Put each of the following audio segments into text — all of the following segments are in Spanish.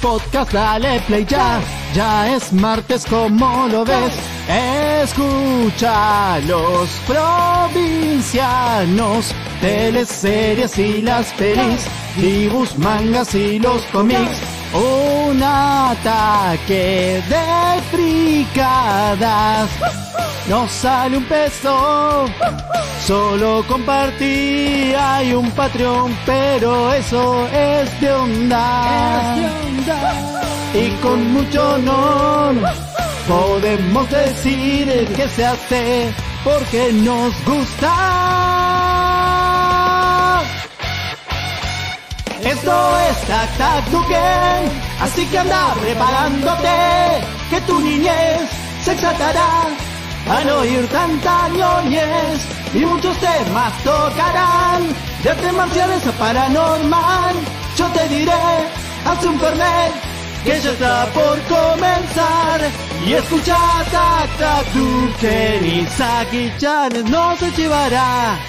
podcast, dale play ya. Ya es martes, como lo ves. Escucha los provincianos, teleseries y las pelis, dibujos, mangas y los cómics. Un ataque de fricadas. No sale un peso, solo compartí. Hay un Patreon, pero eso es de onda. Y con mucho honor podemos decir que se hace porque nos gusta. Esto es Tac Tac Duken, así que anda preparándote, que tu niñez se exaltará al oír tanta ñoñez, y muchos temas tocarán, de artes marciales a paranormal. Yo te diré, haz un fernet, que ya está por comenzar, y escucha Tac Tac Duken y Saki-chan no se llevará.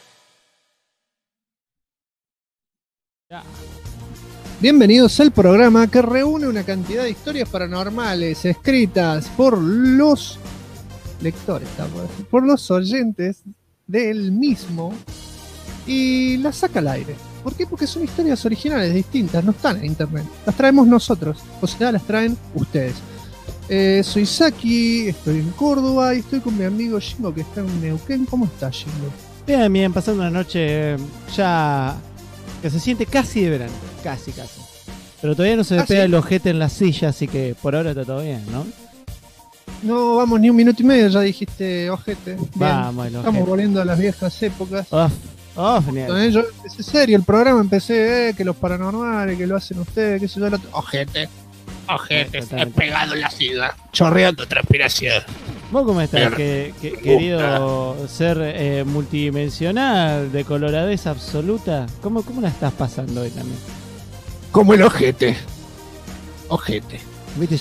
Bienvenidos al programa que reúne una cantidad de historias paranormales escritas por los lectores, por los oyentes del mismo, y las saca al aire. ¿Por qué? Porque son historias originales, distintas, no están en internet. Las traemos nosotros, o sea, las traen ustedes. Soy Saki, estoy en Córdoba y estoy con mi amigo Shingo, que está en Neuquén. ¿Cómo estás, Shingo? Bien, bien, pasando una noche ya que se siente casi de verano, casi. Pero todavía no se me pega el ojete en la silla, así que por ahora está todo bien, ¿no? No vamos ni un minuto y medio, ya dijiste ojete. Bien. Vamos, el ojete. Estamos volviendo a las viejas épocas. Genial. Yo empecé serio el programa, empecé que los paranormales, que lo hacen ustedes, que se yo, el otro. Ojete, he pegado en la silla, chorreando transpiración. ¿Vos cómo estás, querido ser multidimensional, de coloradez absoluta? ¿Cómo la estás pasando hoy también? Como el ojete. ¿Viste?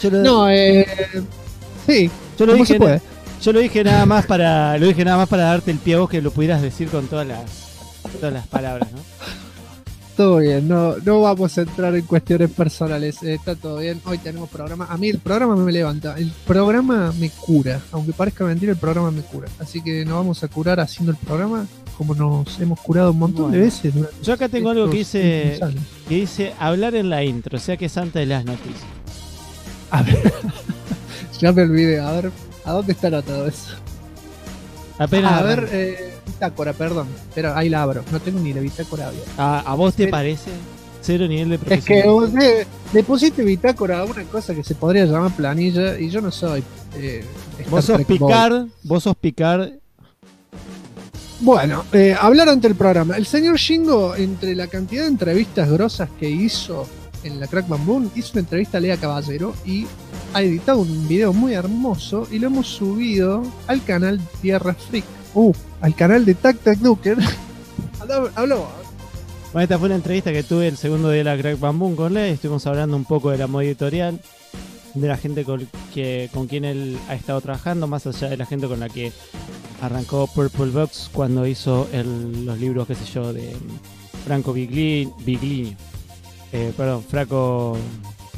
Sí, yo lo ¿cómo dije, se puede? Yo lo dije nada más para darte el pie a vos, que lo pudieras decir con todas las palabras, ¿no? Todo bien, no vamos a entrar en cuestiones personales, está todo bien. Hoy tenemos programa. A mí el programa me levanta, el programa me cura, aunque parezca mentira, el programa me cura. Así que nos vamos a curar haciendo el programa, como nos hemos curado un montón de veces. Yo acá tengo algo que dice hablar en la intro, o sea que es antes de las noticias. A ver, ya me olvidé, a ver, ¿a dónde está anotado eso? Apenas bitácora, perdón, pero ahí la abro, no tengo ni la bitácora abierta. ¿A vos te parece? Cero nivel de profesional. Es que vos le pusiste bitácora a una cosa que se podría llamar planilla, y yo no soy vos sos Picard. Bueno, hablar ante el programa. El señor Shingo, entre la cantidad de entrevistas grosas que hizo en la Crack Bamboo, hizo una entrevista a Lea Caballero y ha editado un video muy hermoso y lo hemos subido al canal Tierra Freak. Al canal de Tac Tac Duken. Habló. Bueno, esta fue una entrevista que tuve el segundo día de la Crack Bamboo con Lea. Estuvimos hablando un poco de la moda editorial, de la gente con quien él ha estado trabajando, más allá de la gente con la que arrancó Purple Box cuando hizo los libros, qué sé yo, de Franco Biglino. Franco...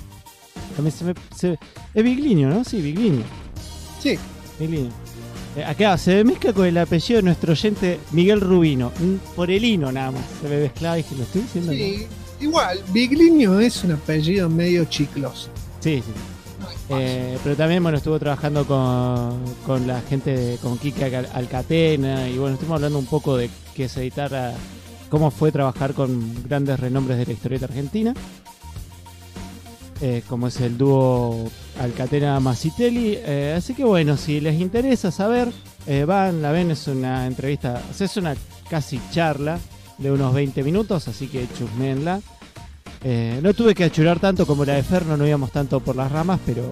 es Biglino, ¿no? Sí, Biglino. Sí. Biglino. Acá se mezcla con el apellido de nuestro oyente Miguel Rubino. Por el hino nada más. Se me mezclaba y dije, ¿lo estoy diciendo? Sí, igual. Biglino es un apellido medio chicloso. Sí. Pero también, bueno, estuvo trabajando con la gente, con Kike Alcatena, y bueno, estuvimos hablando un poco de qué es editar, cómo fue trabajar con grandes renombres de la historieta argentina, como es el dúo Alcatena-Masitelli. Así que bueno, si les interesa saber, la ven, es una entrevista, o sea, es una casi charla de unos 20 minutos, así que chusmenla. No tuve que achurar tanto como la de Ferno, no íbamos tanto por las ramas, pero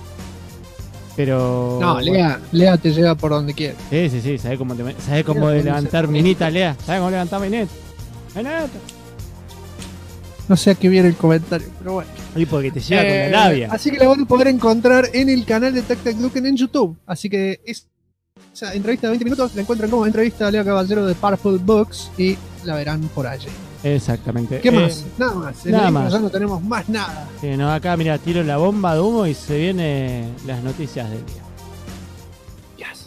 no, Lea te lleva por donde quiere. Sí, sabe cómo levantar minita, Lea. ¿Sabe cómo levantar minita? No sé a qué viene el comentario, pero bueno. Y porque te llega con la labia. Así que la van a poder encontrar en el canal de Tac Tac Duken en YouTube. Así que esa entrevista de 20 minutos la encuentran como entrevista a Lea Caballero de Purple Books y la verán por allí. Exactamente. ¿Qué más? Nada más. En nada el más. Ya no tenemos más nada. No, acá, mira, tiro la bomba de humo y se vienen las noticias del día. Yes.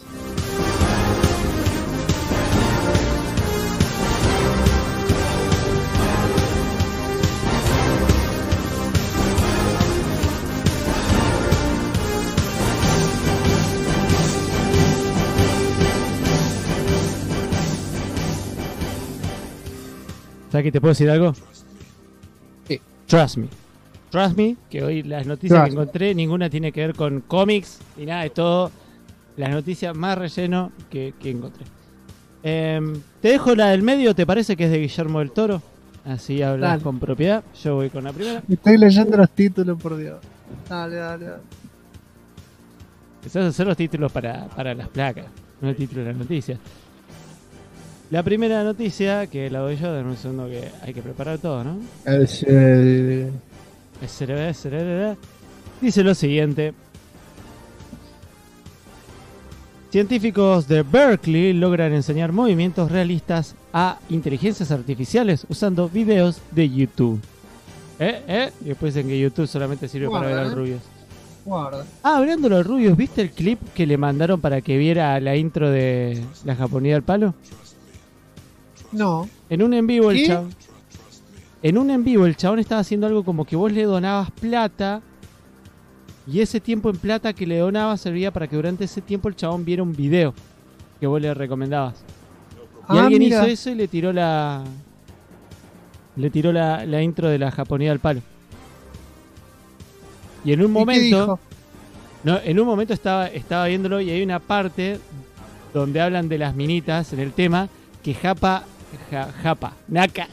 ¿Sabes que te puedo decir algo? Sí. Trust me. Trust me, que hoy las noticias Trust que encontré, ninguna tiene que ver con cómics ni nada, es todo las noticias más relleno que encontré. Te dejo la del medio, ¿te parece que es de Guillermo del Toro? Así hablas Dale. con propiedad. Yo voy con la primera. Estoy leyendo los títulos, por Dios. Dale. Empezás a hacer los títulos para las placas, no el título de las noticias. La primera noticia, que la doy yo, dame un segundo que hay que preparar todo, ¿no? Dice lo siguiente. Científicos de Berkeley logran enseñar movimientos realistas a inteligencias artificiales usando videos de YouTube. Y después dicen que YouTube solamente sirve para ver al Rubius. Guarda. Hablando de los Rubius, ¿viste el clip que le mandaron para que viera la intro de La Japonía al Palo? No. En un en vivo ¿Qué? el chabón estaba haciendo algo como que vos le donabas plata y ese tiempo en plata que le donabas servía para que durante ese tiempo el chabón viera un video que vos le recomendabas. Y alguien mira. hizo eso y le tiró la intro de La Japonía al Palo. Y en un ¿Y qué momento, dijo? no, en un momento estaba viéndolo y hay una parte donde hablan de las minitas en el tema que Naka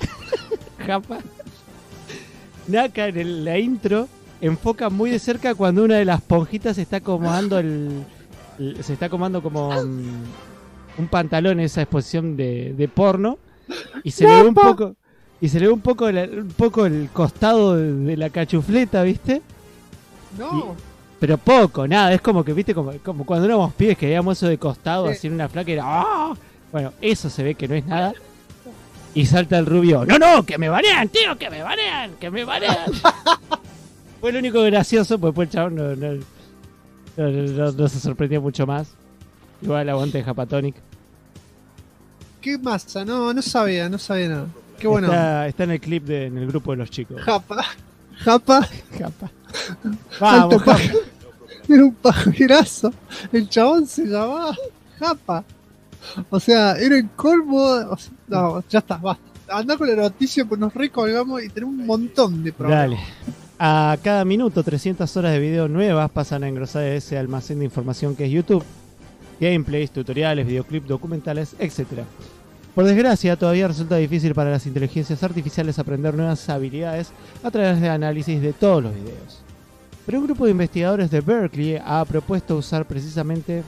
en la intro enfoca muy de cerca cuando una de las ponjitas se está acomodando se está acomodando como un pantalón en esa exposición de porno y se le ve un poco el costado de la cachufleta, ¿viste? No. Pero poco, nada, es como que, ¿viste? Como cuando éramos pibes que veíamos eso de costado, Sí. así en una flaca y era ¡ah! Bueno, eso se ve que no es nada. Y salta el rubio. ¡No, que me banean, tío! ¡Que me banean! Fue lo único gracioso, pues después el chabón no se sorprendió mucho más. Igual aguante de Japatonic. ¿Qué masa? No sabía nada. Qué bueno. Está en el clip en el grupo de los chicos. Japa. Japa. Alto Vamos, Japa. Era un pajerazo. El chabón se llamaba Japa. O sea, era el colmo. No, ya está, basta. Andá con la noticia, pues nos recolgamos y tenemos un montón de programas. Dale. A cada minuto, 300 horas de video nuevas pasan a engrosar ese almacén de información que es YouTube. Gameplays, tutoriales, videoclips, documentales, etc. Por desgracia, todavía resulta difícil para las inteligencias artificiales aprender nuevas habilidades a través de análisis de todos los videos. Pero un grupo de investigadores de Berkeley ha propuesto usar precisamente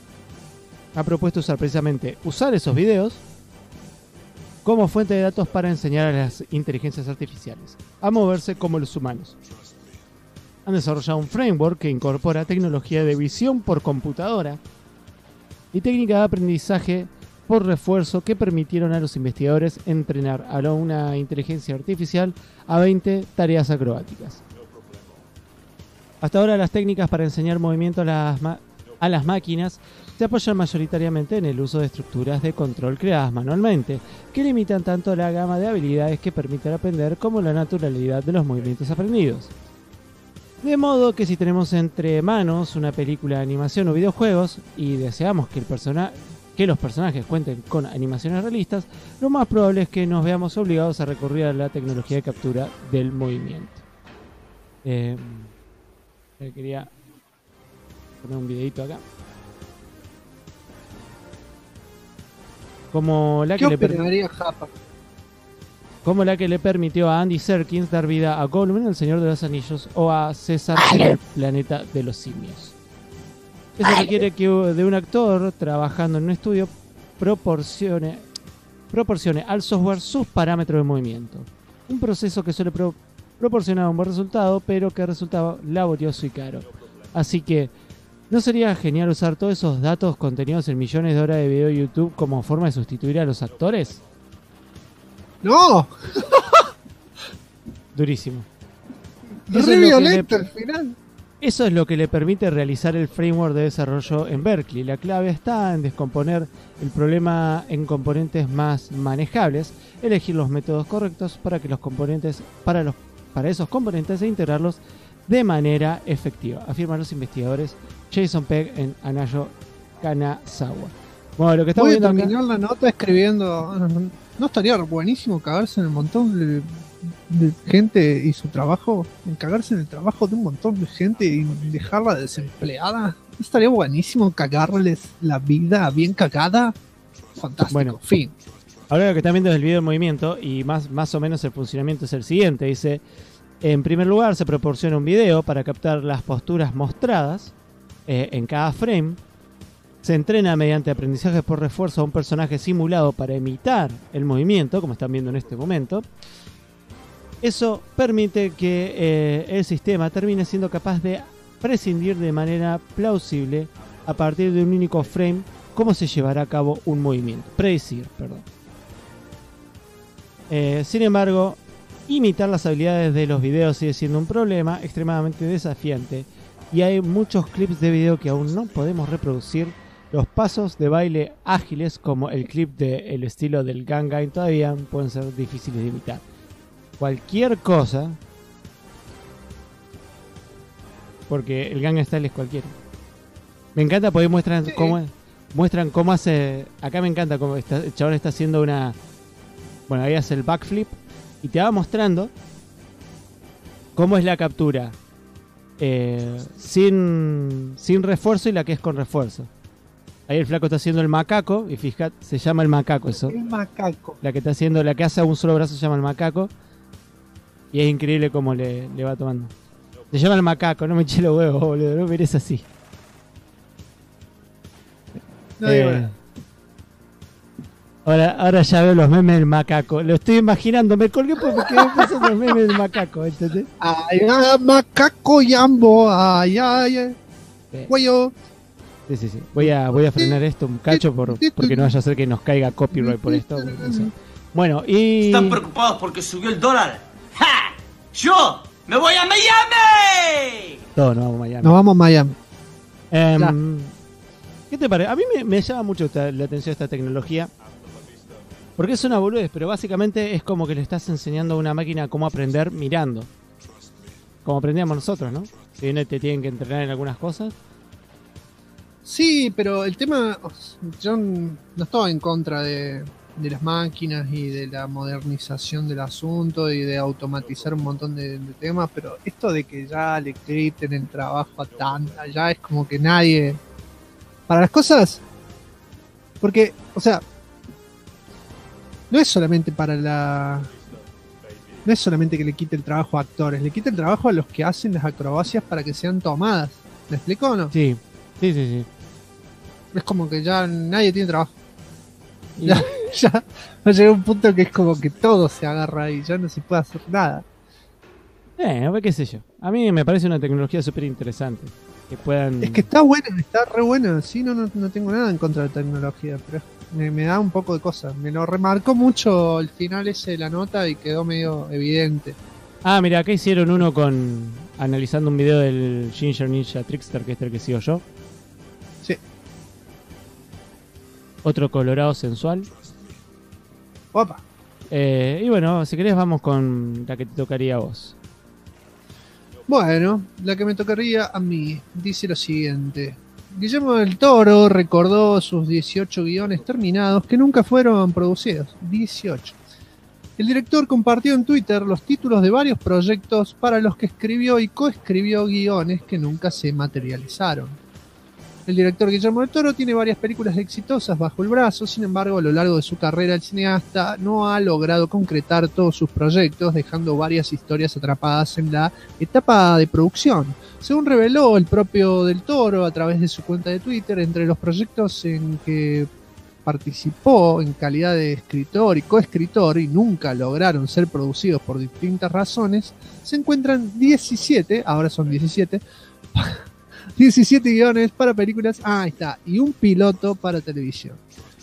usar esos videos como fuente de datos para enseñar a las inteligencias artificiales a moverse como los humanos. Han desarrollado un framework que incorpora tecnología de visión por computadora y técnica de aprendizaje por refuerzo que permitieron a los investigadores entrenar a una inteligencia artificial a 20 tareas acrobáticas. Hasta ahora las técnicas para enseñar movimiento a las máquinas se apoyan mayoritariamente en el uso de estructuras de control creadas manualmente, que limitan tanto la gama de habilidades que permiten aprender como la naturalidad de los movimientos aprendidos. De modo que si tenemos entre manos una película de animación o videojuegos y deseamos que los personajes cuenten con animaciones realistas, lo más probable es que nos veamos obligados a recurrir a la tecnología de captura del movimiento. Quería poner un videito acá. Como la ¿Qué opinaría Japa? como la que le permitió a Andy Serkins dar vida a Gollum en El Señor de los Anillos o a César en El Planeta de los Simios. Eso requiere que de un actor trabajando en un estudio proporcione al software sus parámetros de movimiento. Un proceso que suele proporcionar un buen resultado, pero que resultaba laborioso y caro. Así que, ¿no sería genial usar todos esos datos contenidos en millones de horas de video de YouTube como forma de sustituir a los actores? No, Durísimo. re Eso es lo que violento al final. Eso es lo que le permite realizar el framework de desarrollo en Berkeley. La clave está en descomponer el problema en componentes más manejables, elegir los métodos correctos para que los componentes, para esos componentes e integrarlos de manera efectiva, afirman los investigadores Jason Pegg en Anayo Kanazawa. Bueno, lo que estamos Voy a viendo acá, terminar la nota escribiendo. ¿No estaría buenísimo cagarse en el montón de gente y su trabajo? En cagarse en el trabajo de un montón de gente y dejarla desempleada. ¿No estaría buenísimo cagarles la vida bien cagada? Fantástico. Bueno. Fin. ahora lo que están viendo es el video del movimiento y más o menos el funcionamiento es el siguiente. Dice, en primer lugar se proporciona un video para captar las posturas mostradas en cada frame. Se entrena mediante aprendizaje por refuerzo a un personaje simulado para imitar el movimiento, como están viendo en este momento. Eso permite que el sistema termine siendo capaz de prescindir de manera plausible a partir de un único frame cómo se llevará a cabo un movimiento. Predecir, perdón. Sin embargo, imitar las habilidades de los videos sigue siendo un problema extremadamente desafiante y hay muchos clips de video que aún no podemos reproducir. Los pasos de baile ágiles como el clip del estilo del Gangnam todavía pueden ser difíciles de imitar. Cualquier cosa, porque el Gangnam Style es cualquiera. Me encanta porque muestran cómo hace. Acá me encanta cómo el chabón está haciendo una. Bueno, ahí hace el backflip y te va mostrando cómo es la captura sin refuerzo y la que es con refuerzo. Ahí el flaco está haciendo el macaco y fíjate, se llama el macaco eso. El macaco. La que está haciendo, la que hace a un solo brazo se llama el macaco. Y es increíble cómo le va tomando. Se llama el macaco, no me eché los huevos, boludo, no mires así. No digo nada. Ahora ya veo los memes del macaco. Lo estoy imaginando, me colgué porque quedé pensando en los memes del macaco, ¿entendés? Ay, macaco yambo, ay, cuello. Sí. Voy a frenar esto un cacho porque no vaya a ser que nos caiga copyright por esto. No sé. Bueno, y... Están preocupados porque subió el dólar. ¡Ja! ¡Yo me voy a Miami! Todos nos vamos a Miami. Nos vamos a Miami. ¿Qué te parece? A mí me llama mucho la atención esta tecnología. Porque es una boludez, pero básicamente es como que le estás enseñando a una máquina cómo aprender mirando. Como aprendíamos nosotros, ¿no? Si bien te tienen que entrenar en algunas cosas. Sí, pero el tema, yo no estoy en contra de las máquinas y de la modernización del asunto y de automatizar un montón de temas, pero esto de que ya le quiten el trabajo a tanta, ya es como que nadie... Para las cosas, porque, o sea, no es solamente no es solamente que le quite el trabajo a actores, le quita el trabajo a los que hacen las acrobacias para que sean tomadas. ¿Me explico o no? Sí. Es como que ya nadie tiene trabajo. Ya va a llegar un punto que es como que todo se agarra y ya no se puede hacer nada. Qué sé yo. A mí me parece una tecnología súper interesante. Que puedan... Es que está buena, está re buena. Sí, no tengo nada en contra de la tecnología, pero me da un poco de cosas. Me lo remarcó mucho el final ese de la nota y quedó medio evidente. Ah, mira, acá hicieron uno analizando un video del Ginger Ninja Trickster, que es el que sigo yo. Sí. Otro colorado sensual. Opa. Y bueno, si querés vamos con la que te tocaría a vos. Bueno, la que me tocaría a mí dice lo siguiente. Guillermo del Toro recordó sus 18 guiones terminados que nunca fueron producidos. 18. El director compartió en Twitter los títulos de varios proyectos para los que escribió y coescribió guiones que nunca se materializaron. El director Guillermo del Toro tiene varias películas exitosas bajo el brazo, sin embargo, a lo largo de su carrera el cineasta no ha logrado concretar todos sus proyectos, dejando varias historias atrapadas en la etapa de producción. Según reveló el propio del Toro a través de su cuenta de Twitter, entre los proyectos en que participó en calidad de escritor y coescritor y nunca lograron ser producidos por distintas razones, se encuentran 17, ahora son 17 guiones para películas, ahí está, y un piloto para televisión.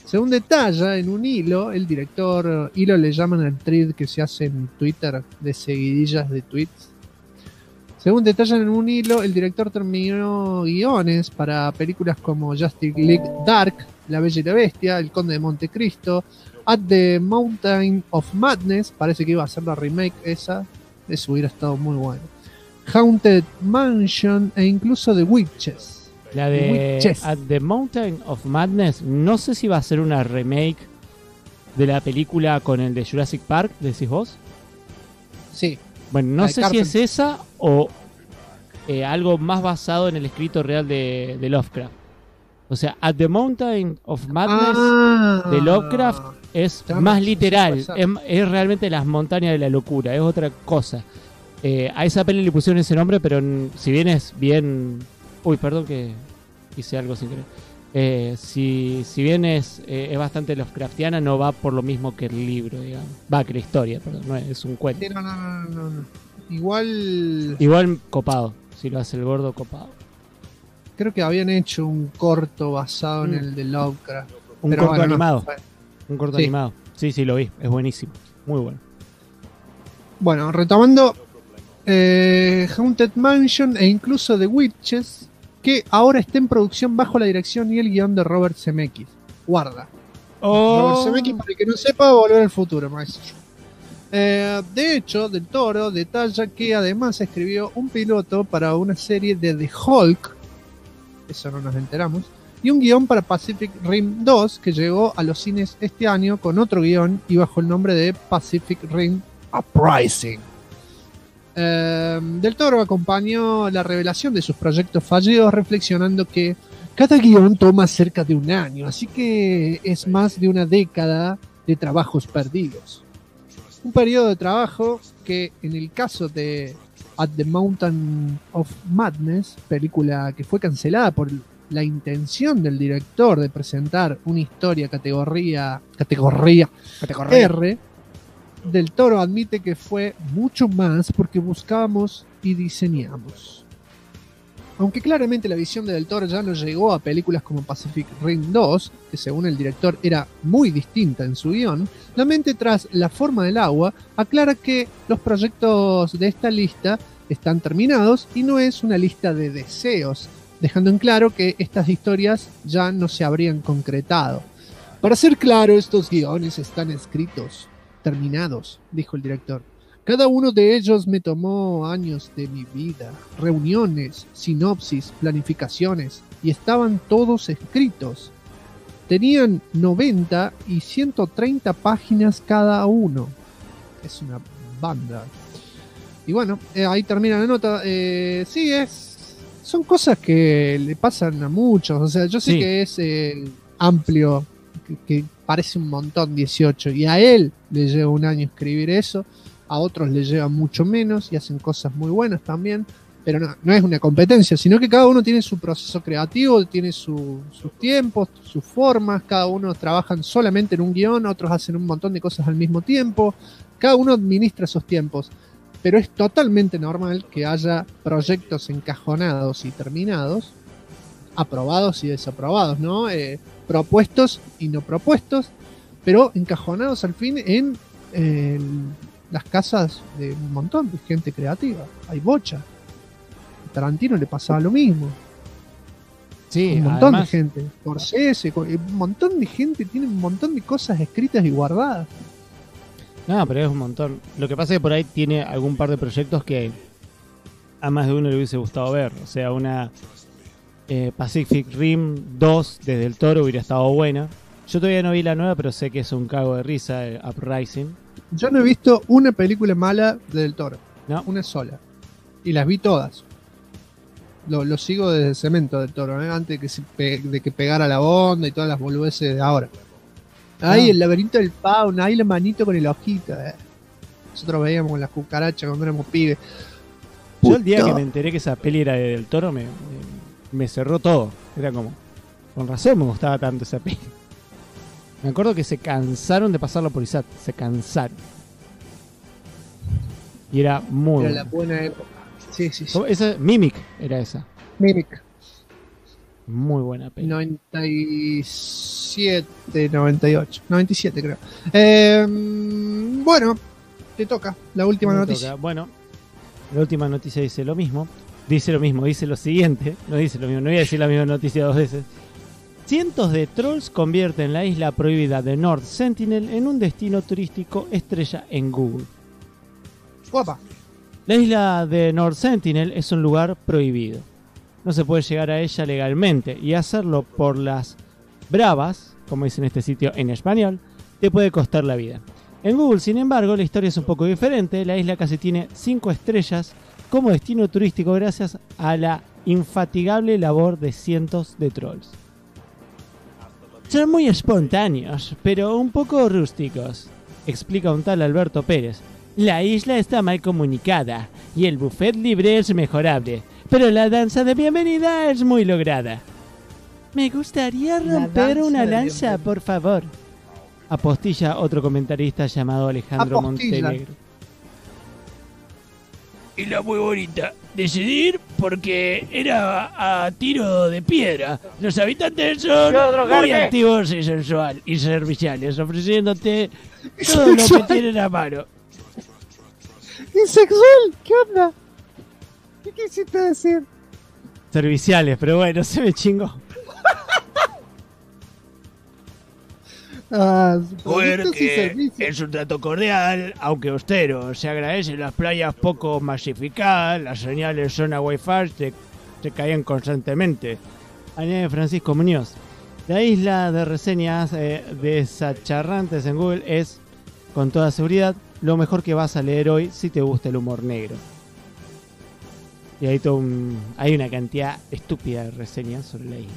Según detalla en un hilo, el director, hilo le llaman al thread que se hace en Twitter de seguidillas de tweets. Según detallan en un hilo, el director terminó guiones para películas como Justice League Dark, La Bella y la Bestia, El Conde de Montecristo, At the Mountain of Madness, parece que iba a ser la remake esa, eso hubiera estado muy bueno. Haunted Mansion e incluso The Witches. La de At the Mountain of Madness, no sé si va a ser una remake de la película con el de Jurassic Park, decís vos. Sí. Bueno, no sé si es esa o algo más basado en el escrito real de Lovecraft. O sea, At the Mountain of Madness de Lovecraft es más literal. Es realmente las montañas de la locura, es otra cosa. A esa peli le pusieron ese nombre, pero si bien es bien... Uy, perdón que hice algo sin querer. Si bien es bastante Lovecraftiana, no va por lo mismo que el libro, digamos. Va, que la historia, perdón, no es un cuento. Sí, no. Igual copado, si lo hace el gordo, copado. Creo que habían hecho un corto basado en el de Lovecraft. Un corto animado. Un corto animado. Sí, lo vi, es buenísimo, muy bueno. Bueno, retomando Haunted Mansion e incluso The Witches, que ahora está en producción bajo la dirección y el guión de Robert Zemeckis. Guarda. Robert Zemeckis, para el que no sepa, Volver al Futuro, maestro. De hecho, Del Toro detalla que además escribió un piloto para una serie de The Hulk, eso no nos enteramos, y un guión para Pacific Rim 2 que llegó a los cines este año con otro guión y bajo el nombre de Pacific Rim Uprising. Del Toro acompañó la revelación de sus proyectos fallidos reflexionando que cada guión toma cerca de un año, así que es más de una década de trabajos perdidos. Un periodo de trabajo que en el caso de At the Mountain of Madness, película que fue cancelada por la intención del director de presentar una historia categoría R, Del Toro admite que fue mucho más porque buscábamos y diseñamos. Aunque claramente la visión de Del Toro ya no llegó a películas como Pacific Rim 2, que según el director era muy distinta en su guión, la mente tras La Forma del Agua aclara que los proyectos de esta lista están terminados y no es una lista de deseos, dejando en claro que estas historias ya no se habrían concretado. Para ser claro, estos guiones están escritos, terminados, dijo el director. Cada uno de ellos me tomó años de mi vida, reuniones, sinopsis, planificaciones, y estaban todos escritos. Tenían 90 y 130 páginas cada uno. Es una banda. Y bueno, ahí termina la nota. Sí, son cosas que le pasan a muchos. O sea, yo sé que es amplio, que parece un montón 18, y a él le lleva un año escribir eso. A otros les lleva mucho menos y hacen cosas muy buenas también, pero no es una competencia, sino que cada uno tiene su proceso creativo, tiene sus tiempos, sus formas, cada uno trabaja solamente en un guión, otros hacen un montón de cosas al mismo tiempo, cada uno administra esos tiempos, pero es totalmente normal que haya proyectos encajonados y terminados, aprobados y desaprobados, ¿no? Propuestos y no propuestos, pero encajonados al fin en las casas de un montón de gente creativa. Hay bocha. A Tarantino le pasaba lo mismo. Sí, un montón además, de gente. Scorsese, un montón de gente tiene un montón de cosas escritas y guardadas. No, pero es un montón. Lo que pasa es que por ahí tiene algún par de proyectos que a más de uno le hubiese gustado ver. O sea, una Pacific Rim 2 desde Del Toro hubiera estado buena. Yo todavía no vi la nueva, pero sé que es un cago de risa, Uprising. Yo no he visto una película mala de Del Toro. No. Una sola. Y las vi todas. Lo sigo desde el Cemento del Toro, antes de que pegara la onda y todas las boludeces de ahora. Ahí el laberinto del Fauna, ahí la manito con el ojito. Nosotros veíamos con las cucarachas cuando éramos pibes. Yo el día que me enteré que esa peli era de Del Toro me cerró todo. Era como, con razón me gustaba tanto esa peli. Me acuerdo que se cansaron de pasarlo por ISAT. Se cansaron. Y era muy Era la buena época. Sí. Esa, Mimic era esa. Mimic. Muy buena peli. 97, 98. 97 creo. Bueno, te toca la última Me noticia. toca. Bueno, la última noticia dice lo mismo. Dice lo siguiente. No dice lo mismo, no voy a decir la misma noticia dos veces. Cientos de trolls convierten la isla prohibida de North Sentinel en un destino turístico estrella en Google. Guapa. La isla de North Sentinel es un lugar prohibido. No se puede llegar a ella legalmente y hacerlo por las bravas, como dice en este sitio en español, te puede costar la vida. En Google, sin embargo, la historia es un poco diferente. La isla casi tiene 5 estrellas como destino turístico gracias a la infatigable labor de cientos de trolls. Son muy espontáneos, pero un poco rústicos, explica un tal Alberto Pérez. La isla está mal comunicada y el buffet libre es mejorable, pero la danza de bienvenida es muy lograda. Me gustaría romper una lanza, por favor. Apostilla otro comentarista llamado Alejandro Montenegro. Y la muy bonita. Decidir porque era a tiro de piedra. Los habitantes son muy activos y y serviciales, ofreciéndote todo lo que tienen a mano. ¿Insexual? ¿Qué onda? ¿Qué quisiste decir? Serviciales, pero bueno, se me chingó. Porque es un trato cordial, aunque austero. Se agradecen las playas poco masificadas, las señales son a wifi, se caían constantemente. Añade Francisco Muñoz. La isla de reseñas desacharrantes en Google es, con toda seguridad, lo mejor que vas a leer hoy si te gusta el humor negro. Y hay una cantidad estúpida de reseñas sobre la isla.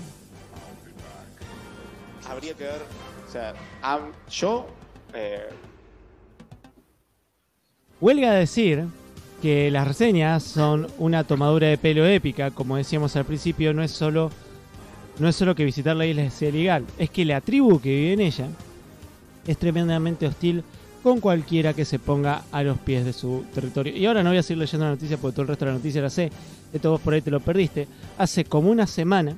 Habría que ver, o sea, Huelga decir que las reseñas son una tomadura de pelo épica. Como decíamos al principio, no es solo que visitar la isla sea ilegal, es que la tribu que vive en ella es tremendamente hostil con cualquiera que se ponga a los pies de su territorio. Y ahora no voy a seguir leyendo la noticia porque todo el resto de la noticia la sé. Esto vos por ahí te lo perdiste. Hace como una semana,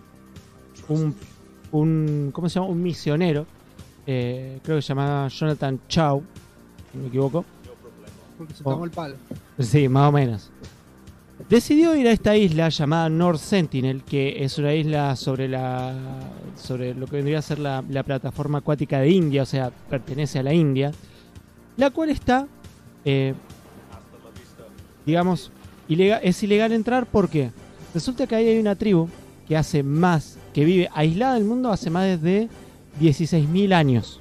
¿cómo se llama? Un misionero, creo que se llamaba Jonathan Chow, si no me equivoco. Porque se tomó el palo. Sí, más o menos. Decidió ir a esta isla llamada North Sentinel, que es una isla sobre lo que vendría a ser la plataforma acuática de India, o sea, pertenece a la India, la cual está, digamos, es ilegal entrar porque resulta que ahí hay una tribu que vive aislada del mundo hace más de 16.000 años.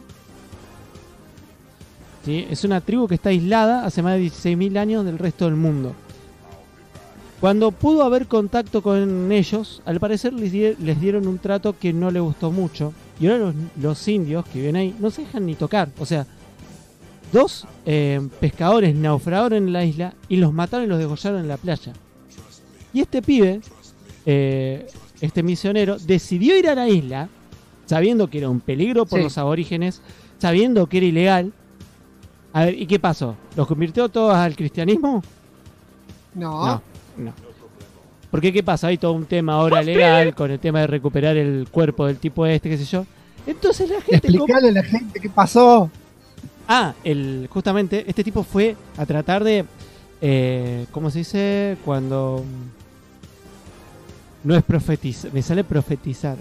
¿Sí? Es una tribu que está aislada hace más de 16.000 años del resto del mundo. Cuando pudo haber contacto con ellos, al parecer les dieron un trato que no le gustó mucho. Y ahora los indios que viven ahí no se dejan ni tocar. O sea, 2 pescadores naufragaron en la isla y los mataron y los degollaron en la playa. Y este pibe, este misionero, decidió ir a la isla sabiendo que era un peligro por los aborígenes, sabiendo que era ilegal. A ver, ¿y qué pasó? ¿Los convirtió todos al cristianismo? No. Porque ¿qué pasa? Hay todo un tema ahora legal con el tema de recuperar el cuerpo del tipo qué sé yo. Entonces la gente... Explicarle a la gente qué pasó. Justamente este tipo fue a tratar de... ¿cómo se dice? Cuando... No es profetizar, me sale profetizar.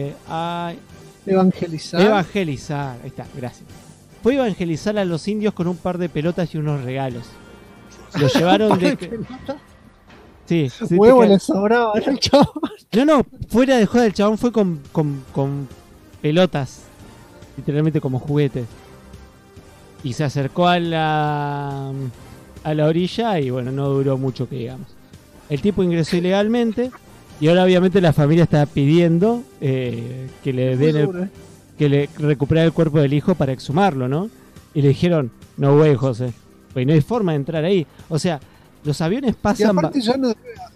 Evangelizar. Ahí está, gracias. Fue a evangelizar a los indios con un par de pelotas y unos regalos. Los llevaron de... Sí, huevo le sobraba al chabón. No, fuera de joda, el chabón fue con pelotas, literalmente como juguetes. Y se acercó a la orilla y bueno, no duró mucho que digamos. El tipo ingresó ilegalmente y ahora obviamente la familia está pidiendo que le den que le recupere el cuerpo del hijo para exhumarlo, ¿no? Y le dijeron, no güey, José, pues no hay forma de entrar ahí. O sea, los aviones pasan... Y aparte ya no...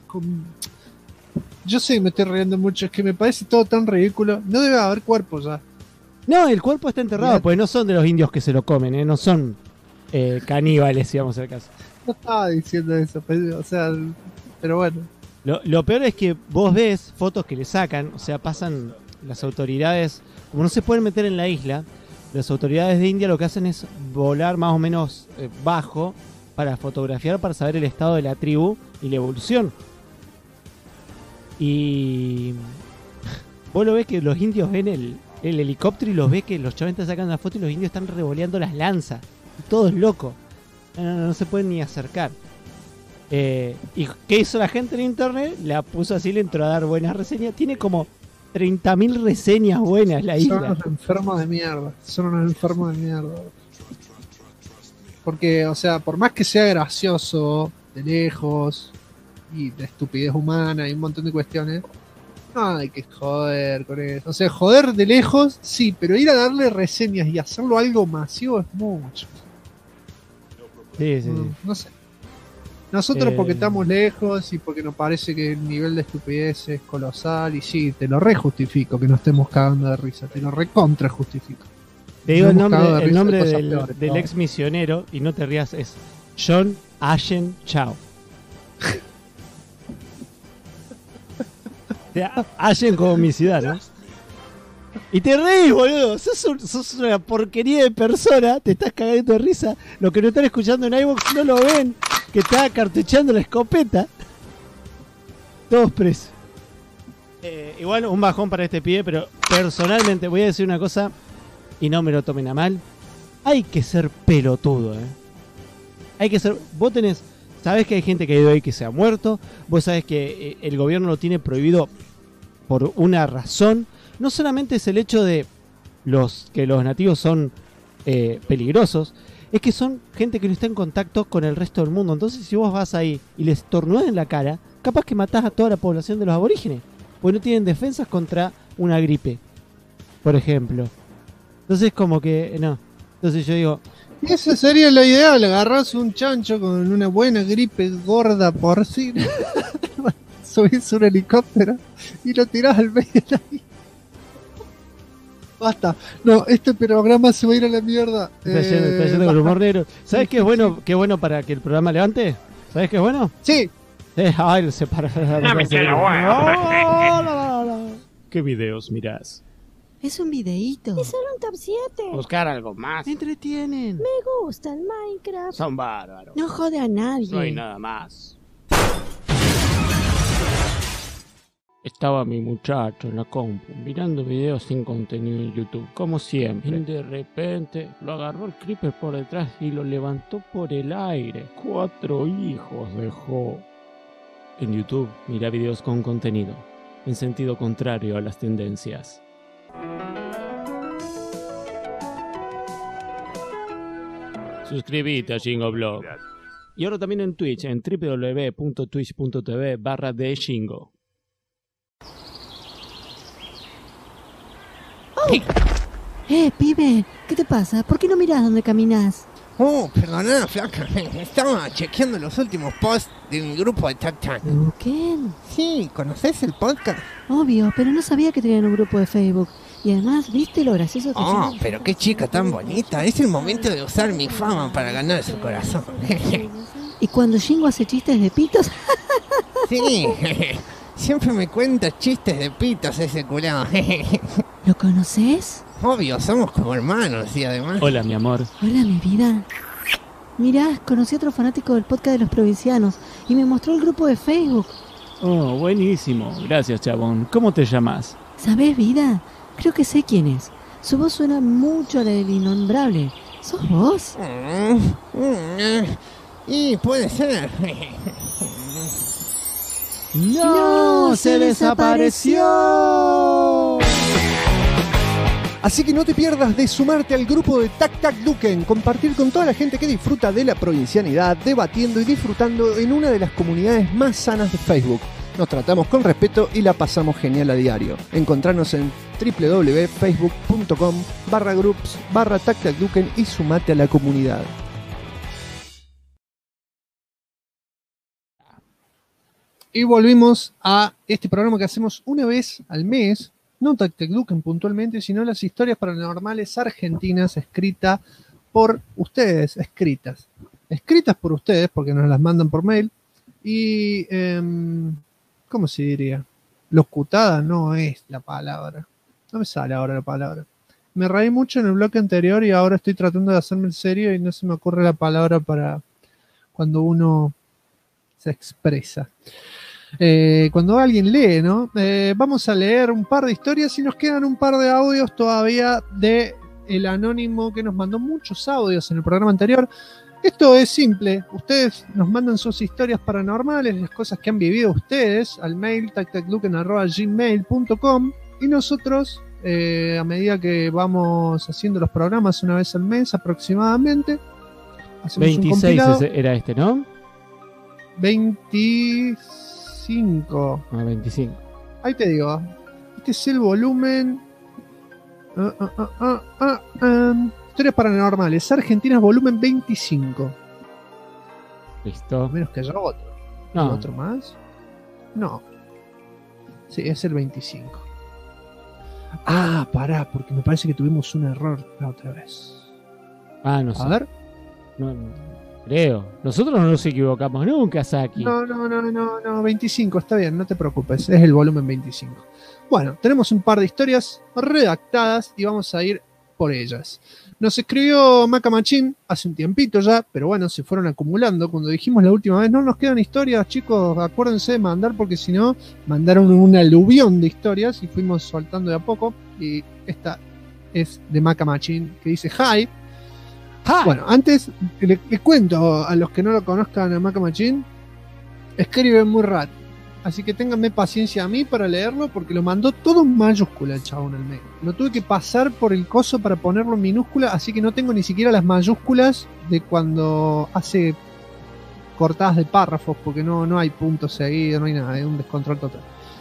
Yo sé, me estoy riendo mucho, es que me parece todo tan ridículo. No debe haber cuerpo ya. No, el cuerpo está enterrado, porque no son de los indios que se lo comen, no son caníbales, si vamos al caso. No estaba diciendo eso, pero, o sea, pero bueno. Lo peor es que vos ves fotos que le sacan, o sea, pasan las autoridades, como no se pueden meter en la isla, las autoridades de India lo que hacen es volar más o menos bajo para fotografiar, para saber el estado de la tribu y la evolución. Y vos lo ves que los indios ven el helicóptero y los ves que los chavales están sacando la foto y los indios están revoleando las lanzas. Y todo es loco. No se pueden ni acercar. ¿Y qué hizo la gente en internet? La puso así, le entró a dar buenas reseñas. Tiene como 30.000 reseñas buenas la isla. Son unos enfermos de mierda. Son unos enfermos de mierda. Porque, o sea, por más que sea gracioso, de lejos, y de estupidez humana y un montón de cuestiones, no hay que joder con eso. O sea, joder de lejos, sí, pero ir a darle reseñas y hacerlo algo masivo es mucho. Sí. No sé. Nosotros porque estamos lejos y porque nos parece que el nivel de estupidez es colosal, y sí, te lo rejustifico que nos estemos cagando de risa, te lo recontra justifico. Te digo el Nos hemos cagado de nombre risa de cosas peores, del ¿no? ex misionero, y no te rías, es John Ashen Chao. O sea, Ashen como homicidad, ¿no? Y te reís, boludo. Sos una porquería de persona. Te estás cagando de risa. Los que no están escuchando en iVoox no lo ven. Que está cartuchando la escopeta. Todos presos. Igual un bajón para este pibe. Pero personalmente voy a decir una cosa. Y no me lo tomen a mal. Hay que ser pelotudo, Hay que ser... Vos tenés... Sabés que hay gente que ha ido ahí que se ha muerto. Vos sabés que el gobierno lo tiene prohibido por una razón. No solamente es el hecho de que los nativos son peligrosos, es que son gente que no está en contacto con el resto del mundo. Entonces, si vos vas ahí y les estornudás en la cara, capaz que matás a toda la población de los aborígenes, porque no tienen defensas contra una gripe, por ejemplo. Entonces, como que no. Entonces yo digo, Esa sería la ideal, agarrás un chancho con una buena gripe gorda porcina, subís un helicóptero y lo tirás al medio de la isla. Basta, no, este programa se va a ir a la mierda. está yendo con humor negro. ¿Sabes qué es bueno? ¿Qué es bueno para que el programa levante? ¿Sabes qué es bueno? Sí, Ay, se para. No me quiero, ¿Qué videos mirás? Es un videíto. Es solo un top 7. Buscar algo más. Me entretienen. Me gusta el Minecraft. Son bárbaros. No jode a nadie. No hay nada más. Estaba mi muchacho en la compu mirando videos sin contenido en YouTube, como siempre. Y de repente lo agarró el creeper por detrás y lo levantó por el aire. 4 hijos dejó. En YouTube, mira videos con contenido, en sentido contrario a las tendencias. Suscríbete a Shingo Y ahora también en Twitch, en www.twitch.tv/theshingo. Pibe, ¿qué te pasa? ¿Por qué no mirás dónde caminas? Oh, perdona, flaca. Estaba chequeando los últimos posts de mi grupo de Tac. ¿Qué? Sí, ¿conoces el podcast? Obvio, pero no sabía que tenían un grupo de Facebook. Y además, ¿viste lo gracioso que Oh, son? pero qué chica tan bonita. Es el momento de usar mi fama para ganar su corazón. Y cuando Shingo hace chistes de pitos, Sí, siempre me cuenta chistes de pitos ese culado. ¿lo conoces? Obvio, somos como hermanos y además... Hola, mi amor. Hola, mi vida. Mirá, conocí a otro fanático del podcast de los provincianos y me mostró el grupo de Facebook. Oh, buenísimo. Gracias, chabón. ¿Cómo te llamas? ¿Sabés, vida? Creo que sé quién es. Su voz suena mucho a la del innombrable. ¿Sos vos? Y puede ser. ¡No! ¡Se desapareció! así que no te pierdas de sumarte al grupo de Tac Tac Duken, compartir con toda la gente que disfruta de la provincianidad, debatiendo y disfrutando en una de las comunidades más sanas de Facebook. Nos tratamos con respeto y la pasamos genial a diario. Encontrarnos en www.facebook.com/groups/TacTacDuken y sumate a la comunidad. Y volvimos a este programa que hacemos una vez al mes, no TacTacDuken puntualmente, sino las historias paranormales argentinas escritas por ustedes, escritas por ustedes porque nos las mandan por mail y ¿cómo se diría? Locutada no es la palabra. No me sale ahora la palabra. Me reí mucho en el bloque anterior y ahora estoy tratando de hacerme en serio y no se me ocurre la palabra para cuando uno se expresa. Cuando alguien lee, ¿no? Vamos a leer un par de historias y nos quedan un par de audios todavía de el anónimo que nos mandó muchos audios en el programa anterior. Esto es simple, ustedes nos mandan sus historias paranormales, las cosas que han vivido ustedes al mail tactacluken@gmail.com y nosotros, a medida que vamos haciendo los programas una vez al mes aproximadamente, hacemos 26 un compilado. era este, ¿no? 25. Ah, 25. Ahí te digo, este es el volumen... Historias paranormales, Argentinas, volumen 25. Listo. Menos que haya otro. No. ¿Hay otro más? No. Sí, es el 25. Ah, pará, porque me parece que tuvimos un error la otra vez. Ah, no sé. A ver. No, creo. Nosotros no nos equivocamos nunca, Saki. No, 25, está bien, no te preocupes, es el volumen 25. Bueno, tenemos un par de historias redactadas y vamos a ir por ellas. Nos escribió Maca Machín hace un tiempito ya, pero bueno, se fueron acumulando. Cuando dijimos la última vez, no nos quedan historias, chicos, acuérdense de mandar, porque si no, mandaron un aluvión de historias y fuimos soltando de a poco. Y esta es de Maca Machín, que dice: Hi. Hi. Bueno, antes le cuento a los que no lo conozcan a Maca Machín, escribe muy rápido. Así que ténganme paciencia a mí para leerlo, porque lo mandó todo en mayúscula el chabón al mail. Lo tuve que pasar por el coso para ponerlo en minúscula, así que no tengo ni siquiera las mayúsculas de cuando hace cortadas de párrafos, porque no hay puntos seguidos, no hay nada, es un descontrol total.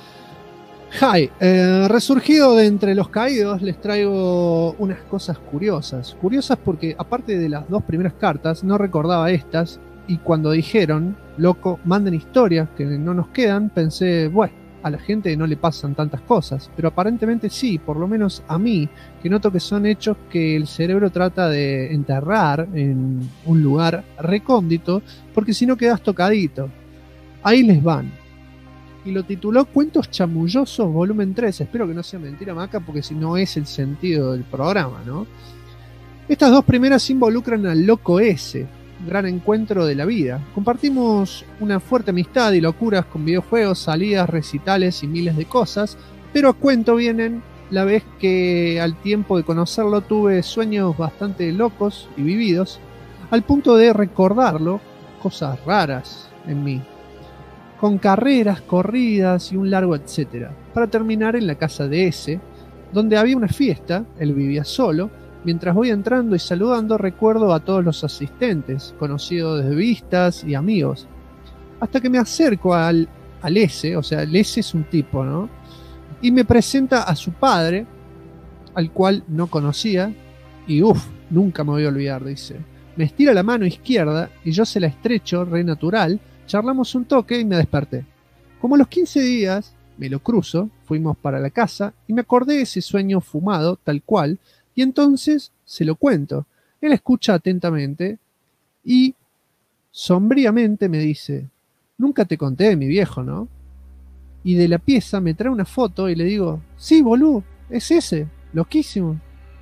Hi, resurgido de entre los caídos, les traigo unas cosas curiosas. Curiosas porque, aparte de las dos primeras cartas, no recordaba estas. Y cuando dijeron, loco, manden historias que no nos quedan, pensé, bueno, a la gente no le pasan tantas cosas, pero aparentemente sí, por lo menos a mí, que noto que son hechos que el cerebro trata de enterrar en un lugar recóndito, porque si no quedas tocadito. Ahí les van. Y lo tituló Cuentos Chamullosos, volumen 3. Espero que no sea mentira, Maca, porque si no es el sentido del programa, ¿no? Estas dos primeras involucran al Loco S, gran encuentro de la vida. Compartimos una fuerte amistad y locuras con videojuegos, salidas, recitales y miles de cosas, pero a cuento vienen la vez que al tiempo de conocerlo tuve sueños bastante locos y vividos, al punto de recordarlo, cosas raras en mí, con carreras, corridas y un largo etcétera, para terminar en la casa de ese, donde había una fiesta, él vivía solo. Mientras voy entrando y saludando, recuerdo a todos los asistentes, conocidos de vistas y amigos. Hasta que me acerco al S, o sea, el S es un tipo, ¿no? Y me presenta a su padre, al cual no conocía, y nunca me voy a olvidar, dice. Me estira la mano izquierda y yo se la estrecho, re natural, charlamos un toque y me desperté. Como a los 15 días, me lo cruzo, fuimos para la casa y me acordé de ese sueño fumado, tal cual. Y entonces se lo cuento. Él escucha atentamente y sombríamente me dice: nunca te conté de mi viejo, ¿no? Y de la pieza me trae una foto y le digo: sí, boludo, es ese, loquísimo.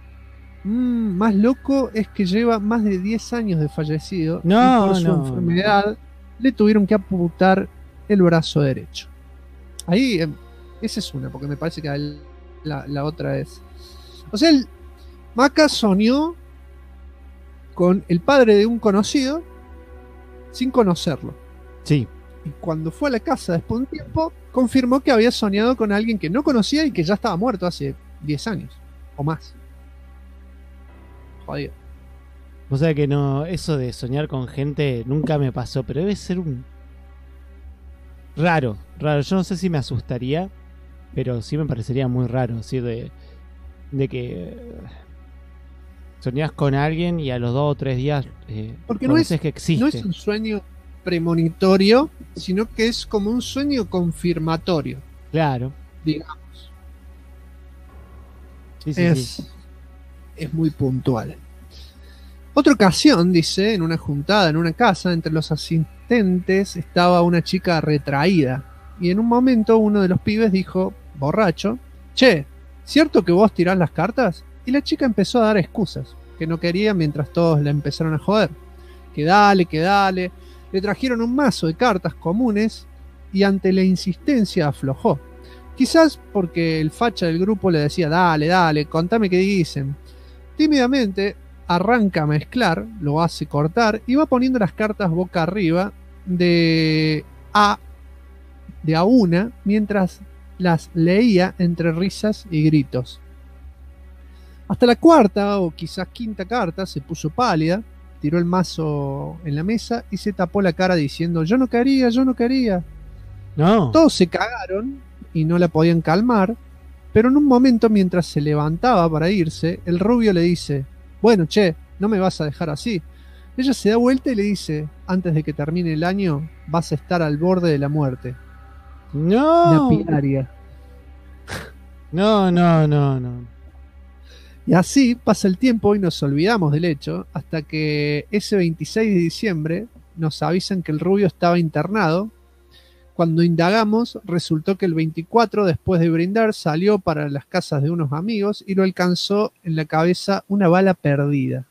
Más loco es que lleva más de 10 años de fallecido y por su enfermedad le tuvieron que amputar el brazo derecho. Ahí, esa es una, porque me parece que la otra es... O sea, Maca soñó con el padre de un conocido sin conocerlo. Sí. Y cuando fue a la casa después de un tiempo, confirmó que había soñado con alguien que no conocía y que ya estaba muerto hace 10 años o más. Jodido. O sea que no, eso de soñar con gente nunca me pasó, pero debe ser un... Raro. Yo no sé si me asustaría, pero sí me parecería muy raro, así de que... soñás con alguien y a los 2 o 3 días porque no es que existe. No es un sueño premonitorio, sino que es como un sueño confirmatorio. Claro. Digamos. Sí, es muy puntual. Otra ocasión, dice, en una juntada en una casa, entre los asistentes estaba una chica retraída. y en un momento uno de los pibes dijo, borracho, che, ¿cierto que vos tirás las cartas? Y la chica empezó a dar excusas, que no quería mientras todos la empezaron a joder. Que dale, que dale. Le trajeron un mazo de cartas comunes y ante la insistencia aflojó. Quizás porque el facha del grupo le decía, dale, dale, contame qué dicen. Tímidamente arranca a mezclar, lo hace cortar y va poniendo las cartas boca arriba de a una mientras las leía entre risas y gritos. Hasta la cuarta o quizás quinta carta se puso pálida, tiró el mazo en la mesa y se tapó la cara diciendo, yo no quería, yo no quería. No. Todos se cagaron y no la podían calmar, pero en un momento mientras se levantaba para irse, el rubio le dice, bueno, che, no me vas a dejar así. Ella se da vuelta y le dice, antes de que termine el año, vas a estar al borde de la muerte. No. Lapidaria. No. Y así pasa el tiempo y nos olvidamos del hecho, hasta que ese 26 de diciembre nos avisan que el rubio estaba internado. Cuando indagamos, resultó que el 24, después de brindar, salió para las casas de unos amigos y lo alcanzó en la cabeza una bala perdida.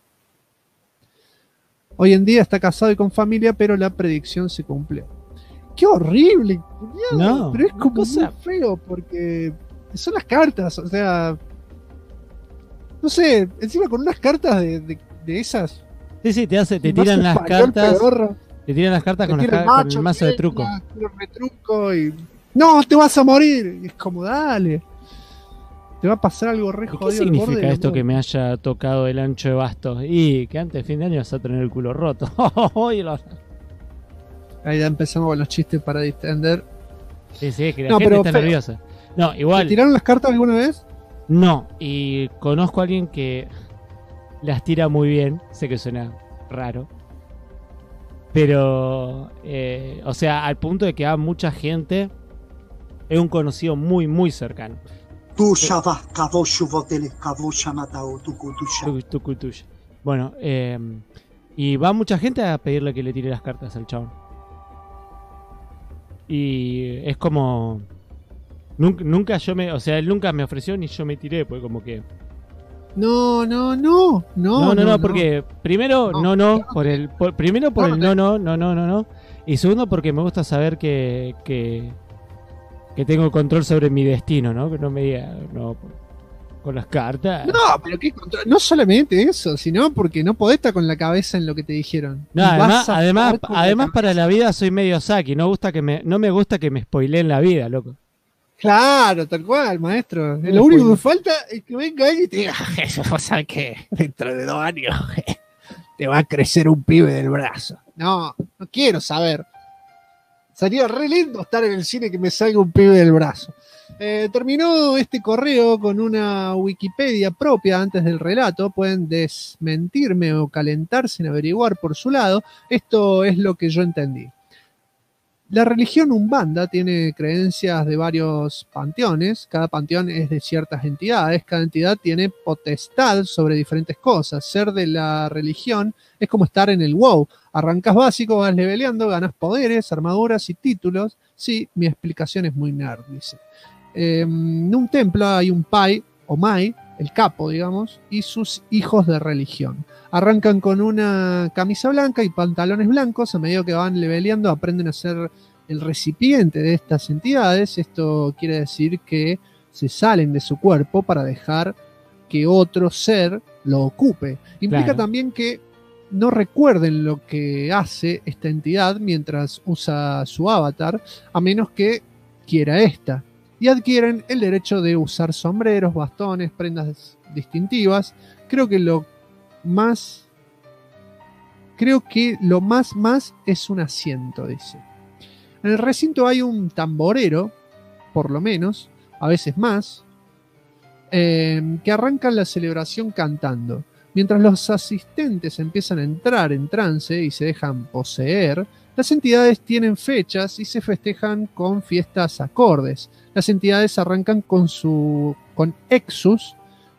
Hoy en día está casado y con familia, pero la predicción se cumplió. ¡Qué horrible! No, pero es como cosa... muy feo, porque son las cartas, o sea... No sé, encima con unas cartas de esas... Sí, te tiran las cartas... Te tiran las cartas con el mazo de truco. Y... ¡No, te vas a morir! Y es como, dale. Te va a pasar algo re jodido. ¿Qué significa esto que me haya tocado el ancho de bastos? Y que antes de fin de año vas a tener el culo roto. Ahí ya empezamos con los chistes para distender. Sí, que la gente está nerviosa. No, igual. ¿Te tiraron las cartas alguna vez? No, y conozco a alguien que las tira muy bien. Sé que suena raro. Pero, o sea, al punto de que va mucha gente, es un conocido muy, muy cercano. Bueno, y va mucha gente a pedirle que le tire las cartas al chabón. Y es como... Nunca o sea, él nunca me ofreció ni yo me tiré, pues como que... No, porque primero primero por el no, y segundo porque me gusta saber que tengo control sobre mi destino, ¿no? Que no me diga con las cartas. No, pero qué control, no solamente eso, sino porque no podés estar con la cabeza en lo que te dijeron. No, además para la vida soy medio Saki, no me gusta que me spoileen la vida, loco. Claro, tal cual, maestro. Lo único que falta es que venga alguien y te diga, eso, vos sabés que dentro de 2 años te va a crecer un pibe del brazo. No quiero saber. Sería re lindo estar en el cine que me salga un pibe del brazo. Terminó este correo con una Wikipedia propia antes del relato. Pueden desmentirme o calentarse en averiguar por su lado. Esto es lo que yo entendí. La religión Umbanda tiene creencias de varios panteones, cada panteón es de ciertas entidades, cada entidad tiene potestad sobre diferentes cosas. Ser de la religión es como estar en el WoW, arrancas básico, vas leveleando, ganas poderes, armaduras y títulos. Sí, mi explicación es muy nerd, dice. En un templo hay un Pai o Mai, el capo, digamos, y sus hijos de religión. Arrancan con una camisa blanca y pantalones blancos. A medida que van leveleando aprenden a ser el recipiente de estas entidades. Esto quiere decir que se salen de su cuerpo para dejar que otro ser lo ocupe. Implica también que no recuerden lo que hace esta entidad mientras usa su avatar, a menos que quiera esta. Y adquieren el derecho de usar sombreros, bastones, prendas distintivas. Creo que lo más es un asiento, dice. En el recinto hay un tamborero, por lo menos, a veces más, que arrancan la celebración cantando. Mientras los asistentes empiezan a entrar en trance y se dejan poseer, las entidades tienen fechas y se festejan con fiestas acordes. Las entidades arrancan con Exus,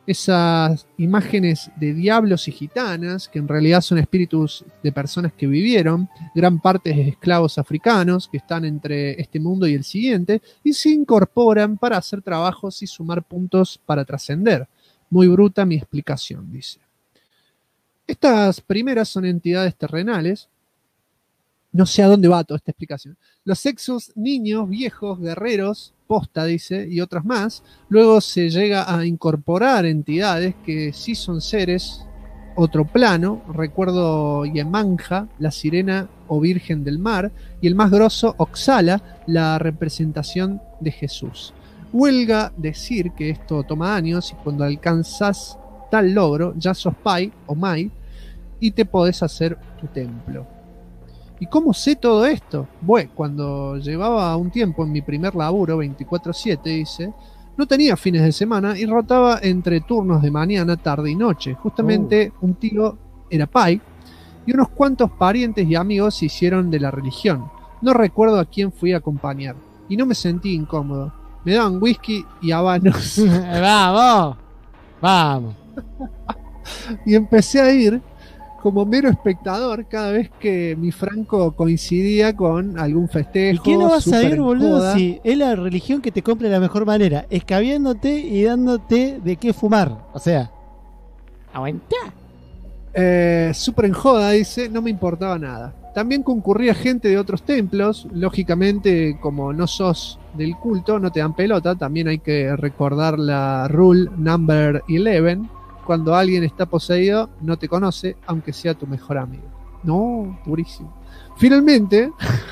esas imágenes de diablos y gitanas, que en realidad son espíritus de personas que vivieron, gran parte de esclavos africanos que están entre este mundo y el siguiente, y se incorporan para hacer trabajos y sumar puntos para trascender. Muy bruta mi explicación, dice. Estas primeras son entidades terrenales. No sé a dónde va toda esta explicación. Los sexos, niños, viejos, guerreros, posta, dice, y otras más. Luego se llega a incorporar entidades que sí son seres, otro plano. Recuerdo Yemanja, la sirena o virgen del mar, y el más grosso, Oxala, la representación de Jesús. Huelga decir que esto toma años y cuando alcanzas tal logro, ya sos Pai o Mai y te podés hacer tu templo. ¿Y cómo sé todo esto? Bueno, cuando llevaba un tiempo en mi primer laburo, 24/7, dice, no tenía fines de semana y rotaba entre turnos de mañana, tarde y noche. Justamente un tío era Pai y unos cuantos parientes y amigos se hicieron de la religión. No recuerdo a quién fui a acompañar y no me sentí incómodo. Me daban whisky y habanos. ¡Vamos! ¡Vamos! Y empecé a ir como mero espectador cada vez que mi Franco coincidía con algún festejo. ¿Y qué no vas a súper ir, en boludo? joda. Si es la religión que te cumple de la mejor manera, escabiándote y dándote de qué fumar. O sea, aguanta. Súper en joda, dice, no me importaba nada. También concurría gente de otros templos. Lógicamente, como no sos del culto, no te dan pelota. También hay que recordar la rule number 11. Cuando alguien está poseído, no te conoce, aunque sea tu mejor amigo. No, durísimo. Finalmente,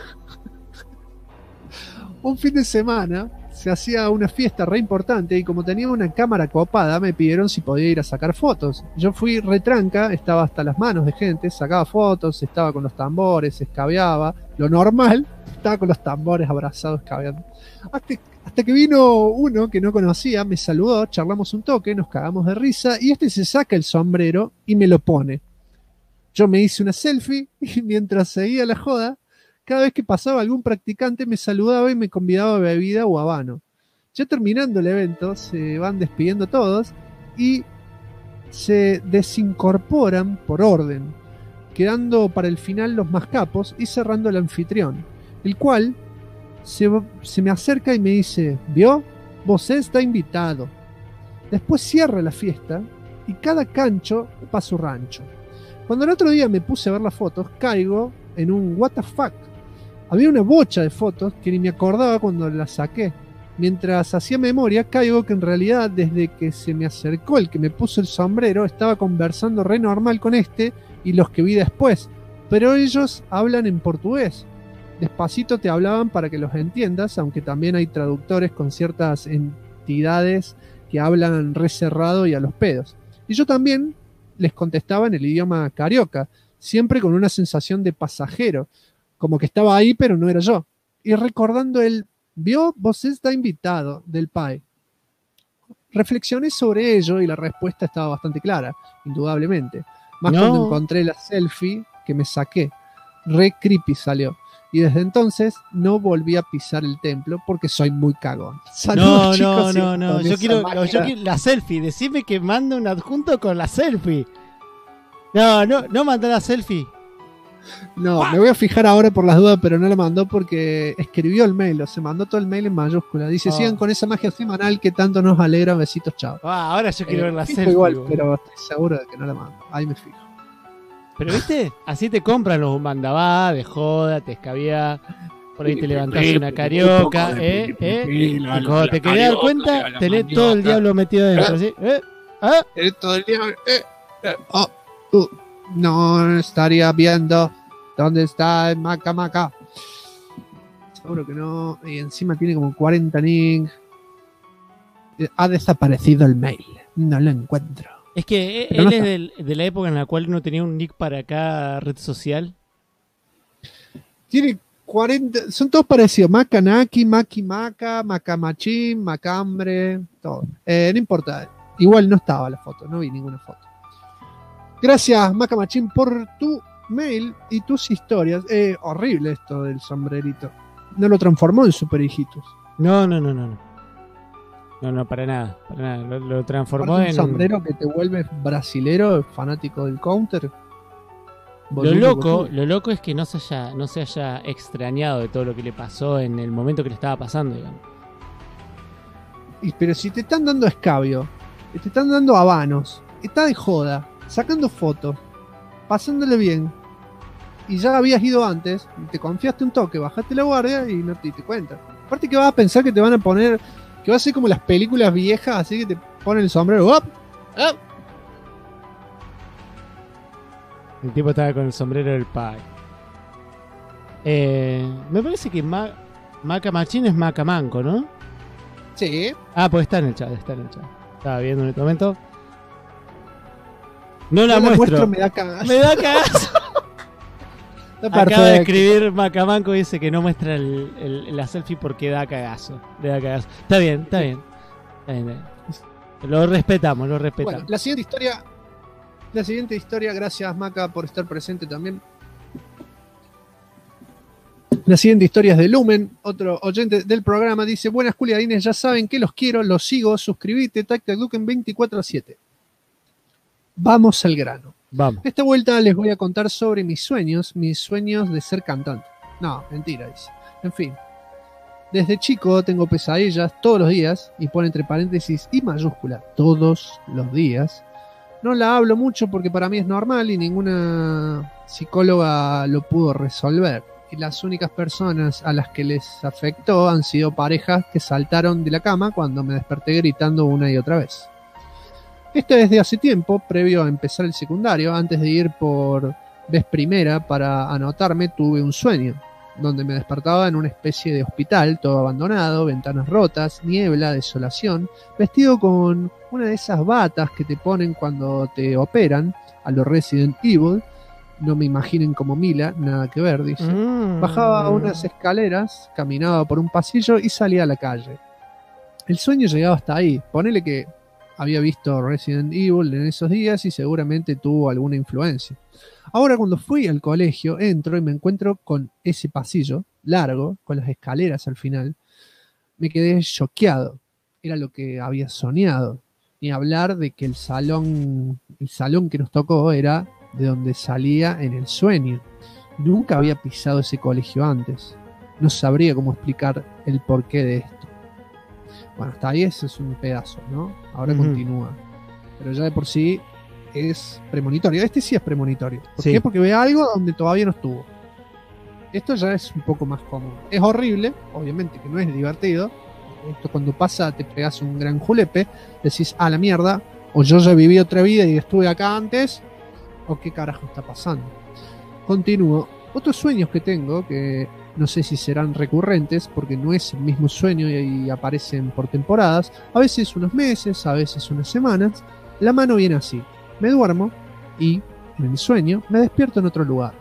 un fin de semana se hacía una fiesta re importante y como tenía una cámara copada, me pidieron si podía ir a sacar fotos. Yo fui retranca, estaba hasta las manos de gente, sacaba fotos, estaba con los tambores, escabeaba. Lo normal, estaba con los tambores abrazados, escabeando. Hasta que vino uno que no conocía, me saludó, charlamos un toque, nos cagamos de risa y se saca el sombrero y me lo pone. Yo me hice una selfie y mientras seguía la joda, cada vez que pasaba algún practicante me saludaba y me convidaba a bebida o habano. Ya terminando el evento, se van despidiendo todos y se desincorporan por orden, quedando para el final los más capos y cerrando el anfitrión, el cual se me acerca y me dice: ¿vio? Vos está invitado. Después cierra la fiesta y cada cancho pa' su rancho. Cuando el otro día me puse a ver las fotos, caigo en un what the fuck. Había una bocha de fotos que ni me acordaba cuando las saqué. Mientras hacía memoria, caigo que en realidad desde que se me acercó el que me puso el sombrero, estaba conversando re normal con y los que vi después. Pero ellos hablan en portugués. Despacito te hablaban para que los entiendas, aunque también hay traductores con ciertas entidades que hablan re cerrado y a los pedos. Y yo también les contestaba en el idioma carioca, siempre con una sensación de pasajero, como que estaba ahí pero no era yo. Y recordando el ¿vio? Vos está invitado del Pai. Reflexioné sobre ello y la respuesta estaba bastante clara, indudablemente. Más cuando encontré la selfie que me saqué. Re creepy salió. Y desde entonces no volví a pisar el templo porque soy muy cagón. Saludos, chicos, no. Yo quiero la selfie. Decime que manda un adjunto con la selfie. No mandó la selfie. No, me voy a fijar ahora por las dudas, pero no la mandó porque escribió el mail, o se mandó todo el mail en mayúscula. Dice, sigan con esa magia semanal que tanto nos alegra, besitos, chao. Ahora yo quiero ver la selfie. Igual, pero estoy seguro de que no la mando. Ahí me fijo. Pero viste, así te compran los mandabá, de joda, te escabía, por ahí te levantás una carioca, y cuando te querés dar cuenta, tenés todo el diablo metido dentro, ¿sí? Tenés todo el diablo, no estaría viendo dónde está el Maca. Seguro que no. Y encima tiene como 40 nicks. Ha desaparecido el mail. No lo encuentro. Es que él es de la época en la cual no tenía un nick para cada red social. Tiene 40. Son todos parecidos. Macanaki, Maca, Macamachín, Macambre. Todo. No importa. Igual no estaba la foto. No vi ninguna foto. Gracias, Macamachín, por tu mail y tus historias. Horrible esto del sombrerito. No lo transformó en Super Hijitos. No. No, para nada. Lo transformó Aparte, en un sombrero que te vuelve brasilero, fanático del counter. Lo loco es que no se haya extrañado de todo lo que le pasó en el momento que le estaba pasando, digamos. Pero si te están dando escabio, te están dando habanos, está de joda, sacando fotos, pasándole bien, y ya habías ido antes, te confiaste un toque, bajaste la guardia y no te diste cuenta. Aparte que vas a pensar que te van a poner, que va a ser como las películas viejas, así que te ponen el sombrero, ¡op! ¡op! El tipo estaba con el sombrero del Pai. Me parece que Maca Machín es Maca Manco, ¿no? Sí. Ah, pues está en el chat. Estaba viendo en este momento. No la muestro. Me da cagazo. Me da cagazo. Acaba de escribir Macamanco y dice que no muestra la selfie porque da cagazo. Le da cagazo. Está bien. Lo respetamos. Bueno, la siguiente historia, gracias Maca por estar presente también. La siguiente historia es de Lumen, otro oyente del programa. Dice: buenas culiadines, ya saben que los quiero, los sigo, suscribite, TacTacDuken 24/7. Vamos al grano. Vamos. Esta vuelta les voy a contar sobre mis sueños de ser cantante. No, mentira, dice. En fin. Desde chico tengo pesadillas todos los días, y pone entre paréntesis y mayúscula, todos los días. No la hablo mucho porque para mí es normal y ninguna psicóloga lo pudo resolver. Y las únicas personas a las que les afectó han sido parejas que saltaron de la cama cuando me desperté gritando una y otra vez. Esto es de hace tiempo, previo a empezar el secundario. Antes de ir por vez primera para anotarme, tuve un sueño, donde me despertaba en una especie de hospital, todo abandonado, ventanas rotas, niebla, desolación, vestido con una de esas batas que te ponen cuando te operan, a lo Resident Evil. No me imaginen como Mila, nada que ver, dice. Bajaba unas escaleras, caminaba por un pasillo y salía a la calle. El sueño llegaba hasta ahí. Ponele que había visto Resident Evil en esos días y seguramente tuvo alguna influencia. Ahora, cuando fui al colegio, entro y me encuentro con ese pasillo largo, con las escaleras al final. Me quedé choqueado. Era lo que había soñado. Ni hablar de que el salón que nos tocó era de donde salía en el sueño. Nunca había pisado ese colegio antes. No sabría cómo explicar el porqué de esto. Bueno, hasta ahí ese es un pedazo, ¿no? Ahora continúa. Pero ya de por sí es premonitorio. Este sí es premonitorio. ¿Por qué? Porque ve algo donde todavía no estuvo. Esto ya es un poco más común. Es horrible, obviamente que no es divertido. Esto cuando pasa te pegas un gran julepe, decís, la mierda, o yo ya viví otra vida y estuve acá antes, o qué carajo está pasando. Continúo. Otros sueños que tengo, que no sé si serán recurrentes, porque no es el mismo sueño y aparecen por temporadas, a veces unos meses, a veces unas semanas. La mano viene así. Me duermo y, en el sueño, me despierto en otro lugar.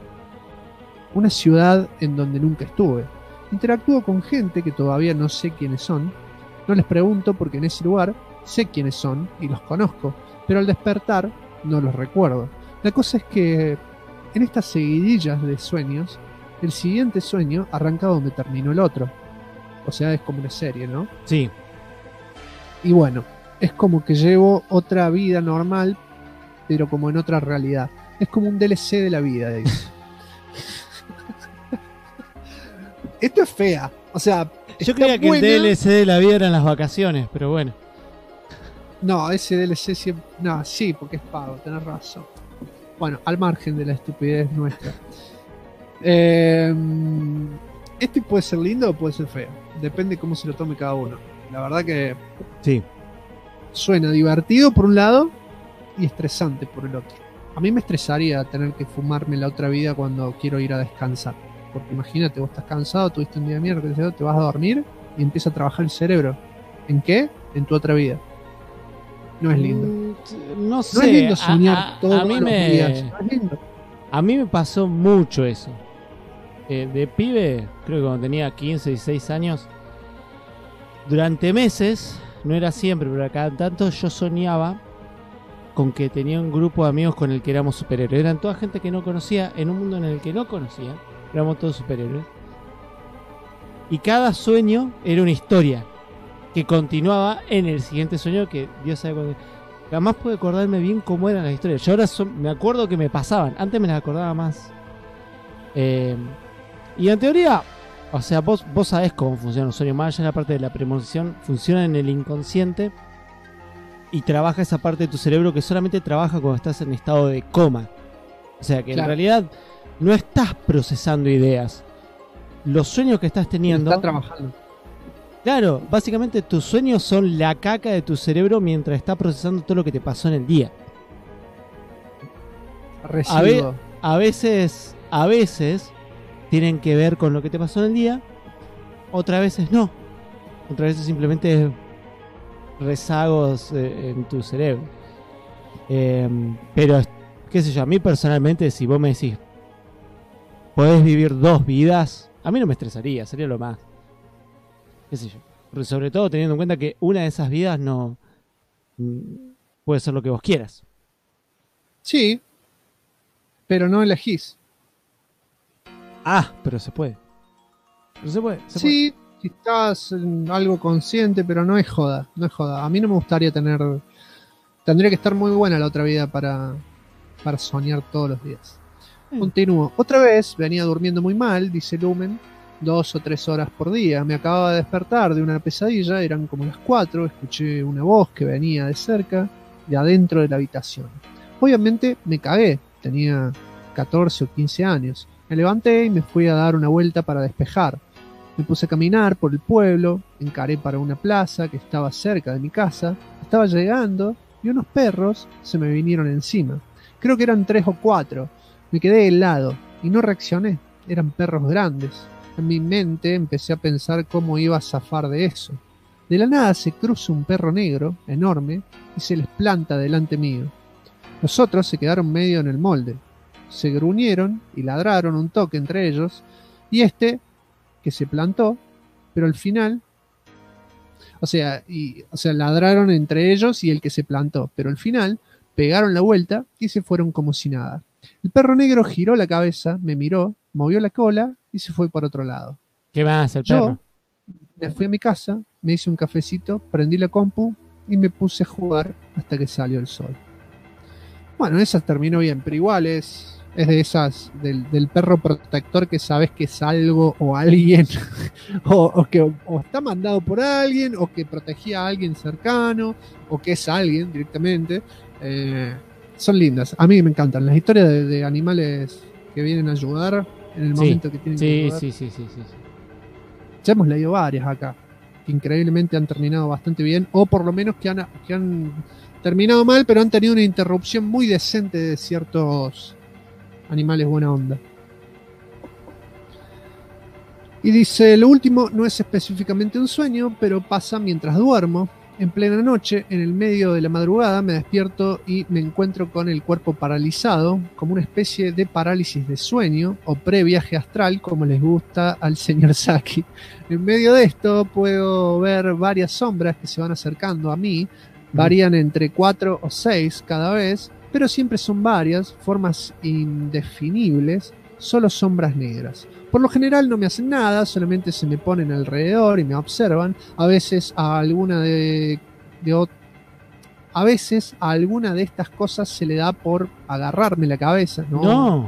Una ciudad en donde nunca estuve. Interactúo con gente que todavía no sé quiénes son. No les pregunto porque en ese lugar sé quiénes son y los conozco, pero al despertar no los recuerdo. La cosa es que en estas seguidillas de sueños, el siguiente sueño arranca donde terminó el otro. O sea, es como una serie, ¿no? Sí. Y bueno, es como que llevo otra vida normal, pero como en otra realidad. Es como un DLC de la vida, dice. Esto es fea. O sea, yo creía que buena. El DLC de la vida eran las vacaciones, pero bueno. No, ese DLC siempre... No, sí, porque es pago, tenés razón. Bueno, al margen de la estupidez nuestra. Este puede ser lindo o puede ser feo. Depende cómo se lo tome cada uno. La verdad que... Sí. Suena divertido por un lado y estresante por el otro. A mí me estresaría tener que fumarme la otra vida cuando quiero ir a descansar. Porque imagínate, vos estás cansado, tuviste un día de mierda, te vas a dormir y empieza a trabajar el cerebro. ¿En qué? En tu otra vida. No es lindo. No sé. No es lindo soñar todos los días. No es lindo. A mí me pasó mucho eso. De pibe, creo que cuando tenía 15, 16 años, durante meses, no era siempre, pero cada tanto yo soñaba con que tenía un grupo de amigos con el que éramos superhéroes. Eran toda gente que no conocía, en un mundo en el que no conocía. Éramos todos superhéroes. Y cada sueño era una historia. que continuaba en el siguiente sueño, que Dios sabe cuándo. Jamás pude acordarme bien cómo eran las historias. Yo ahora me acuerdo que me pasaban. Antes me las acordaba más. Y en teoría, o sea, vos sabés cómo funciona un sueño. Más allá de la parte de la premonición, funciona en el inconsciente y trabaja esa parte de tu cerebro que solamente trabaja cuando estás en estado de coma. O sea que en realidad no estás procesando ideas. Los sueños que estás teniendo... Está trabajando. Claro, básicamente tus sueños son la caca de tu cerebro mientras está procesando todo lo que te pasó en el día. A veces tienen que ver con lo que te pasó en el día, otras veces no. Otras veces simplemente rezagos en tu cerebro. Pero, qué sé yo, a mí personalmente, si vos me decís, podés vivir 2 vidas, a mí no me estresaría, sería lo más. Qué sé yo. Pero sobre todo teniendo en cuenta que una de esas vidas no puede ser lo que vos quieras. Sí, pero no elegís. Pero se puede. Se puede. Sí, si estás en algo consciente, pero no es joda. No es joda. A mí no me gustaría tener... Tendría que estar muy buena la otra vida para soñar todos los días. Continúo. Otra vez venía durmiendo muy mal, dice Lumen, 2 o 3 horas por día. Me acababa de despertar de una pesadilla, eran como las 4, escuché una voz que venía de cerca, de adentro de la habitación. Obviamente me cagué, tenía 14 o 15 años. Me levanté y me fui a dar una vuelta para despejar. Me puse a caminar por el pueblo, encaré para una plaza que estaba cerca de mi casa, estaba llegando y unos perros se me vinieron encima. Creo que eran 3 o 4. Me quedé helado y no reaccioné, eran perros grandes. En mi mente empecé a pensar cómo iba a zafar de eso. De la nada se cruza un perro negro, enorme, y se les planta delante mío. Los otros se quedaron medio en el molde. Se gruñeron y ladraron un toque entre ellos, y que se plantó, pero al final... O sea, ladraron entre ellos y el que se plantó, pero al final pegaron la vuelta y se fueron como si nada. El perro negro giró la cabeza, me miró, movió la cola y se fue por otro lado. ¿Qué más el perro? Me fui a mi casa, me hice un cafecito, prendí la compu y me puse a jugar hasta que salió el sol. Bueno, esa terminó bien, pero igual es de esas del perro protector que sabes que es algo o alguien o que o está mandado por alguien o que protegía a alguien cercano o que es alguien directamente. Son lindas, a mí me encantan las historias de animales que vienen a ayudar en el momento que tienen que ayudar. Sí. Ya hemos leído varias acá que increíblemente han terminado bastante bien, o por lo menos que han terminado mal, pero han tenido una interrupción muy decente de ciertos animales buena onda. Y dice, lo último no es específicamente un sueño, pero pasa mientras duermo. En plena noche, en el medio de la madrugada, me despierto y me encuentro con el cuerpo paralizado, como una especie de parálisis de sueño o previaje astral, como les gusta al señor Saki. En medio de esto puedo ver varias sombras que se van acercando a mí, varían entre 4 o 6 cada vez, pero siempre son varias, formas indefinibles, solo sombras negras. Por lo general no me hacen nada, solamente se me ponen alrededor y me observan. A veces a alguna de estas cosas se le da por agarrarme la cabeza, no,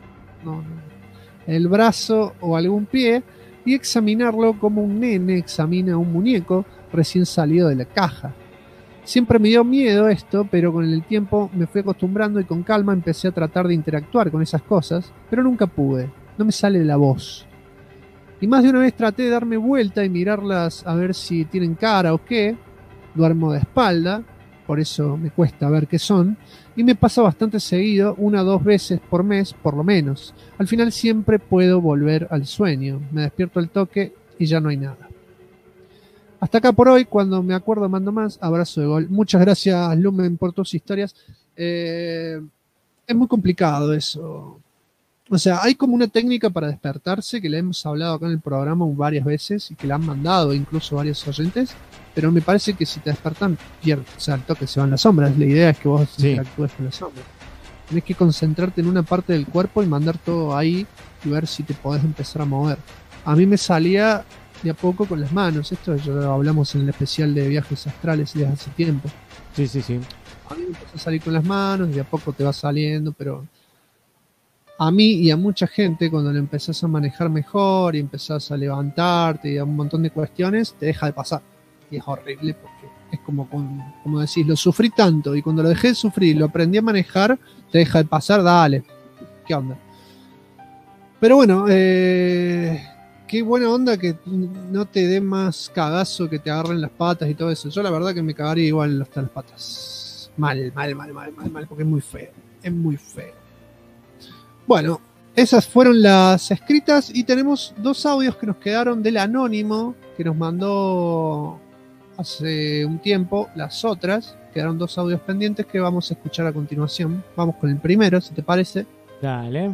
el brazo o algún pie, y examinarlo como un nene examina un muñeco recién salido de la caja. Siempre me dio miedo esto, pero con el tiempo me fui acostumbrando y con calma empecé a tratar de interactuar con esas cosas, pero nunca pude. No me sale la voz. Y más de una vez traté de darme vuelta y mirarlas a ver si tienen cara o qué. Duermo de espalda, por eso me cuesta ver qué son. Y me pasa bastante seguido, 1 o 2 veces por mes, por lo menos. Al final siempre puedo volver al sueño. Me despierto al toque y ya no hay nada. Hasta acá por hoy, cuando me acuerdo mando más. Abrazo de gol. Muchas gracias, Lumen, por tus historias. Es muy complicado eso. O sea, hay como una técnica para despertarse que le hemos hablado acá en el programa varias veces y que la han mandado incluso varios oyentes, pero me parece que si te despertan, pierdes. O sea, al toque se van las sombras. La idea es que vos interactúes con las sombras. Tenés que concentrarte en una parte del cuerpo y mandar todo ahí y ver si te podés empezar a mover. A mí me salía de a poco con las manos. Esto ya lo hablamos en el especial de viajes astrales de hace tiempo. Sí, sí, sí. A mí me empezó a salir con las manos, de a poco te va saliendo, pero a mí y a mucha gente, cuando lo empezás a manejar mejor y empezás a levantarte y a un montón de cuestiones, te deja de pasar. Y es horrible porque es como decís, lo sufrí tanto y cuando lo dejé de sufrir, lo aprendí a manejar, te deja de pasar, dale. ¿Qué onda? Pero bueno, qué buena onda que no te dé más cagazo, que te agarren las patas y todo eso. Yo la verdad que me cagaría igual hasta las patas. Mal, porque es muy feo. Es muy feo. Bueno, esas fueron las escritas y tenemos 2 audios que nos quedaron del anónimo que nos mandó hace un tiempo. Las otras, quedaron 2 audios pendientes que vamos a escuchar a continuación. Vamos con el primero, si te parece. Dale.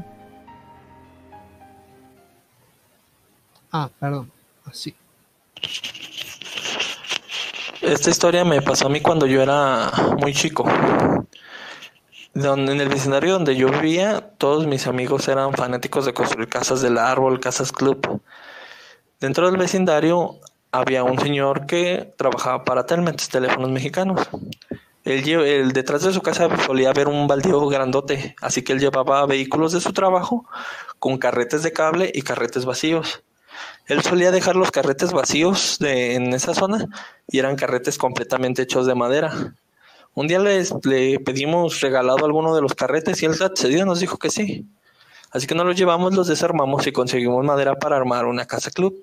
Perdón, así. Esta historia me pasó a mí cuando yo era muy chico. En el vecindario donde yo vivía, todos mis amigos eran fanáticos de construir casas del árbol, casas club. Dentro del vecindario había un señor que trabajaba para Telmex, Teléfonos Mexicanos. Él detrás de su casa solía haber un baldío grandote, así que él llevaba vehículos de su trabajo con carretes de cable y carretes vacíos. Él solía dejar los carretes vacíos en esa zona y eran carretes completamente hechos de madera. Un día le pedimos regalado alguno de los carretes y él accedió, nos dijo que sí. Así que nos los llevamos, los desarmamos y conseguimos madera para armar una casa club.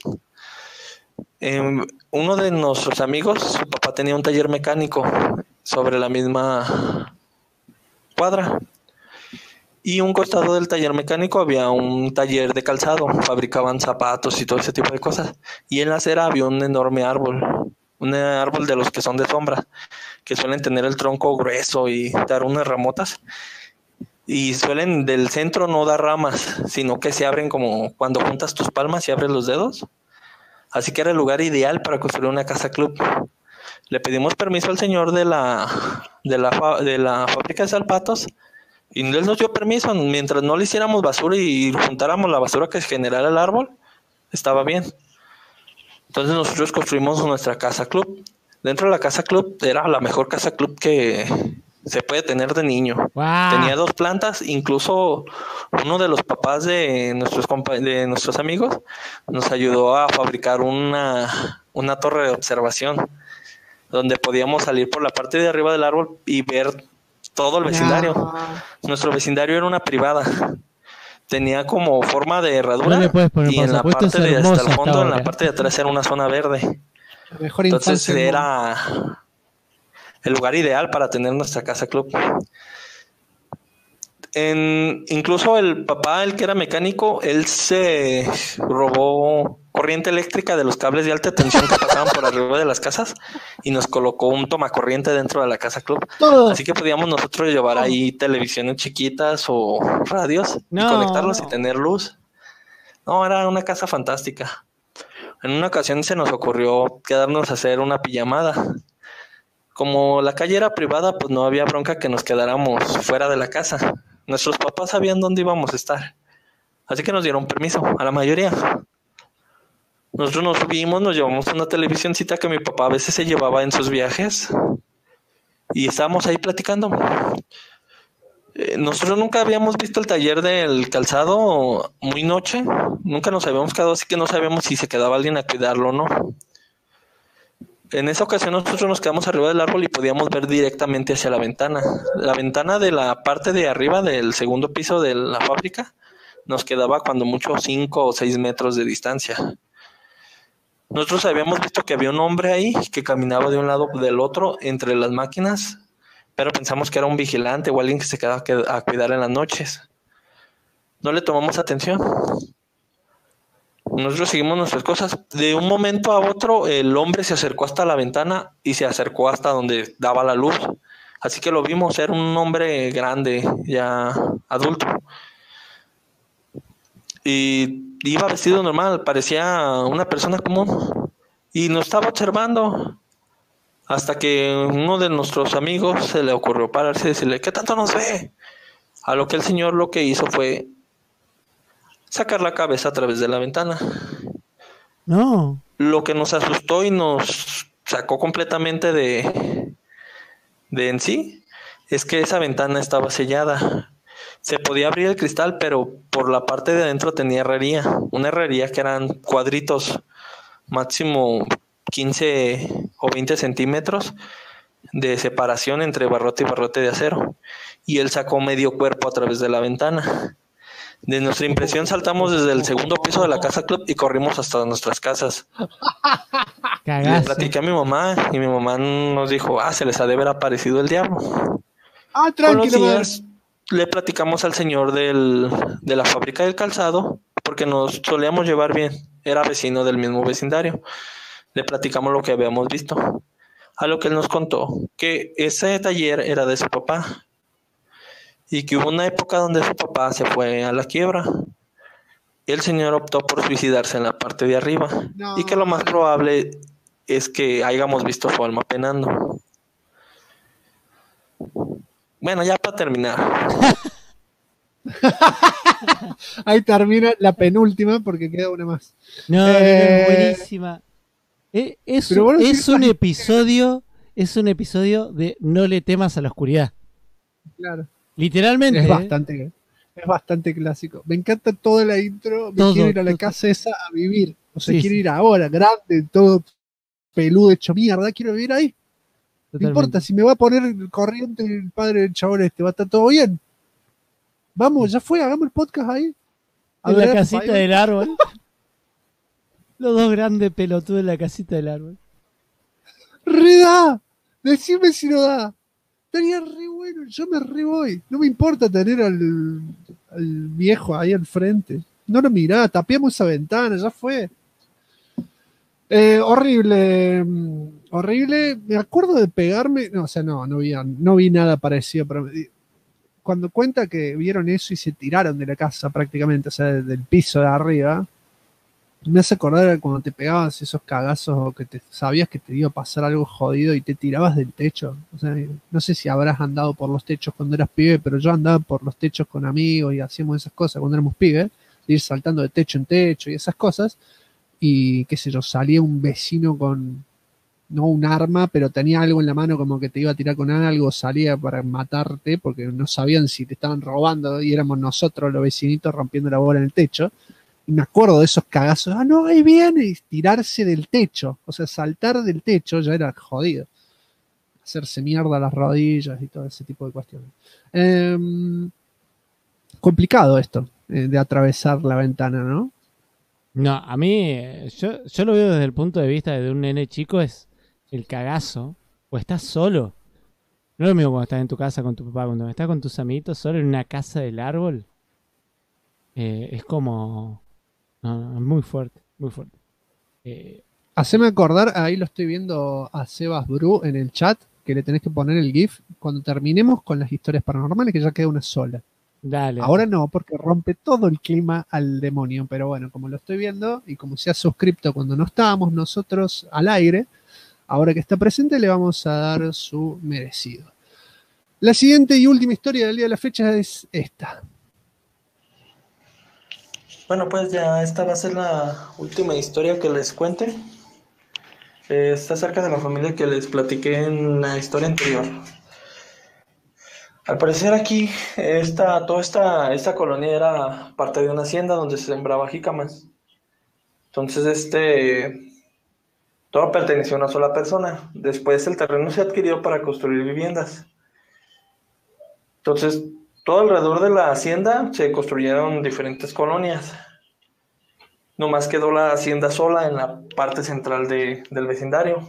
Uno de nuestros amigos, su papá tenía un taller mecánico sobre la misma cuadra. Y un costado del taller mecánico había un taller de calzado, fabricaban zapatos y todo ese tipo de cosas. Y en la acera había un enorme árbol, un árbol de los que son de sombra, que suelen tener el tronco grueso y dar unas ramotas. Y suelen del centro no dar ramas, sino que se abren como cuando juntas tus palmas y abres los dedos. Así que era el lugar ideal para construir una casa club. Le pedimos permiso al señor de la fábrica de zapatos. Y él nos dio permiso, mientras no le hiciéramos basura y juntáramos la basura que generara el árbol, estaba bien. Entonces nosotros construimos nuestra casa club. Dentro de la casa club era la mejor casa club que se puede tener de niño. Wow. Tenía 2 plantas, incluso uno de los papás de nuestros amigos nos ayudó a fabricar una torre de observación, donde podíamos salir por la parte de arriba del árbol y ver todo el vecindario. No. Nuestro vecindario era una privada. Tenía como forma de herradura y en la parte de hasta el fondo, en la parte de atrás era una zona verde. Entonces era el lugar ideal para tener nuestra casa club. Incluso el papá, el que era mecánico, él se robó corriente eléctrica de los cables de alta tensión que pasaban por arriba de las casas y nos colocó un tomacorriente dentro de la casa club. Así que podíamos nosotros llevar ahí televisiones chiquitas o radios y conectarlos y tener luz. No, era una casa fantástica. En una ocasión se nos ocurrió quedarnos a hacer una pijamada. Como la calle era privada, pues no había bronca que nos quedáramos fuera de la casa. Nuestros papás sabían dónde íbamos a estar. Así que nos dieron permiso, a la mayoría. Nosotros nos subimos, nos llevamos una televisioncita que mi papá a veces se llevaba en sus viajes. Y estábamos ahí platicando. Nosotros nunca habíamos visto el taller del calzado muy noche. Nunca nos habíamos quedado, así que no sabíamos si se quedaba alguien a cuidarlo o no. En esa ocasión nosotros nos quedamos arriba del árbol y podíamos ver directamente hacia la ventana. La ventana de la parte de arriba del segundo piso de la fábrica nos quedaba cuando mucho 5 o 6 metros de distancia. Nosotros habíamos visto que había un hombre ahí que caminaba de un lado del otro entre las máquinas, pero pensamos que era un vigilante o alguien que se quedaba a cuidar en las noches. No le tomamos atención. Nosotros seguimos nuestras cosas. De un momento a otro, el hombre se acercó hasta la ventana y se acercó hasta donde daba la luz. Así que lo vimos, era un hombre grande, ya adulto. Y iba vestido normal, parecía una persona común. Y nos estaba observando. Hasta que uno de nuestros amigos se le ocurrió pararse y decirle, ¿qué tanto nos ve? A lo que el señor lo que hizo fue sacar la cabeza a través de la ventana. No. Lo que nos asustó y nos sacó completamente de en sí es que esa ventana estaba sellada. Se podía abrir el cristal, pero por la parte de adentro tenía herrería. Una herrería que eran cuadritos, máximo 15 o 20 centímetros de separación entre barrote y barrote de acero. Y él sacó medio cuerpo a través de la ventana. De nuestra impresión saltamos desde el segundo piso de la casa club y corrimos hasta nuestras casas. Le platiqué a mi mamá y mi mamá nos dijo, se les ha de haber aparecido el diablo. Con los Tranquilo, días le platicamos al señor de la fábrica del calzado, porque nos solíamos llevar bien, era vecino del mismo vecindario. Le platicamos lo que habíamos visto, a lo que él nos contó que ese taller era de su papá y que hubo una época donde su papá se fue a la quiebra. El señor optó por suicidarse en la parte de arriba y que lo más probable es que hayamos visto su alma penando. Bueno, ya para terminar. Ahí termina la penúltima porque queda una más. No, es buenísima. Pero bueno, Es un episodio de no le temas a la oscuridad. Claro. Literalmente. Es bastante clásico. Me encanta toda la intro. Quiero ir a la casa esa a vivir. O sea, quiero ir ahora, grande, todo peludo, hecho mierda. Quiero vivir ahí. No importa, si me va a poner el corriente el padre del chabón va a estar todo bien. Vamos, ya fue, hagamos el podcast ahí. En la casita del árbol. Los dos grandes pelotudos en la casita del árbol. ¡Reda! Decime si no da. Estaría re bueno, yo me re voy. No me importa tener al viejo ahí al frente. No lo mirá, tapiamos esa ventana, ya fue. Horrible. Me acuerdo de pegarme. No, o sea, no vi nada parecido. Pero cuando cuenta que vieron eso y se tiraron de la casa prácticamente, o sea, del piso de arriba, me hace acordar cuando te pegabas esos cagazos o que sabías que te iba a pasar algo jodido y te tirabas del techo. O sea, no sé si habrás andado por los techos cuando eras pibe, pero yo andaba por los techos con amigos y hacíamos esas cosas cuando éramos pibes, de ir saltando de techo en techo y esas cosas. Y qué sé yo, salía un vecino con, no un arma, pero tenía algo en la mano como que te iba a tirar con algo, salía para matarte porque no sabían si te estaban robando y éramos nosotros los vecinitos rompiendo la bola en el techo. Y me acuerdo de esos cagazos, no, ahí viene, y tirarse del techo, o sea, saltar del techo ya era jodido. Hacerse mierda las rodillas y todo ese tipo de cuestiones. Complicado esto, de atravesar la ventana, ¿no? No, a mí, yo lo veo desde el punto de vista de un nene chico, es el cagazo, o estás solo. No es lo mismo cuando estás en tu casa con tu papá, cuando estás con tus amiguitos solo en una casa del árbol, es como... No, muy fuerte, muy fuerte. Haceme acordar, ahí lo estoy viendo a Sebas Bru en el chat, que le tenés que poner el GIF cuando terminemos con las historias paranormales, que ya queda una sola. Dale. Ahora no, porque rompe todo el clima al demonio, pero bueno, como lo estoy viendo y como se ha suscripto cuando no estábamos nosotros al aire, ahora que está presente le vamos a dar su merecido. La siguiente y última historia del día de la fecha es esta. Bueno, pues ya esta va a ser la última historia que les cuente. Está acerca de la familia que les platiqué en la historia anterior. Al parecer aquí, toda esta colonia era parte de una hacienda donde se sembraba jícamas. Entonces, todo perteneció a una sola persona. Después el terreno se adquirió para construir viviendas. Entonces, todo alrededor de la hacienda se construyeron diferentes colonias. Nomás quedó la hacienda sola en la parte central del vecindario.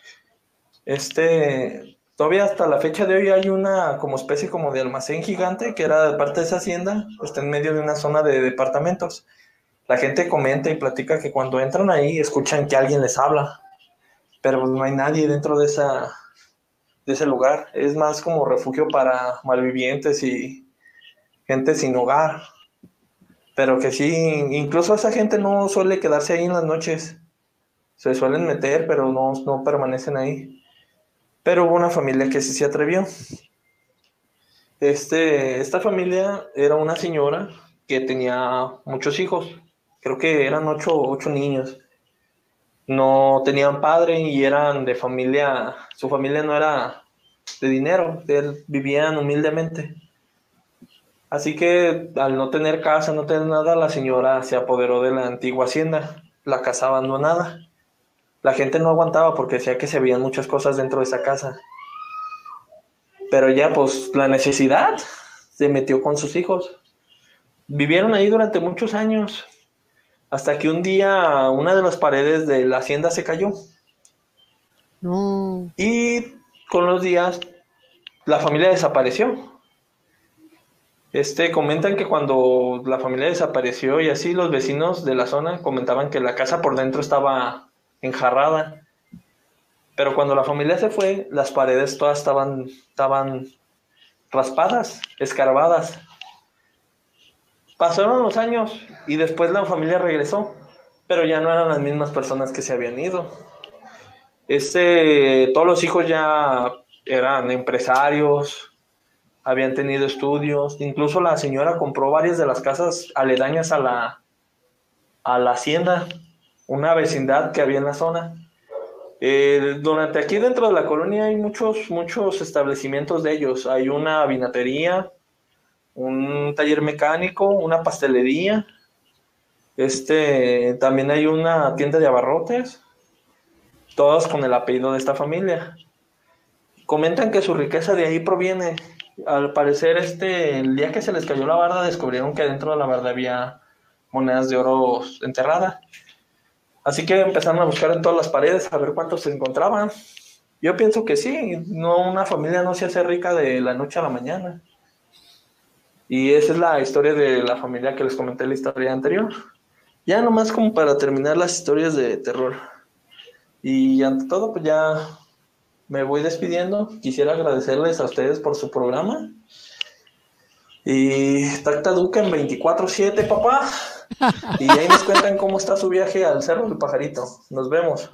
Todavía hasta la fecha de hoy hay una como especie como de almacén gigante que era parte de esa hacienda, está en medio de una zona de departamentos. La gente comenta y platica que cuando entran ahí escuchan que alguien les habla, pero no hay nadie dentro de ese lugar. Es más como refugio para malvivientes y gente sin hogar. Pero que sí, incluso esa gente no suele quedarse ahí en las noches. Se suelen meter, pero no permanecen ahí. Pero hubo una familia que sí se atrevió. Esta familia era una señora que tenía muchos hijos. Creo que eran ocho niños. no tenían padre y eran de familia, su familia no era de dinero, vivían humildemente. Así que al no tener casa, no tener nada, la señora se apoderó de la antigua hacienda, la casa abandonada. La gente no aguantaba porque decía que se veían muchas cosas dentro de esa casa. Pero ya, pues, la necesidad se metió con sus hijos. Vivieron ahí durante muchos años, hasta que un día una de las paredes de la hacienda se cayó. No. Y con los días, la familia desapareció. Comentan que cuando la familia desapareció y así, los vecinos de la zona comentaban que la casa por dentro estaba enjarrada. Pero cuando la familia se fue, las paredes todas estaban raspadas, escarbadas. Pasaron los años y después la familia regresó, pero ya no eran las mismas personas que se habían ido. Todos los hijos ya eran empresarios, habían tenido estudios, incluso la señora compró varias de las casas aledañas a la hacienda, una vecindad que había en la zona. Durante aquí dentro de la colonia hay muchos establecimientos de ellos. Hay una vinatería, un taller mecánico, una pastelería, también hay una tienda de abarrotes, todas con el apellido de esta familia. Comentan que su riqueza de ahí proviene. Al parecer, el día que se les cayó la barda, descubrieron que dentro de la barda había monedas de oro enterradas. Así que empezaron a buscar en todas las paredes a ver cuántos se encontraban. Yo pienso que sí, una familia no se hace rica de la noche a la mañana. Y esa es la historia de la familia que les comenté en la historia anterior. Ya nomás como para terminar las historias de terror. Y ante todo, pues ya me voy despidiendo. Quisiera agradecerles a ustedes por su programa. Y Tacta Duca en 24/7, papá. Y ahí nos cuentan cómo está su viaje al Cerro del Pajarito. Nos vemos.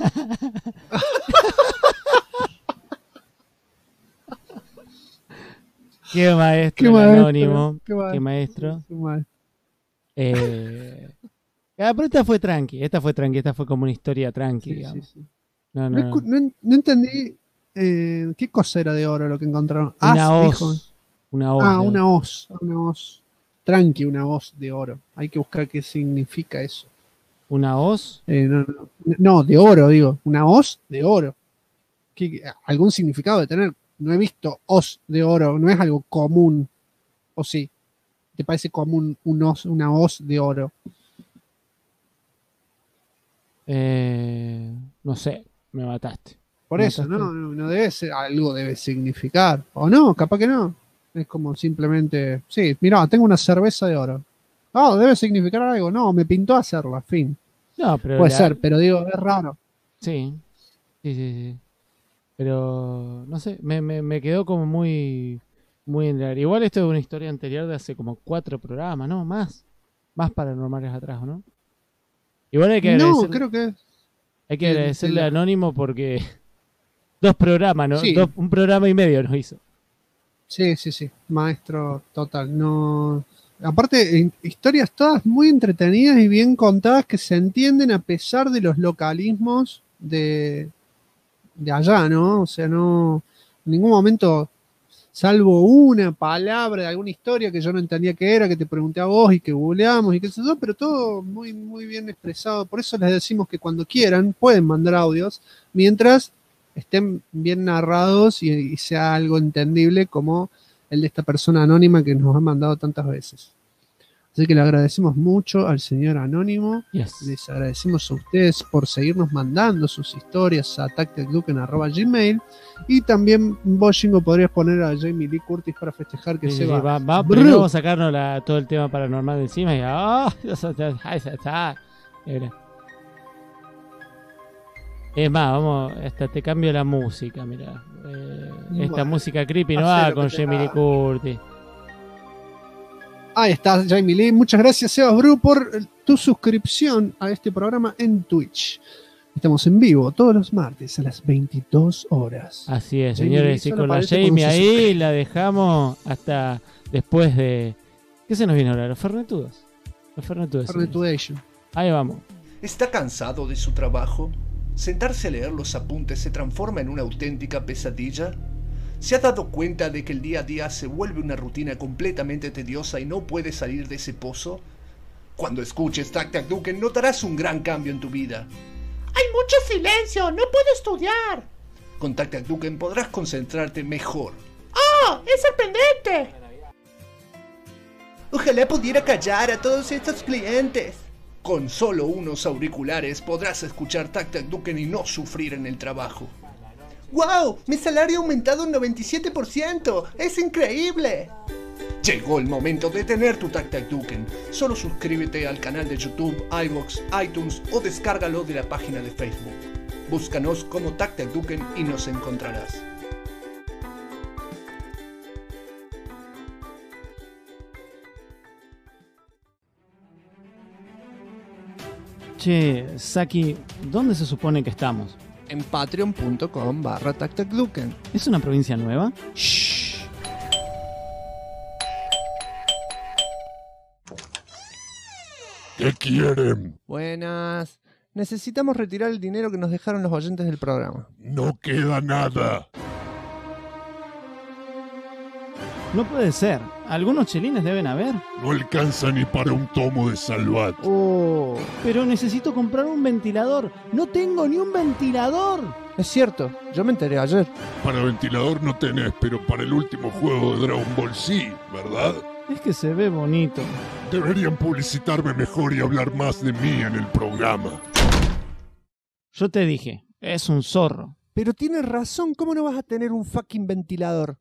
Qué maestro, anónimo. Qué maestro. Pero esta fue tranqui. Esta fue como una historia tranqui, digamos. Sí. No. No entendí qué cosa era de oro lo que encontraron. Una hoz. Dijo. Una hoz. Una hoz. Tranqui, una hoz de oro. Hay que buscar qué significa eso. ¿Una hoz? No, de oro, digo. Una hoz de oro. ¿Algún significado de tener? No he visto hoz de oro. No es algo común. ¿O sí? ¿Te parece común una hoz de oro? No sé. Me mataste. Por eso, no debe ser. Algo debe significar. ¿O no? Capaz que no. Es como simplemente, sí, mirá, tengo una cerveza de oro. No, debe significar algo. No, me pintó hacerla, fin. No, pero puede ser, pero digo, es raro. Sí. Pero, no sé, me quedó como muy en el aire. Igual esto es una historia anterior de hace como 4 programas, ¿no? Más paranormales atrás, ¿no? Igual hay que agradecerle. No, creo que hay que agradecerle a Anónimo porque 2 programas, ¿no? Sí. 1 programa y medio nos hizo. Sí, maestro total. No, aparte, historias todas muy entretenidas y bien contadas que se entienden a pesar de los localismos de allá, ¿no? O sea, no en ningún momento, salvo una palabra de alguna historia que yo no entendía qué era, que te pregunté a vos y que googleamos y qué sé yo, pero todo muy, muy bien expresado. Por eso les decimos que cuando quieran pueden mandar audios, mientras estén bien narrados y sea algo entendible como el de esta persona anónima que nos ha mandado tantas veces. Así que le agradecemos mucho al señor Anónimo. Yes. Les agradecemos a ustedes por seguirnos mandando sus historias a tactedduken@gmail. Y también vos, Jingo, podrías poner a Jamie Lee Curtis para festejar que se va. Primero vamos a sacarnos todo el tema paranormal de encima y es más, vamos, hasta te cambio la música, mirá. Esta música creepy no va con Jamie Lee Curtis. Ahí está, Jamie Lee. Muchas gracias, Sebas Bru, por tu suscripción a este programa en Twitch. Estamos en vivo todos los martes a las 22 horas. Así es, señores. Y con la Jamie ahí la dejamos hasta después de... ¿Qué se nos viene ahora? Los Fernetudos. Los Fernetudation. Ahí vamos. ¿Está cansado de su trabajo? sentarse a leer los apuntes se transforma en una auténtica pesadilla? ¿Se ha dado cuenta de que el día a día se vuelve una rutina completamente tediosa y no puedes salir de ese pozo? Cuando escuches Tac Tac Duken notarás un gran cambio en tu vida. ¡Hay mucho silencio! ¡No puedo estudiar! Con Tac Tac Duken podrás concentrarte mejor. ¡Oh! ¡Es sorprendente! Ojalá pudiera callar a todos estos clientes. Con solo unos auriculares podrás escuchar Tac Tac Duken y no sufrir en el trabajo. ¡Wow! Mi salario ha aumentado un 97%. ¡Es increíble! Llegó el momento de tener tu Tac Tac Duken. Solo suscríbete al canal de YouTube, iVoox, iTunes o descárgalo de la página de Facebook. Búscanos como Tac Tac Duken y nos encontrarás. Che, Saki, ¿dónde se supone que estamos? En patreon.com/TacTacDuken. ¿Es una provincia nueva? Shh. ¿Qué quieren? Buenas. Necesitamos retirar el dinero que nos dejaron los oyentes del programa. No queda nada. No puede ser. Algunos chelines deben haber. No alcanza ni para un tomo de Salvat. Oh, pero necesito comprar un ventilador. No tengo ni un ventilador. Es cierto, yo me enteré ayer. Para ventilador no tenés, pero para el último juego de Dragon Ball sí, ¿verdad? Es que se ve bonito. Deberían publicitarme mejor y hablar más de mí en el programa. Yo te dije, es un zorro. Pero tienes razón, ¿cómo no vas a tener un fucking ventilador?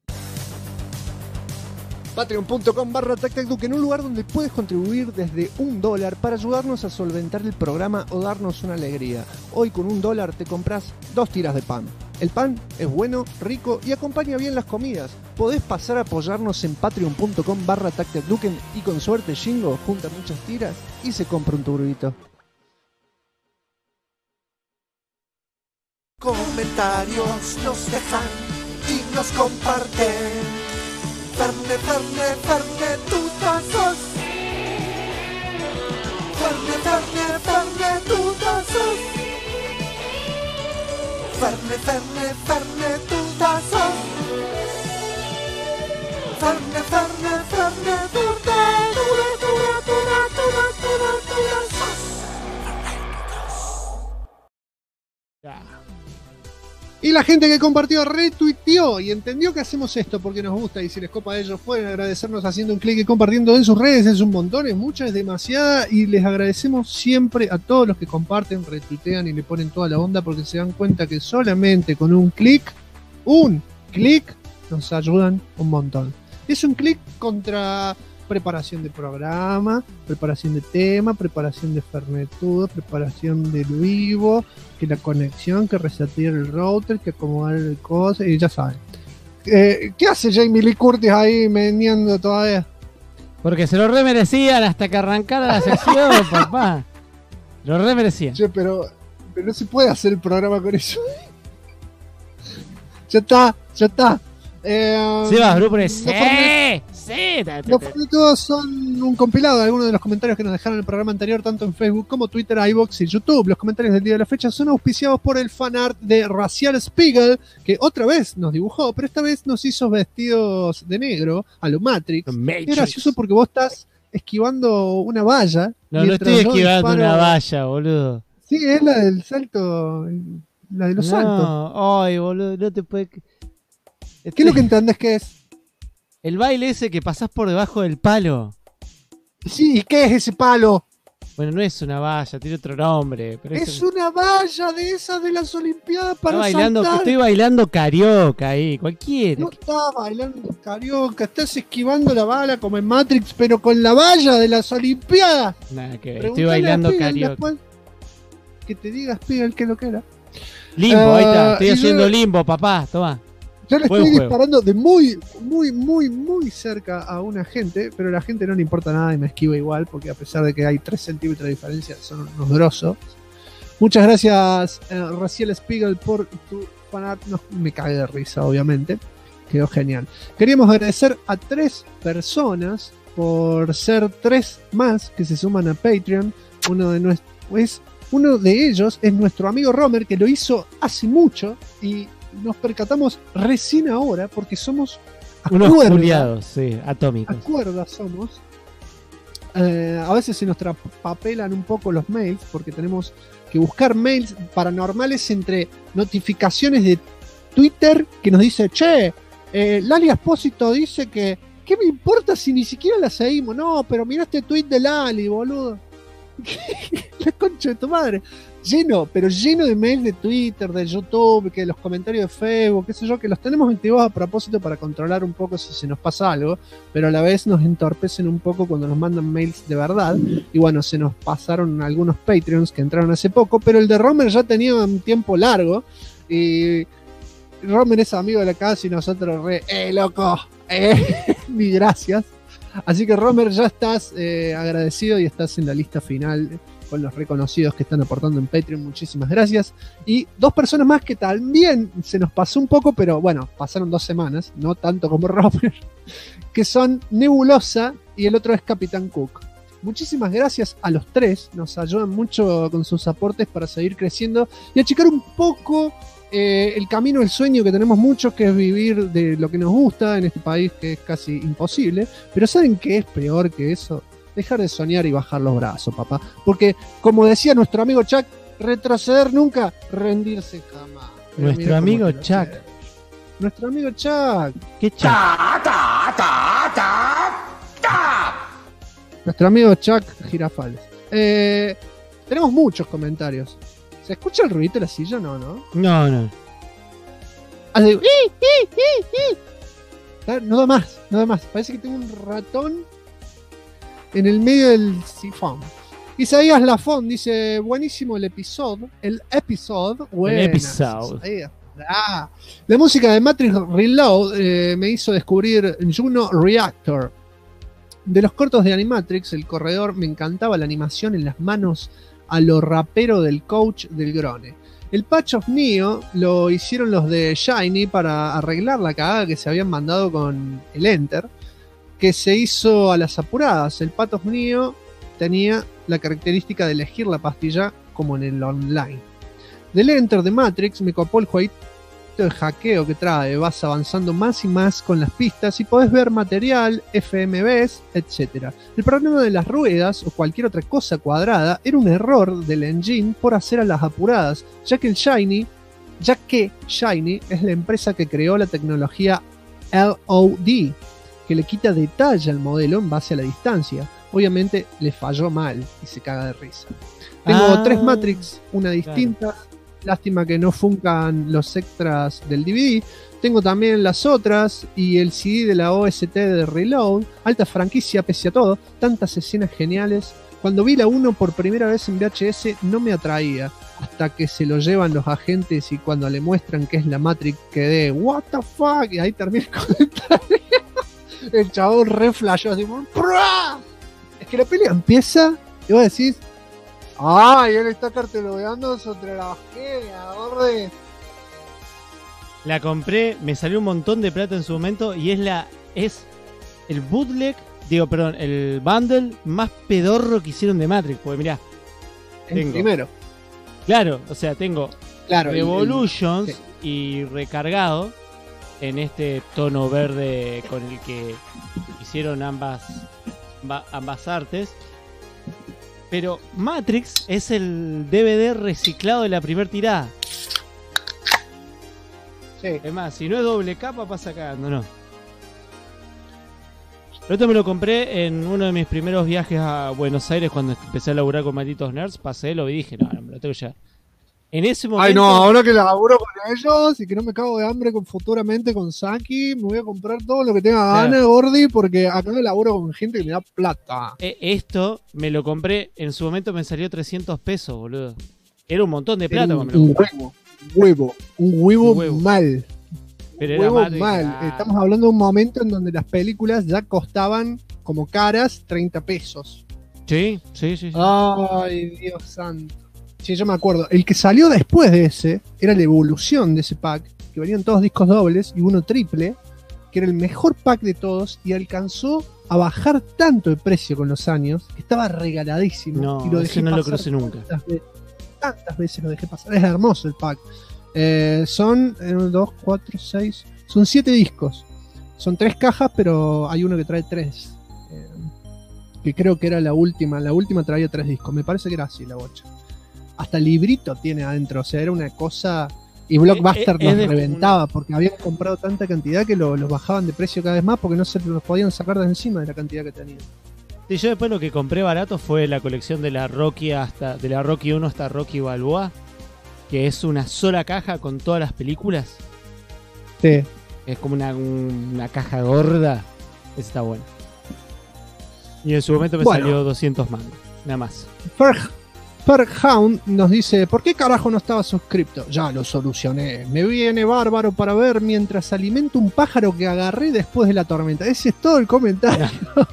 Patreon.com/TacTacDuken, un lugar donde puedes contribuir desde $1 para ayudarnos a solventar el programa o darnos una alegría. Hoy con $1 te compras 2 tiras de pan. El pan es bueno, rico y acompaña bien las comidas. Podés pasar a apoyarnos en patreon.com/TacTacDuken y con suerte Shingo junta muchas tiras y se compra un turbito. Comentarios nos dejan y nos comparten. Ferne, Ferne, Ferne, tutazos. Ferne, Ferne, Ferne, tutazos. Ferne, Ferne, Ferne, tutazos. Ferne, Ferne, Ferne, Y la gente que compartió retuiteó y entendió que hacemos esto porque nos gusta y si les copa a ellos pueden agradecernos haciendo un clic y compartiendo en sus redes, es un montón, es mucha, es demasiada y les agradecemos siempre a todos los que comparten, retuitean y le ponen toda la onda porque se dan cuenta que solamente con un clic nos ayudan un montón. Es un clic contra preparación de programa, preparación de tema, preparación de fernetudo, preparación del vivo, que la conexión, que resetear el router, que acomodar el cosa, y ya saben. ¿Qué hace Jamie Lee Curtis ahí meneando todavía? Porque se lo remerecían hasta que arrancara la sección, papá. Lo remerecían. Che, pero no se puede hacer el programa con eso. Ya está. Sí, va, grupo de sí. Los todos son un compilado de algunos de los comentarios que nos dejaron en el programa anterior, tanto en Facebook como Twitter, iVoox y YouTube. Los comentarios del día de la fecha son auspiciados por el fanart de Racial Spiegel, que otra vez nos dibujó, pero esta vez nos hizo vestidos de negro, a lo Matrix. Es gracioso porque vos estás esquivando una valla. No estoy esquivando una valla, boludo. Sí, es la del salto, la de los saltos. Ay, boludo, no te puede... ¿Qué es lo que entendés que es? El baile ese que pasás por debajo del palo. Sí, ¿y qué es ese palo? Bueno, no es una valla, tiene otro nombre. Pero es una valla de esas de las Olimpiadas para saltar. Estoy bailando carioca ahí, cualquiera. No estás bailando carioca, estás esquivando la bala como en Matrix, pero con la valla de las Olimpiadas. Nada que ver, estoy bailando carioca. Después, que te digas, Spiegel, qué lo que era. Limbo, ahí está, estoy haciendo limbo, papá, toma. Yo le estoy disparando de muy cerca a una gente, pero a la gente no le importa nada y me esquiva igual, porque a pesar de que hay 3 centímetros de diferencia, son unos grosos. Muchas gracias, Raciel Spiegel, por tu fanart. No, me cagué de risa, obviamente. Quedó genial. Queríamos agradecer a 3 personas por ser 3 más que se suman a Patreon. Uno de nuestros... Uno de ellos es nuestro amigo Romer, que lo hizo hace mucho y nos percatamos recién ahora porque somos unos acuerdas. juliados, sí, atómicos. Acuerdas somos. A veces se nos trapapelan un poco los mails porque tenemos que buscar mails paranormales entre notificaciones de Twitter que nos dice, che, Lali Espósito dice que ¿qué me importa si ni siquiera la seguimos? No, pero mira este tweet de Lali, boludo. La concha de tu madre. Lleno de mails de Twitter, de YouTube, que los comentarios de Facebook, qué sé yo, que los tenemos activados a propósito para controlar un poco si se nos pasa algo, pero a la vez nos entorpecen un poco cuando nos mandan mails de verdad. Y bueno, se nos pasaron algunos Patreons que entraron hace poco, pero el de Romer ya tenía un tiempo largo y Romer es amigo de la casa y nosotros loco, ni gracias. Así que Romer, ya estás agradecido y estás en la lista final con los reconocidos que están aportando en Patreon. Muchísimas gracias. Y dos personas más que también se nos pasó un poco, pero bueno, pasaron 2 semanas, no tanto como Romer, que son Nebulosa y el otro es Capitán Cook. Muchísimas gracias a los tres, nos ayudan mucho con sus aportes para seguir creciendo y achicar un poco el camino, el sueño que tenemos muchos, que es vivir de lo que nos gusta en este país, que es casi imposible. Pero ¿saben qué es peor que eso? Dejar de soñar y bajar los brazos, papá. Porque, como decía nuestro amigo Chuck, retroceder nunca, rendirse jamás. Nuestro amigo Chuck. Nuestro amigo Chuck. ¿Qué Chuck? Nuestro amigo Chuck Girafales. Tenemos muchos comentarios. ¿Se escucha el ruido de la silla? No. No. Hace... No da más. Parece que tengo un ratón en el medio del sifón. Isaías Lafón dice, buenísimo el episodio. La música de Matrix Reload me hizo descubrir Juno Reactor. De los cortos de Animatrix, El Corredor, me encantaba la animación en las manos a lo rapero del coach del Grone. El Patch of Neo lo hicieron los de Shiny para arreglar la cagada que se habían mandado con el Enter, que se hizo a las apuradas. El Patch of Neo tenía la característica de elegir la pastilla como en el online. Del Enter de Matrix me copó el jueguito de hackeo que trae. Vas avanzando más y más con las pistas y podés ver material, FMVs, etc. El problema de las ruedas o cualquier otra cosa cuadrada era un error del engine por hacer a las apuradas, ya que Shiny es la empresa que creó la tecnología LOD, que le quita detalle al modelo en base a la distancia. Obviamente le falló mal y se caga de risa. Tengo 3 Matrix, una distinta. Claro. Lástima que no funcan los extras del DVD. Tengo también las otras y el CD de la OST de Reload. Alta franquicia pese a todo. Tantas escenas geniales. Cuando vi la 1 por primera vez en VHS no me atraía. Hasta que se lo llevan los agentes y cuando le muestran que es la Matrix quedé what the fuck. Y ahí termina el comentario. El chabón re flashó así. Es que la pelea empieza y vos decís, ¡ay! Él está cartelodeando sobre la genia, orde. La compré, me salió un montón de plata en su momento y es el bootleg, el bundle más pedorro que hicieron de Matrix. Porque mirá, el primero. Claro, o sea, tengo Revolutions y recargado en este tono verde con el que hicieron ambas artes. Pero Matrix es el DVD reciclado de la primera tirada. Sí. Es más, si no es doble capa, pasa cagando, no. Esto me lo compré en uno de mis primeros viajes a Buenos Aires cuando empecé a laburar con Malditos Nerds. Pasé, lo vi y dije, no, me lo tengo ya. En ese momento... Ay, no, ahora que laburo con ellos y que no me cago de hambre futuramente con Saki, me voy a comprar todo lo que tenga ganas, Gordi, porque acá me laburo con gente que me da plata. Esto me lo compré, en su momento me salió 300 pesos, boludo. Era un montón de plata. Un huevo mal. Pero huevo era mal. Estamos hablando de un momento en donde las películas ya costaban como caras 30 pesos. Sí. Ay, Dios santo. Sí, yo me acuerdo. El que salió después de ese era la evolución de ese pack, que venían todos discos dobles y uno triple, que era el mejor pack de todos y alcanzó a bajar tanto de precio con los años que estaba regaladísimo. No, y lo dejé no lo pasar crucé nunca. tantas veces lo dejé pasar. Es hermoso el pack. Son 1, 2, 4, 6. Son 7 discos. Son 3 cajas, pero hay uno que trae 3. Que creo que era la última. La última traía 3 discos. Me parece que era así la bocha. Hasta librito tiene adentro. O sea, era una cosa. Y Blockbuster los reventaba porque habían comprado tanta cantidad que los bajaban de precio cada vez más porque no se los podían sacar de encima de la cantidad que tenían. Sí, yo después lo que compré barato fue la colección de la Rocky de la Rocky 1 hasta Rocky Balboa, que es una sola caja con todas las películas. Sí. Es como una caja gorda. Esa está buena. Y en su momento me salió 200 mangos, nada más. Perkhound nos dice, ¿por qué carajo no estaba suscripto? Ya lo solucioné. Me viene bárbaro para ver mientras alimento un pájaro que agarré después de la tormenta. Ese es todo el comentario.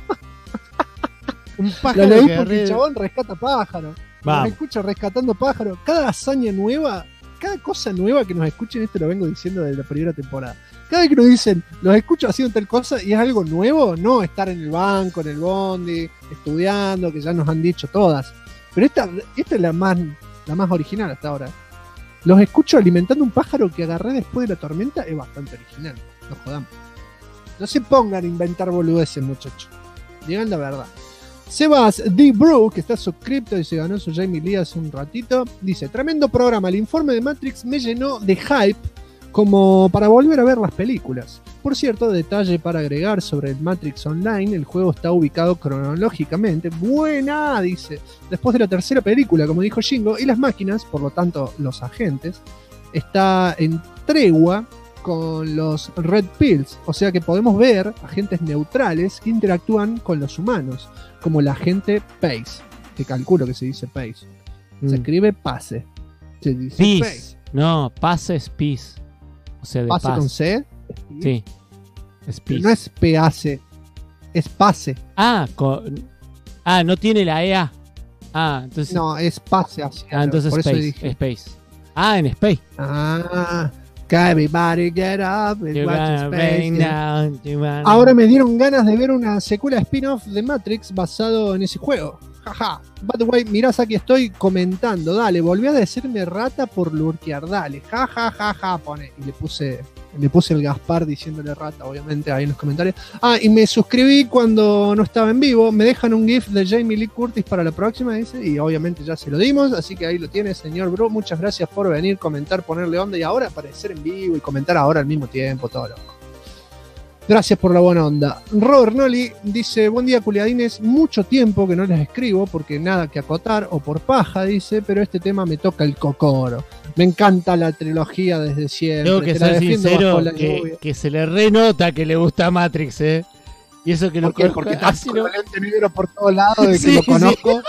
Un pájaro lo leí que porque agarré... el chabón rescata pájaros. Nos escucha rescatando pájaros. Cada hazaña nueva, cada cosa nueva que nos escuchen, esto lo vengo diciendo desde la primera temporada. Cada vez que nos dicen, los escucho haciendo tal cosa y es algo nuevo, no estar en el banco, en el bondi, estudiando, que ya nos han dicho todas. Pero esta es la más original hasta ahora. Los escucho alimentando un pájaro que agarré después de la tormenta, es bastante original. No jodamos. No se pongan a inventar boludeces, muchachos. Digan la verdad. Sebas D. Brew, que está suscripto y se ganó su Jamie Lee hace un ratito, dice, tremendo programa, el informe de Matrix me llenó de hype como para volver a ver las películas. Por cierto, detalle para agregar sobre el Matrix Online, el juego está ubicado cronológicamente, buena, dice, después de la tercera película, como dijo Shingo, y las máquinas, por lo tanto los agentes, está en tregua con los Red Pills, o sea que podemos ver agentes neutrales que interactúan con los humanos, como la agente Pace, que calculo que se dice Pace. Se escribe Pace. Se dice Peace. Pace. No, Pace es Peace. O sea, de ¿Pase paz. con C? Sí. Es Peace. No es PAC, es Pace. No tiene la EA. Entonces. No, es Pace. Entonces por Space. eso dije. Space. En Space. Everybody get up and watch Space. Ahora me dieron ganas de ver una secuela spin-off de Matrix basado en ese juego. Jaja. By the way, mirás, aquí estoy comentando. Dale, volví a decirme rata por lurkear. Dale, jajajaja, pone. Y le puse el Gaspar diciéndole rata, obviamente, ahí en los comentarios. Y me suscribí cuando no estaba en vivo. Me dejan un GIF de Jamie Lee Curtis para la próxima, dice. Y obviamente ya se lo dimos. Así que ahí lo tiene, señor Bro. Muchas gracias por venir, comentar, ponerle onda. Y ahora aparecer en vivo y comentar ahora al mismo tiempo, todo loco. Gracias por la buena onda. Robert Nolly dice, buen día culiadines, mucho tiempo que no les escribo porque nada que acotar o por paja, dice, pero este tema me toca el cocoro. Me encanta la trilogía desde siempre. Tengo que ser sincero que se le renota que le gusta Matrix, Y eso que ¿Por qué? Porque está con el lente negro por todos lados de que lo conozco.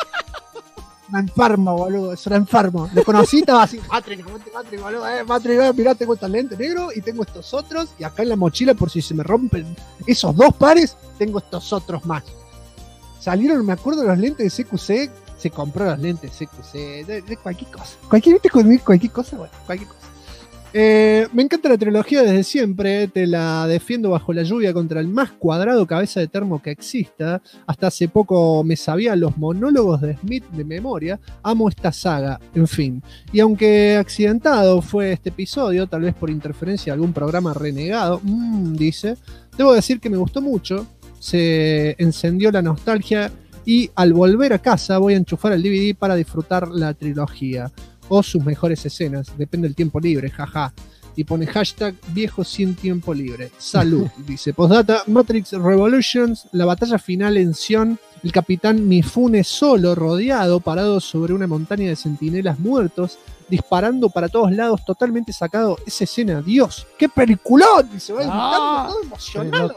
Un enfermo, boludo, es un enfermo. Lo conocí, estaba así, Matrix, boludo, Matrix, mirá, tengo estos lentes negros y tengo estos otros, y acá en la mochila, por si se me rompen esos 2 pares, tengo estos otros más. Salieron, me acuerdo, los lentes de CQC, se compró los lentes de CQC, de cualquier cosa. Cualquier cosa, bueno, cualquier cosa. Me encanta la trilogía desde siempre, te la defiendo bajo la lluvia contra el más cuadrado cabeza de termo que exista. Hasta hace poco me sabía los monólogos de Smith de memoria. Amo esta saga, en fin. Y aunque accidentado fue este episodio, tal vez por interferencia de algún programa renegado, dice, debo decir que me gustó mucho, se encendió la nostalgia y al volver a casa voy a enchufar el DVD para disfrutar la trilogía. O sus mejores escenas, depende del tiempo libre, jaja. Y pone hashtag viejo sin tiempo libre. Salud, dice. Postdata, Matrix Revolutions, la batalla final en Sion, el capitán Mifune solo, rodeado, parado sobre una montaña de centinelas muertos, disparando para todos lados, totalmente sacado. Esa escena, Dios, qué peliculón. Y se va gritando todo emocionado.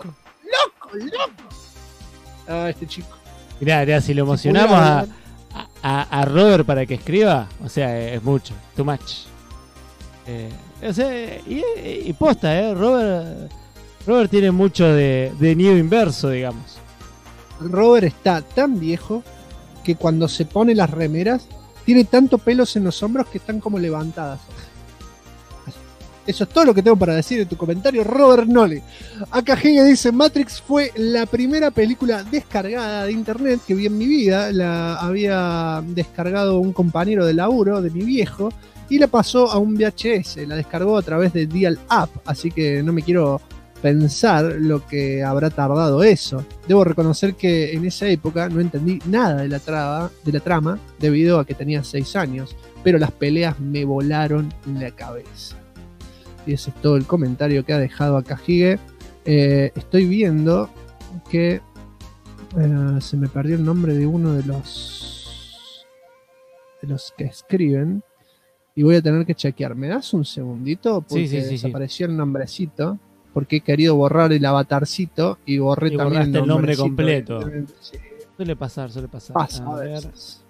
Loco. Este chico. Mirá, si lo emocionamos a Robert para que escriba, o sea, es mucho, too much. O sea, y posta, Robert tiene mucho de Neo inverso, digamos. Robert está tan viejo que cuando se pone las remeras tiene tanto pelos en los hombros que están como levantadas. Eso es todo lo que tengo para decir en tu comentario, Robert Nolly. Acá Hege dice, Matrix fue la primera película descargada de internet que vi en mi vida. La había descargado un compañero de laburo de mi viejo y la pasó a un VHS. La descargó a través de Dial Up, así que no me quiero pensar lo que habrá tardado eso. Debo reconocer que en esa época no entendí nada de la trama debido a que tenía 6 años, pero las peleas me volaron la cabeza. Y ese es todo el comentario que ha dejado acá Hige. Estoy viendo que se me perdió el nombre de uno de los que escriben y voy a tener que chequear. ¿Me das un segundito? Porque sí, desapareció el nombrecito. Porque he querido borrar el avatarcito y borré y también el nombre completo. Sí. Suele pasar. Pasa a ver.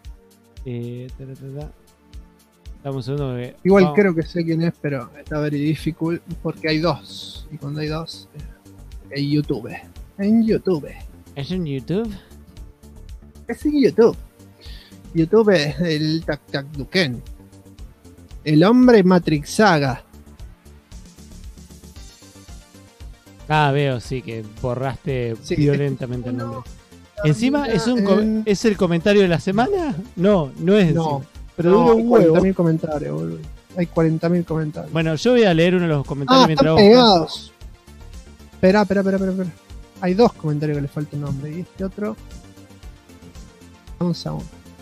Dame un segundo. Igual creo que sé quién es, pero está very difficult porque hay 2. Y cuando hay 2, en YouTube. ¿Es en YouTube? Es en YouTube. YouTube es el Tac Tac Duken. El hombre Matrix Saga. Ah, veo, sí, que borraste violentamente el nombre. Encima, ¿es el comentario de la semana? No es. No, pero dura un huevo. 40.000 comentarios, boludo. Hay 40.000 comentarios. Bueno, yo voy a leer uno de los comentarios mientras están pegados. Espera. Hay 2 comentarios que le falta un nombre. Y este otro. Vamos a uno.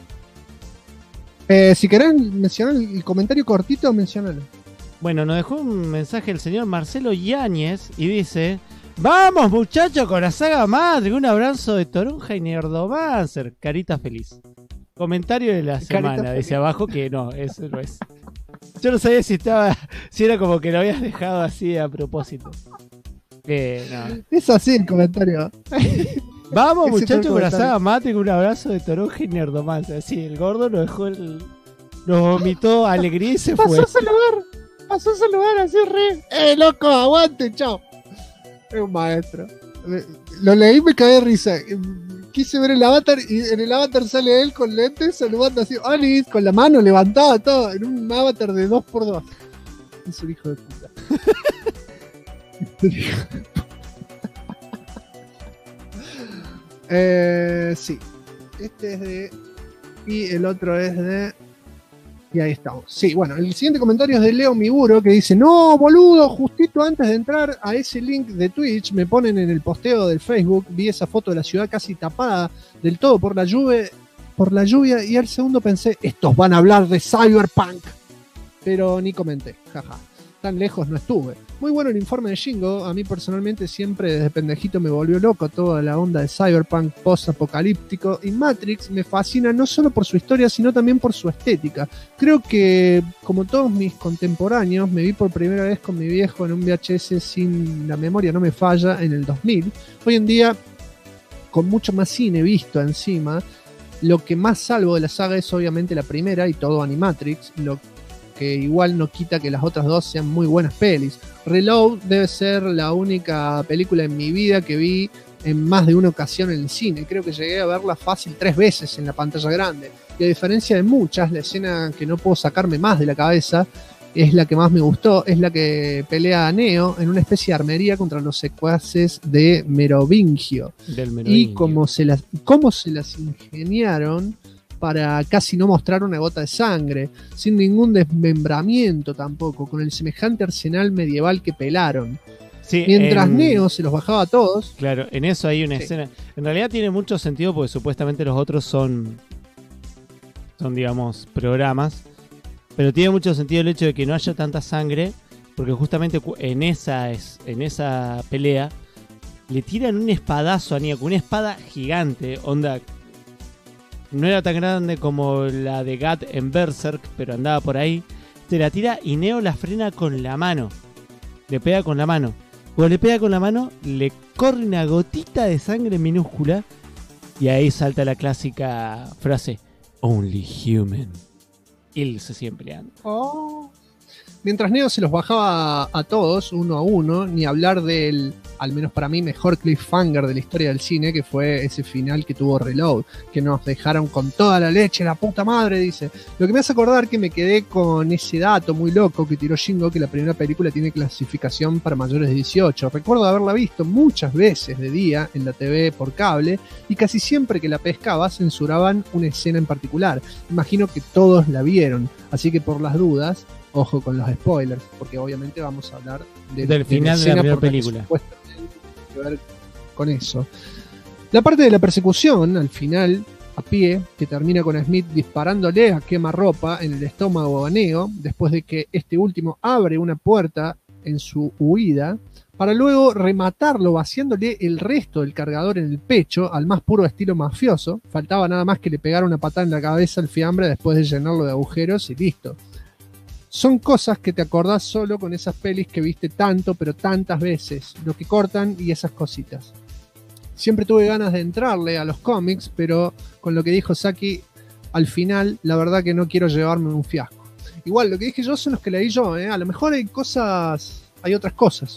Si querés mencionar el comentario cortito, mencionalo. Bueno, nos dejó un mensaje el señor Marcelo Yáñez y dice: ¡Vamos, muchachos, con la saga madre! Un abrazo de Toronja y Nerdomancer. Carita feliz. Comentario de la semana. Dice abajo que no, eso no es. Yo no sabía si era como que lo habías dejado así a propósito. No. Es así el comentario. Vamos, muchachos, con la saga madre. Un abrazo de Toronja y Nerdomancer. Sí, el gordo lo dejó, nos vomitó alegría y se fue. Pasó a saludar así re. Loco, aguante, chao. Es un maestro. Lo leí y me caí de risa. Quise ver el avatar y en el avatar sale él con lentes saludando así, Alice, con la mano levantada, todo, en un avatar de 2x2. Es un hijo de puta. Sí. Este es de. Y el otro es de. Y ahí estamos. Sí, bueno, el siguiente comentario es de Leo Miguro que dice: no, boludo, justito antes de entrar a ese link de Twitch me ponen en el posteo del Facebook, vi esa foto de la ciudad casi tapada del todo por la lluvia y al segundo pensé, estos van a hablar de Cyberpunk. Pero ni comenté, jaja. Tan lejos no estuve. Muy bueno el informe de Shingo. A mí personalmente siempre desde pendejito me volvió loco toda la onda de Cyberpunk post-apocalíptico. Y Matrix me fascina no solo por su historia, sino también por su estética. Creo que, como todos mis contemporáneos, me vi por primera vez con mi viejo en un VHS, sin la memoria no me falla, en el 2000. Hoy en día, con mucho más cine visto encima, lo que más salvo de la saga es obviamente la primera y todo Animatrix, lo que igual no quita que las otras dos sean muy buenas pelis. Reload debe ser la única película en mi vida que vi en más de una ocasión en el cine. Creo que llegué a verla fácil 3 veces en la pantalla grande. Y a diferencia de muchas, la escena que no puedo sacarme más de la cabeza es la que más me gustó. Es la que pelea a Neo en una especie de armería contra los secuaces de Merovingio. Y cómo se las ingeniaron para casi no mostrar una gota de sangre, sin ningún desmembramiento tampoco, con el semejante arsenal medieval que pelaron. Sí, mientras Neo se los bajaba a todos. Claro, en eso hay una escena. En realidad tiene mucho sentido porque supuestamente los otros son digamos, programas. Pero tiene mucho sentido el hecho de que no haya tanta sangre, porque justamente en esa pelea le tiran un espadazo a Neo, con una espada gigante, onda. No era tan grande como la de Gat en Berserk, pero andaba por ahí. Se la tira y Neo la frena con la mano. Le pega con la mano. Cuando le pega con la mano, le corre una gotita de sangre minúscula. Y ahí salta la clásica frase: Only human. Y él se sigue peleando. Oh. mientras Neo se los bajaba a todos, uno a uno, ni hablar del, al menos para mí, mejor cliffhanger de la historia del cine, que fue ese final que tuvo Reload, que nos dejaron con toda la leche, la puta madre, dice. Lo que me hace acordar que me quedé con ese dato muy loco que tiró Shingo, que la primera película tiene clasificación para mayores de 18. Recuerdo haberla visto muchas veces de día en la TV por cable, y casi siempre que la pescaba censuraban una escena en particular. Imagino que todos la vieron, así que por las dudas, ojo con los spoilers, porque obviamente vamos a hablar del final de la primera película. Que ver con eso. La parte de la persecución, al final, a pie, que termina con Smith disparándole a quemarropa en el estómago a Neo, después de que este último abre una puerta en su huida, para luego rematarlo vaciándole el resto del cargador en el pecho, al más puro estilo mafioso. Faltaba nada más que le pegara una patada en la cabeza al fiambre después de llenarlo de agujeros y listo. Son cosas que te acordás solo con esas pelis que viste tanto, pero tantas veces, lo que cortan y esas cositas. Siempre tuve ganas de entrarle a los cómics, pero con lo que dijo Saki, al final, la verdad que no quiero llevarme un fiasco. Igual, lo que dije yo son los que leí yo, a lo mejor hay cosas, hay otras cosas.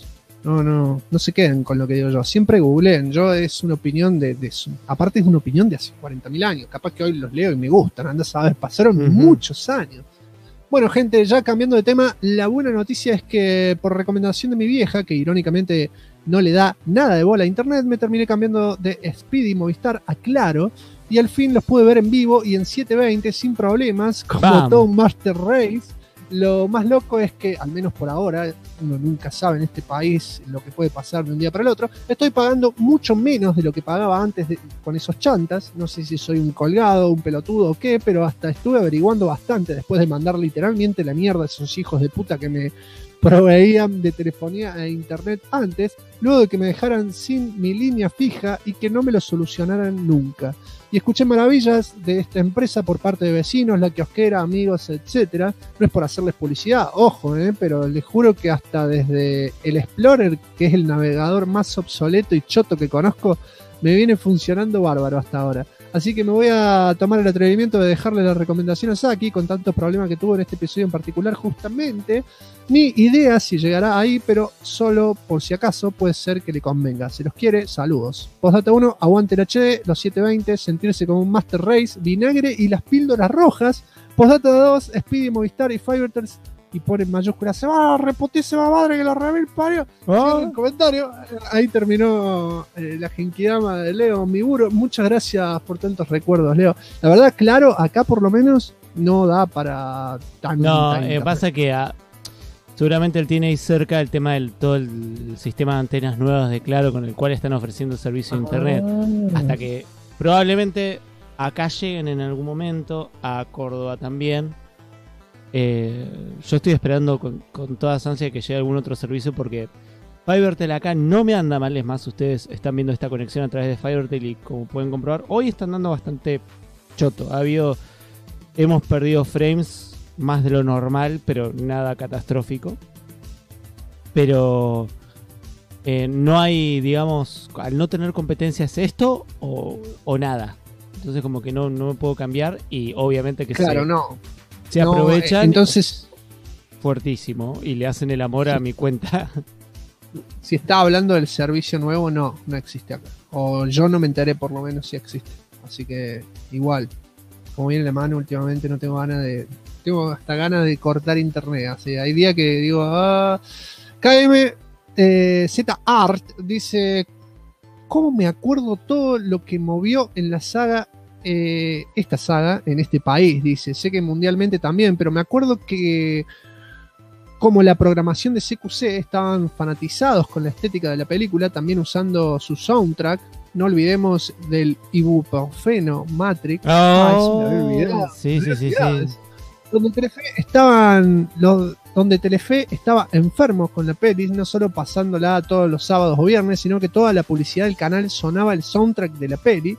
No se queden con lo que digo yo. Siempre googleen. Yo es una opinión de eso. Aparte es una opinión de hace 40.000 años. Capaz que hoy los leo y me gustan. Andás a ver, pasaron muchos años. Bueno, gente, ya cambiando de tema, la buena noticia es que por recomendación de mi vieja, que irónicamente no le da nada de bola a internet, me terminé cambiando de Speedy Movistar a Claro y al fin los pude ver en vivo y en 720 sin problemas, como todo un Master Race. Lo más loco es que, al menos por ahora, uno nunca sabe en este país lo que puede pasar de un día para el otro, estoy pagando mucho menos de lo que pagaba antes con esos chantas. No sé si soy un colgado, un pelotudo o qué, pero hasta estuve averiguando bastante después de mandar literalmente la mierda a esos hijos de puta que me proveían de telefonía e internet antes, luego de que me dejaran sin mi línea fija y que no me lo solucionaran nunca. Y escuché maravillas de esta empresa por parte de vecinos, la kiosquera, amigos, etcétera. No es por hacerles publicidad, ojo, pero les juro que hasta desde el Explorer, que es el navegador más obsoleto y choto que conozco, me viene funcionando bárbaro hasta ahora. Así que me voy a tomar el atrevimiento de dejarle las recomendaciones aquí, con tantos problemas que tuvo en este episodio en particular justamente. Ni idea si llegará ahí, pero solo por si acaso puede ser que le convenga. Si los quiere, saludos. Postdata 1, aguante el HD, los 720, sentirse como un Master Race, vinagre y las píldoras rojas. Postdata 2, Speedy, Movistar y Fivertels. Y pone en mayúsculas, se va a reputísima madre que lo revil parió. El comentario. Ahí terminó la genkidama de Leo Miburo. Muchas gracias por tantos recuerdos, Leo. La verdad, Claro, acá por lo menos no da para tan. No, pasa que seguramente él tiene ahí cerca el tema del todo el sistema de antenas nuevas de Claro con el cual están ofreciendo servicio de internet. Hasta que probablemente acá lleguen en algún momento, a Córdoba también. Yo estoy esperando con toda ansia que llegue algún otro servicio porque Fivertel acá no me anda mal. Es más, ustedes están viendo esta conexión a través de Fivertel y como pueden comprobar, hoy están dando bastante choto. Hemos perdido frames más de lo normal, pero nada catastrófico. Pero no hay, digamos, al no tener competencia es esto o nada. Entonces como que no me puedo cambiar y obviamente que se aprovechan, entonces fuertísimo y le hacen el amor a mi cuenta. Si está hablando del servicio nuevo, no existe acá. O yo no me enteré por lo menos si existe. Así que igual, como viene la mano últimamente no tengo ganas de... Tengo hasta ganas de cortar internet. Así, hay días que digo... KM Z Art dice... ¿Cómo me acuerdo todo lo que movió en la saga? Esta saga en este país, dice. Sé que mundialmente también, pero me acuerdo que como la programación de CQC estaban fanatizados con la estética de la película, también usando su soundtrack. No olvidemos del ibuprofeno Matrix. Me había olvidado. Sí. Donde Telefe estaba enfermo con la peli, no solo pasándola todos los sábados o viernes, sino que toda la publicidad del canal sonaba el soundtrack de la peli.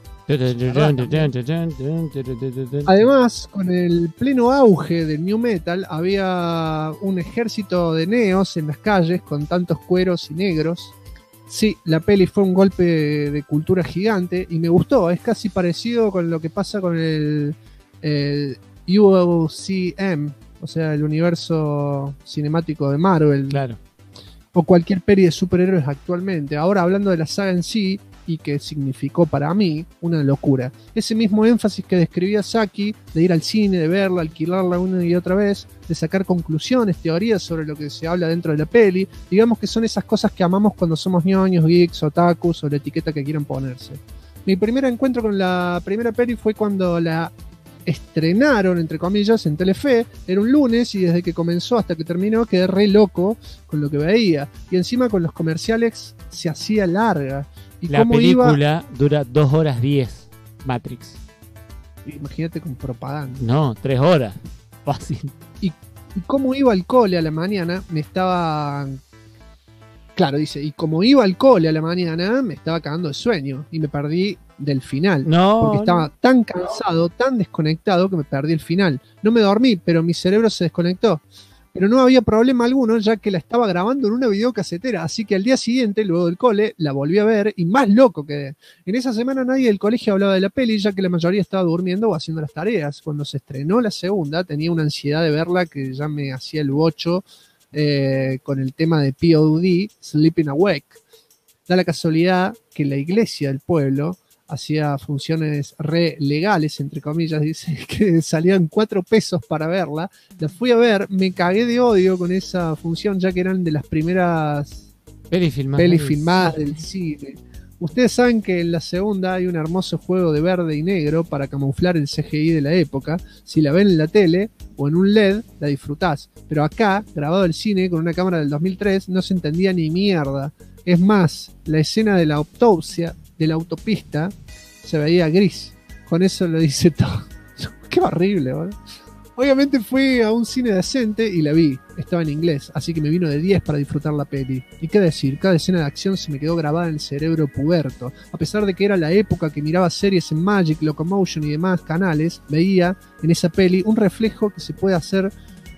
Además, con el pleno auge del new metal, había un ejército de neos en las calles con tantos cueros y negros. Sí, la peli fue un golpe de cultura gigante y me gustó. Es casi parecido con lo que pasa con el UOCM, o sea, el universo cinemático de Marvel. Claro. O cualquier peli de superhéroes actualmente. Ahora hablando de la saga en sí, y que significó para mí una locura. Ese mismo énfasis que describía Saki, de ir al cine, de verla, alquilarla una y otra vez, de sacar conclusiones, teorías sobre lo que se habla dentro de la peli, digamos que son esas cosas que amamos cuando somos ñoños, geeks, otakus o la etiqueta que quieran ponerse. Mi primer encuentro con la primera peli fue cuando la estrenaron, entre comillas, en Telefe. Era un lunes y desde que comenzó hasta que terminó quedé re loco con lo que veía. Y encima con los comerciales se hacía larga. ¿Y la película dura 2 horas 10, Matrix. Imagínate con propaganda. No, 3 horas. Fácil. Y cómo iba al cole a la mañana, me estaba... Claro, dice, y como iba al cole a la mañana, me estaba cagando de sueño. Y me perdí del final. No. Porque estaba tan cansado, tan desconectado, que me perdí el final. No me dormí, pero mi cerebro se desconectó. Pero no había problema alguno, ya que la estaba grabando en una videocasetera. Así que al día siguiente, luego del cole, la volví a ver y más loco quedé. En esa semana nadie del colegio hablaba de la peli, ya que la mayoría estaba durmiendo o haciendo las tareas. Cuando se estrenó la segunda, tenía una ansiedad de verla que ya me hacía el bocho con el tema de POD, Sleeping Awake. Da la casualidad que la iglesia del pueblo hacía funciones re legales, entre comillas, dice que salían 4 pesos para verla. La fui a ver, me cagué de odio con esa función, ya que eran de las primeras pelis filmadas del cine. Ustedes saben que en la segunda hay un hermoso juego de verde y negro para camuflar el CGI de la época. Si la ven en la tele o en un LED, la disfrutás. Pero acá, grabado el cine con una cámara del 2003, no se entendía ni mierda. Es más, la escena de la autopsia de la autopista se veía gris. Con eso lo dice todo. Qué horrible, ¿verdad? Obviamente fui a un cine decente y la vi. Estaba en inglés, así que me vino de 10 para disfrutar la peli. Y qué decir, cada escena de acción se me quedó grabada en el cerebro puberto. A pesar de que era la época que miraba series en Magic, Locomotion y demás canales, veía en esa peli un reflejo que se puede hacer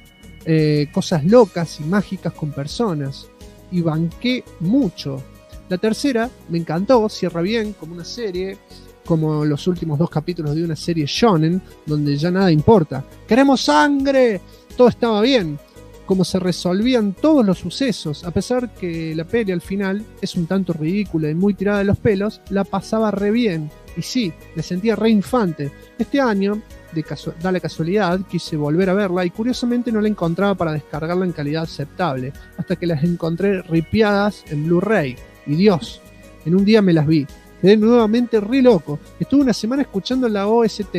cosas locas y mágicas con personas. Y banqué mucho. La tercera me encantó, cierra bien, como una serie, como los últimos 2 capítulos de una serie shonen, donde ya nada importa. ¡Queremos sangre! Todo estaba bien, como se resolvían todos los sucesos, a pesar que la peli al final es un tanto ridícula y muy tirada de los pelos, la pasaba re bien. Y sí, me sentía re infante. Este año, da la casualidad, quise volver a verla y curiosamente no la encontraba para descargarla en calidad aceptable, hasta que las encontré ripiadas en Blu-ray. Y Dios, en un día me las vi. Quedé nuevamente re loco. Estuve una semana escuchando la OST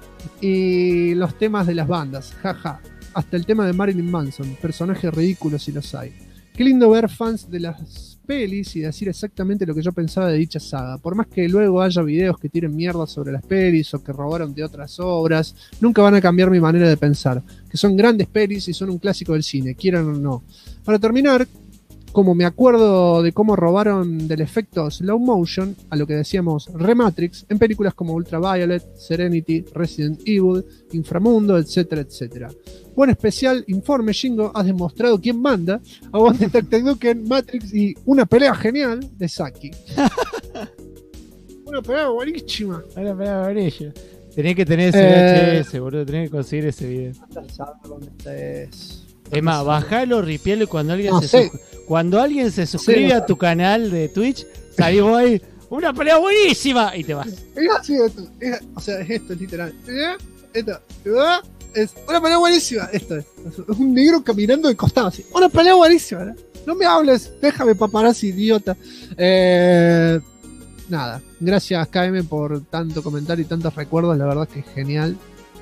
y los temas de las bandas, jaja. Hasta el tema de Marilyn Manson, personajes ridículos si los hay. Qué lindo ver fans de las pelis y decir exactamente lo que yo pensaba de dicha saga. Por más que luego haya videos que tiren mierda sobre las pelis o que robaron de otras obras, nunca van a cambiar mi manera de pensar. Que son grandes pelis y son un clásico del cine, quieran o no. Para terminar, como me acuerdo de cómo robaron del efecto slow motion a lo que decíamos Rematrix en películas como Ultraviolet, Serenity, Resident Evil, Inframundo, etcétera, etcétera. Buen especial, informe, Shingo, has demostrado quién manda. Aguante Taktenuken, Matrix y una pelea genial de Saki. Una pelea buenísima. Una pelea buenísima. Tenés que tener ese VHS, boludo, tenés que conseguir ese video. ¿Dónde estés? Es más, bajalo, ripialo y cuando alguien cuando alguien se suscribe a tu canal de Twitch, salís vos ahí, ¡una pelea buenísima! Y te vas. Es así esto, es esto, es literal. Esto, es una pelea buenísima. Esto es un negro caminando de costado así. Una pelea buenísima, ¿no? No me hables, déjame paparazzi, idiota. Nada, gracias KM por tanto comentario y tantos recuerdos, la verdad que es genial.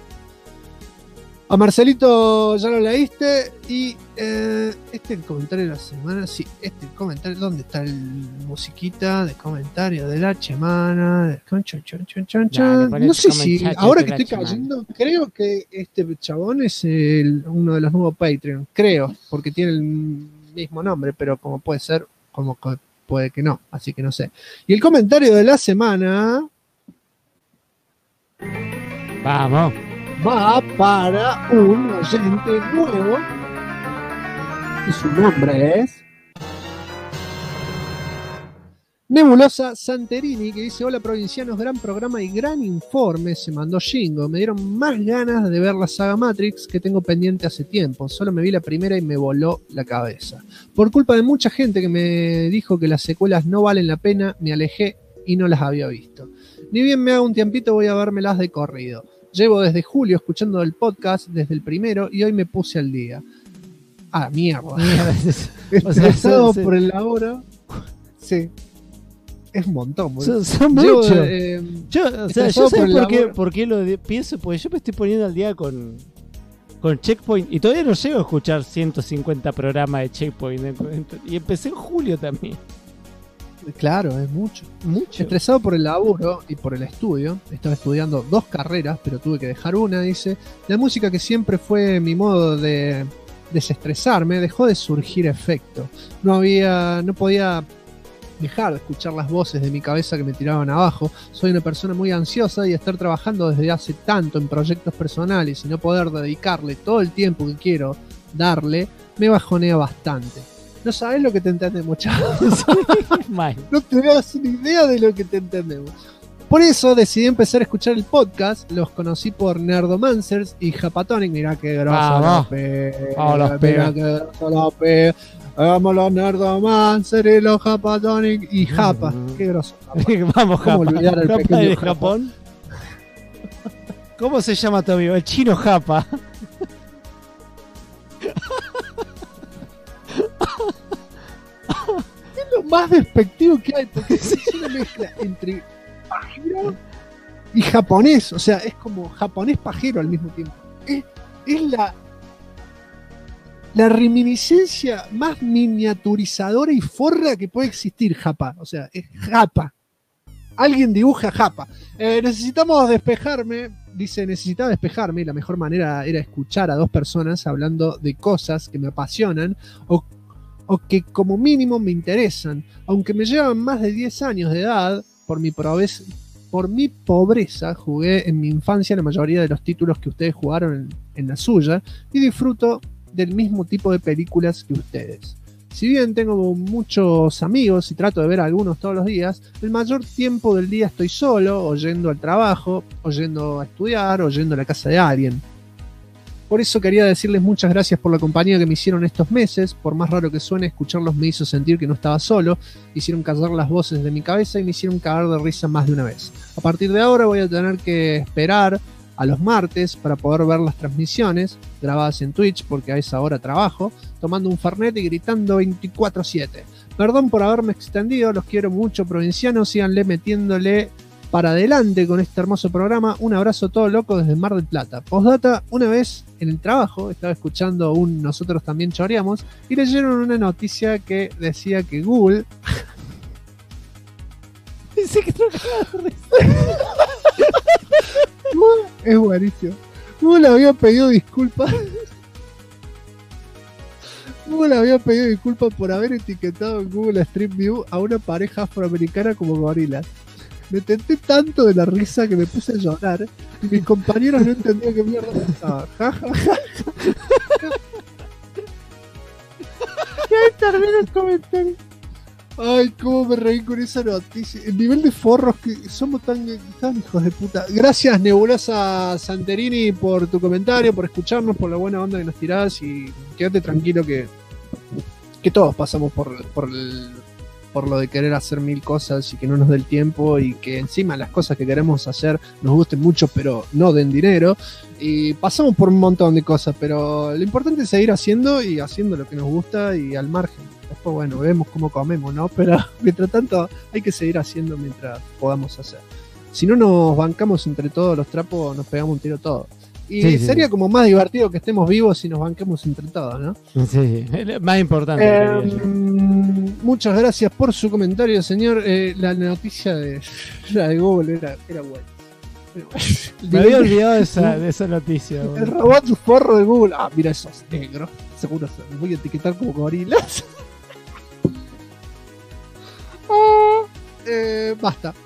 A Marcelito ya lo leíste y el comentario de la semana, sí, este comentario, ¿dónde está el musiquita de comentario de la semana? No sé si, ahora que estoy cayendo, creo que este chabón es uno de los nuevos Patreon, creo, porque tiene el mismo nombre, pero como puede ser, como puede que no, así que no sé. Y el comentario de la semana... Vamos. Va para un oyente nuevo y su nombre es Nebulosa Santerini, que dice: hola provincianos, gran programa y gran informe, se mandó Jingo. Me dieron más ganas de ver la saga Matrix que tengo pendiente hace tiempo. Solo me vi la primera y me voló la cabeza. Por culpa de mucha gente que me dijo que las secuelas no valen la pena, me alejé y no las había visto. Ni bien me hago un tiempito voy a vérmelas de corrido. Llevo desde julio escuchando el podcast desde el primero y hoy me puse al día. Ah, mierda. Estresado por el laburo. Sí. Es un montón, boludo. Son muchos. Yo sé por qué lo pienso, porque yo me estoy poniendo al día con Checkpoint y todavía no llego a escuchar 150 programas de Checkpoint. Y empecé en julio también. Claro, es mucho. Estresado por el laburo y por el estudio. Estaba estudiando 2 carreras, pero tuve que dejar una, dice. La música, que siempre fue mi modo de desestresarme, dejó de surgir efecto. No podía dejar de escuchar las voces de mi cabeza que me tiraban abajo. Soy una persona muy ansiosa y estar trabajando desde hace tanto en proyectos personales y no poder dedicarle todo el tiempo que quiero darle, me bajonea bastante. No sabes lo que te entendemos, chaval. No te das una idea de lo que te entendemos. Por eso decidí empezar a escuchar el podcast. Los conocí por Nerdomancers y Japatonic. Mirá qué grosso los pibes. Hagamos los Nerdomancers y los Japatonic y Japa. Qué grosso. Vamos, Japa. ¿Cómo olvidar al Japa pequeño de Japón? ¿Cómo se llama tu amigo? El chino Japa. Es lo más despectivo que hay, porque es una mezcla entre pajero y japonés. O sea, es como japonés pajero al mismo tiempo. Es la reminiscencia más miniaturizadora y forra que puede existir, Japa. O sea, es Japa. Alguien dibuja Japa. Necesitamos despejarme. Dice, necesitaba despejarme y la mejor manera era escuchar a 2 personas hablando de cosas que me apasionan o que como mínimo me interesan. Aunque me llevan más de 10 años de edad, por mi pobreza jugué en mi infancia la mayoría de los títulos que ustedes jugaron en la suya y disfruto del mismo tipo de películas que ustedes. Si bien tengo muchos amigos y trato de ver a algunos todos los días, el mayor tiempo del día estoy solo, o yendo al trabajo, o yendo a estudiar, o yendo a la casa de alguien. Por eso quería decirles muchas gracias por la compañía que me hicieron estos meses. Por más raro que suene, escucharlos me hizo sentir que no estaba solo, hicieron callar las voces de mi cabeza y me hicieron cagar de risa más de una vez. A partir de ahora voy a tener que esperar a los martes para poder ver las transmisiones grabadas en Twitch, porque a esa hora trabajo, tomando un Fernet y gritando 24/7. Perdón por haberme extendido, los quiero mucho provincianos, síganle metiéndole para adelante con este hermoso programa. Un abrazo todo loco desde Mar del Plata. Postdata, una vez en el trabajo estaba escuchando un Nosotros También Choreamos y leyeron una noticia que decía que Google... Dice que es buenísimo. Google había pedido disculpas. Google había pedido disculpas por haber etiquetado en Google Street View a una pareja afroamericana como gorilas. Me tenté tanto de la risa que me puse a llorar y mis compañeros no entendían qué mierda pasaba. Ja, ja, ja, ja. Ya termina el comentario. Ay, cómo me reí con esa noticia. El nivel de forros que somos tan hijos de puta. Gracias, Nebulosa Santerini, por tu comentario, por escucharnos, por la buena onda que nos tirás, y quédate tranquilo que todos pasamos por lo de querer hacer 1000 cosas y que no nos dé el tiempo, y que encima las cosas que queremos hacer nos gusten mucho pero no den dinero, y pasamos por un montón de cosas, pero lo importante es seguir haciendo y haciendo lo que nos gusta y al margen. Después, bueno, vemos cómo comemos, ¿no? Pero mientras tanto hay que seguir haciendo mientras podamos hacer. Si no nos bancamos entre todos los trapos, nos pegamos un tiro todos. Y sí, sería como más divertido que estemos vivos si nos banquemos entre todos, ¿no? Sí, más importante. Muchas gracias por su comentario, señor. La noticia de Google era buena. Me había olvidado de esa noticia. El robot forro de Google. Ah, mira, esos negros. Seguro se voy a etiquetar como gorilas. Basta.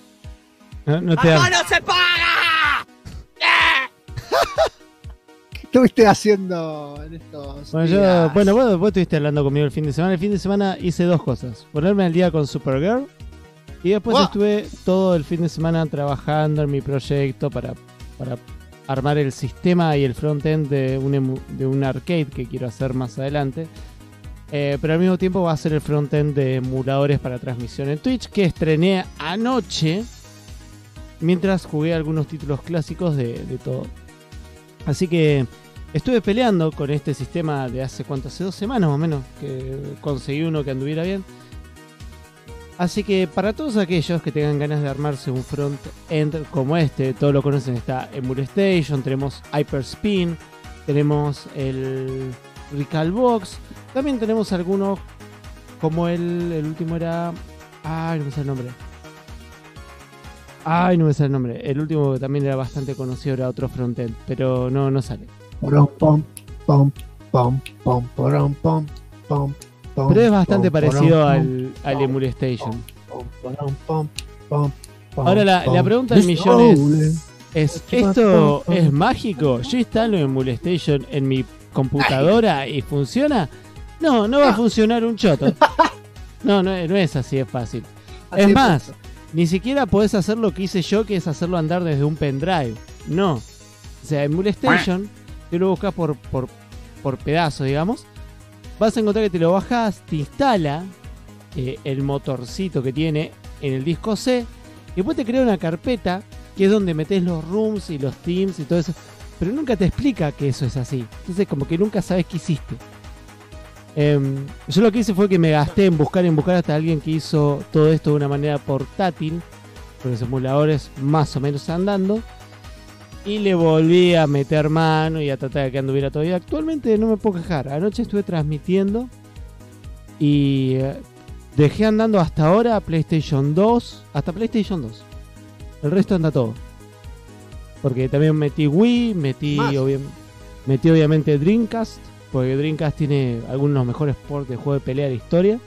No te ¡No se paga! estuviste haciendo en estos días? Vos estuviste hablando conmigo el fin de semana. El fin de semana hice dos cosas. Ponerme al día con Supergirl. Y después estuve todo el fin de semana trabajando en mi proyecto para armar el sistema y el frontend de un arcade que quiero hacer más adelante. Pero al mismo tiempo va a ser el frontend de emuladores para transmisión en Twitch, que estrené anoche mientras jugué algunos títulos clásicos de todo. Así que estuve peleando con este sistema de hace 2 semanas más o menos, que conseguí uno que anduviera bien. Así que para todos aquellos que tengan ganas de armarse un front-end como este, todos lo conocen, está Emulation, tenemos Hyperspin, tenemos el Recalbox, también tenemos algunos como el último era... no me sale el nombre. El último que también era bastante conocido era otro frontend, pero no sale. Pero es bastante parecido al Emulation. Ahora la pregunta del millón es ¿esto es mágico? ¿Yo instalo Emulation en mi computadora y funciona? No va a funcionar un choto. No es así de fácil. Es más, ni siquiera podés hacer lo que hice yo, que es hacerlo andar desde un pendrive. No. O sea, Emulation, tú lo buscas por pedazos, digamos. Vas a encontrar que te lo bajas, te instala el motorcito que tiene en el disco C, y después te crea una carpeta que es donde metes los rooms y los teams y todo eso, pero nunca te explica que eso es así. Entonces como que nunca sabes qué hiciste. Yo lo que hice fue que me gasté en buscar hasta alguien que hizo todo esto de una manera portátil, con los emuladores más o menos andando, y le volví a meter mano y a tratar de que anduviera todavía. Actualmente no me puedo quejar. Anoche estuve transmitiendo y dejé andando hasta ahora PlayStation 2. Hasta PlayStation 2. El resto anda todo. Porque también metí Wii, metí obviamente Dreamcast. Porque Dreamcast tiene algunos de los mejores ports de juego de pelea de la historia.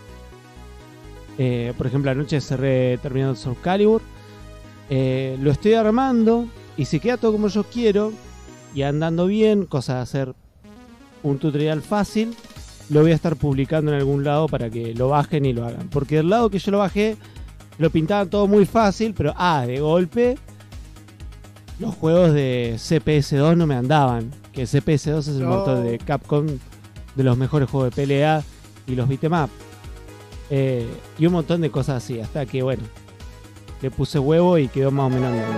Por ejemplo, anoche cerré terminando Soul Calibur. Lo estoy armando. Y si queda todo como yo quiero y andando bien, cosa de hacer un tutorial fácil, lo voy a estar publicando en algún lado para que lo bajen y lo hagan. Porque del lado que yo lo bajé, lo pintaban todo muy fácil, pero de golpe los juegos de CPS2 no me andaban. Que CPS2 es el motor de Capcom, de los mejores juegos de pelea y los beat'em up. Y un montón de cosas así, hasta que bueno, le puse huevo y quedó más o menos bien.